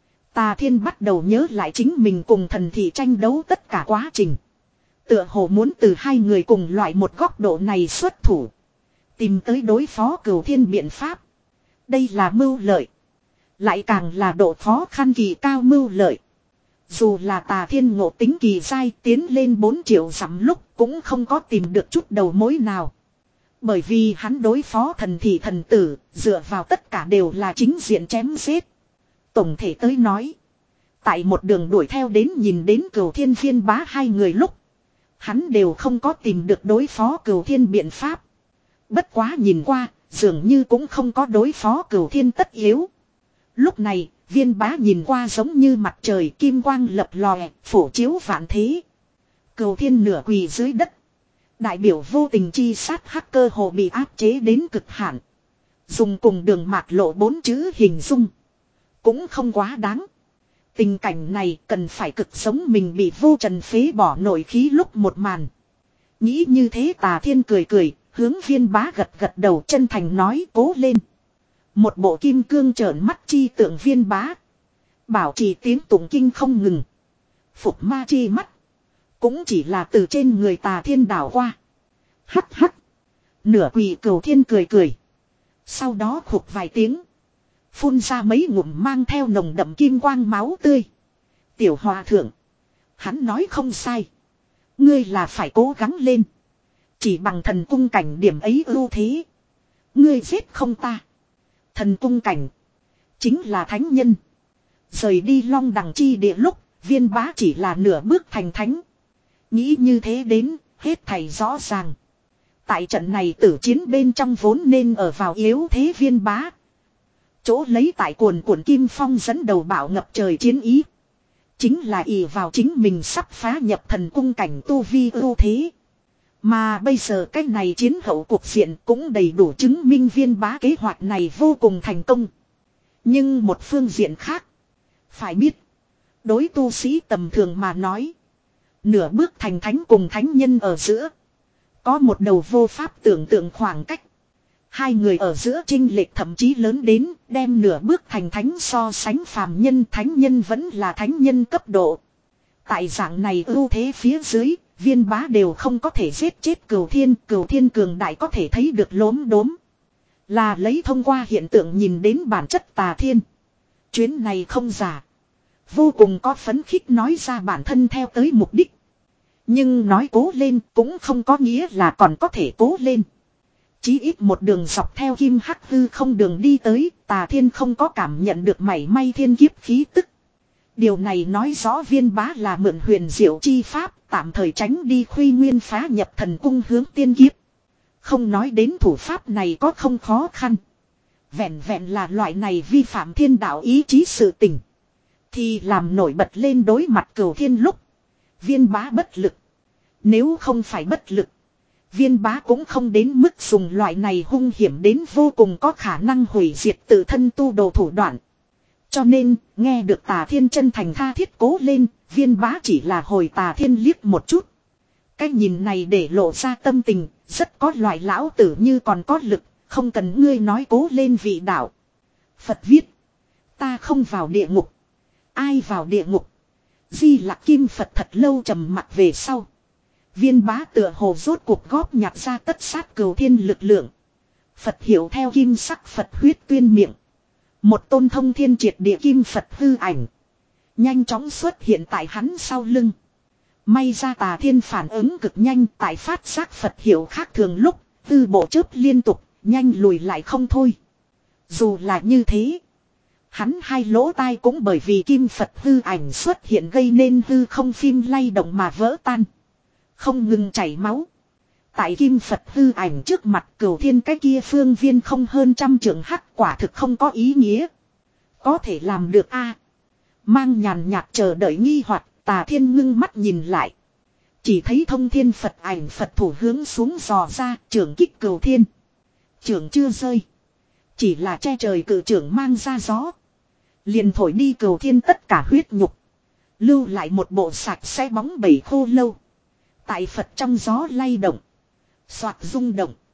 Tà Thiên bắt đầu nhớ lại chính mình cùng thần thị tranh đấu tất cả quá trình. Tựa hồ muốn từ hai người cùng loại một góc độ này xuất thủ. Tìm tới đối phó Cửu Thiên biện pháp. Đây là mưu lợi. Lại càng là độ khó khăn kỳ cao mưu lợi. Dù là Tà Thiên ngộ tính kỳ dai tiến lên bốn triệu dặm lúc cũng không có tìm được chút đầu mối nào. Bởi vì hắn đối phó thần thị thần tử, dựa vào tất cả đều là chính diện chém giết. Tổng thể tới nói. Tại một đường đuổi theo đến nhìn đến Cửu Thiên Phiên Bá hai người lúc. Hắn đều không có tìm được đối phó Cửu Thiên biện pháp. Bất quá nhìn qua, dường như cũng không có đối phó Cửu Thiên tất yếu. Lúc này, Viên Bá nhìn qua giống như mặt trời kim quang lập lòe, phổ chiếu vạn thế. Cửu Thiên nửa quỳ dưới đất. Đại biểu vô tình chi sát hacker hồ bị áp chế đến cực hạn. Dùng cùng đường mạt lộ bốn chữ hình dung. Cũng không quá đáng. Tình cảnh này cần phải cực giống mình bị vô trần phế bỏ nội khí lúc một màn. Nghĩ như thế Tà Thiên cười cười, hướng Viên Bá gật gật đầu chân thành nói cố lên. Một bộ kim cương trợn mắt chi tượng Viên Bá. Bảo trì tiếng tụng kinh không ngừng. Phục ma chi mắt. Cũng chỉ là từ trên người Tà Thiên đảo qua. Hắc hắc. Nửa quỳ Cửu Thiên cười cười. Sau đó khục vài tiếng. Phun ra mấy ngụm mang theo nồng đậm kim quang máu tươi. Tiểu hòa thượng. Hắn nói không sai. Ngươi là phải cố gắng lên. Chỉ bằng thần cung cảnh điểm ấy ưu thế. Ngươi giết không ta. Thần cung cảnh. Chính là thánh nhân. Rời đi Long Đằng chi địa lúc. Viên Bá chỉ là nửa bước thành thánh. Nghĩ như thế đến. Hết thầy rõ ràng. Tại trận này tử chiến bên trong vốn nên ở vào yếu thế Viên Bá. Chỗ lấy tại cuồn cuộn kim phong dẫn đầu bảo ngập trời chiến ý. Chính là ỷ vào chính mình sắp phá nhập thần cung cảnh tu vi ưu thế. Mà bây giờ cái này chiến hậu cuộc diện cũng đầy đủ chứng minh Viên Bá kế hoạch này vô cùng thành công. Nhưng một phương diện khác. Phải biết. Đối tu sĩ tầm thường mà nói. Nửa bước thành thánh cùng thánh nhân ở giữa. Có một đầu vô pháp tưởng tượng khoảng cách. Hai người ở giữa chênh lệch thậm chí lớn đến đem nửa bước thành thánh so sánh phàm nhân thánh nhân vẫn là thánh nhân cấp độ. Tại dạng này ưu thế phía dưới, Viên Bá đều không có thể giết chết Cửu Thiên, Cửu Thiên cường đại có thể thấy được lốm đốm. Là lấy thông qua hiện tượng nhìn đến bản chất Tà Thiên. Chuyến này không giả. Vô cùng có phấn khích nói ra bản thân theo tới mục đích. Nhưng nói cố lên cũng không có nghĩa là còn có thể cố lên. Chí ít một đường dọc theo kim hắc hư không đường đi tới, Tà Thiên không có cảm nhận được mảy may thiên kiếp khí tức. Điều này nói rõ Viên Bá là mượn huyền diệu chi pháp, tạm thời tránh đi Khuy Nguyên phá nhập thần cung hướng tiên kiếp. Không nói đến thủ pháp này có không khó khăn. Vẹn vẹn là loại này vi phạm thiên đạo ý chí sự tình. Thì làm nổi bật lên đối mặt Cửu Thiên lúc. Viên Bá bất lực. Nếu không phải bất lực. Viên Bá cũng không đến mức dùng loại này hung hiểm đến vô cùng có khả năng hủy diệt tự thân tu đồ thủ đoạn. Cho nên, nghe được Tà Thiên chân thành tha thiết cố lên, Viên Bá chỉ là hồi Tà Thiên liếc một chút. Cái nhìn này để lộ ra tâm tình, rất có loại lão tử như còn có lực, không cần ngươi nói cố lên vị đạo. Phật viết, ta không vào địa ngục. Ai vào địa ngục? Di Lặc Kim Phật thật lâu trầm mặc về sau. Viên Bá tựa hồ rốt cuộc góp nhặt ra tất sát Cửu Thiên lực lượng. Phật hiểu theo kim sắc Phật huyết tuyên miệng. Một tôn thông thiên triệt địa kim Phật hư ảnh. Nhanh chóng xuất hiện tại hắn sau lưng. May ra Tà Thiên phản ứng cực nhanh tại phát giác Phật hiểu khác thường lúc. Tư bộ chớp liên tục, nhanh lùi lại không thôi. Dù là như thế. Hắn hai lỗ tai cũng bởi vì kim Phật hư ảnh xuất hiện gây nên hư không phim lay động mà vỡ tan. Không ngừng chảy máu. Tại kim Phật hư ảnh trước mặt Cửu Thiên cái kia phương viên không hơn trăm trượng hắc quả thực không có ý nghĩa. Có thể làm được a? Mang nhàn nhạt chờ đợi nghi hoặc, Tà Thiên ngưng mắt nhìn lại. Chỉ thấy thông thiên Phật ảnh Phật thủ hướng xuống dò ra, trưởng kích Cửu Thiên. Trưởng chưa rơi. Chỉ là che trời cự trưởng mang ra gió. Liền thổi đi Cửu Thiên tất cả huyết nhục. Lưu lại một bộ sạch sẽ bóng bẩy khô lâu. Tại Phật trong gió lay động. Soạt rung động.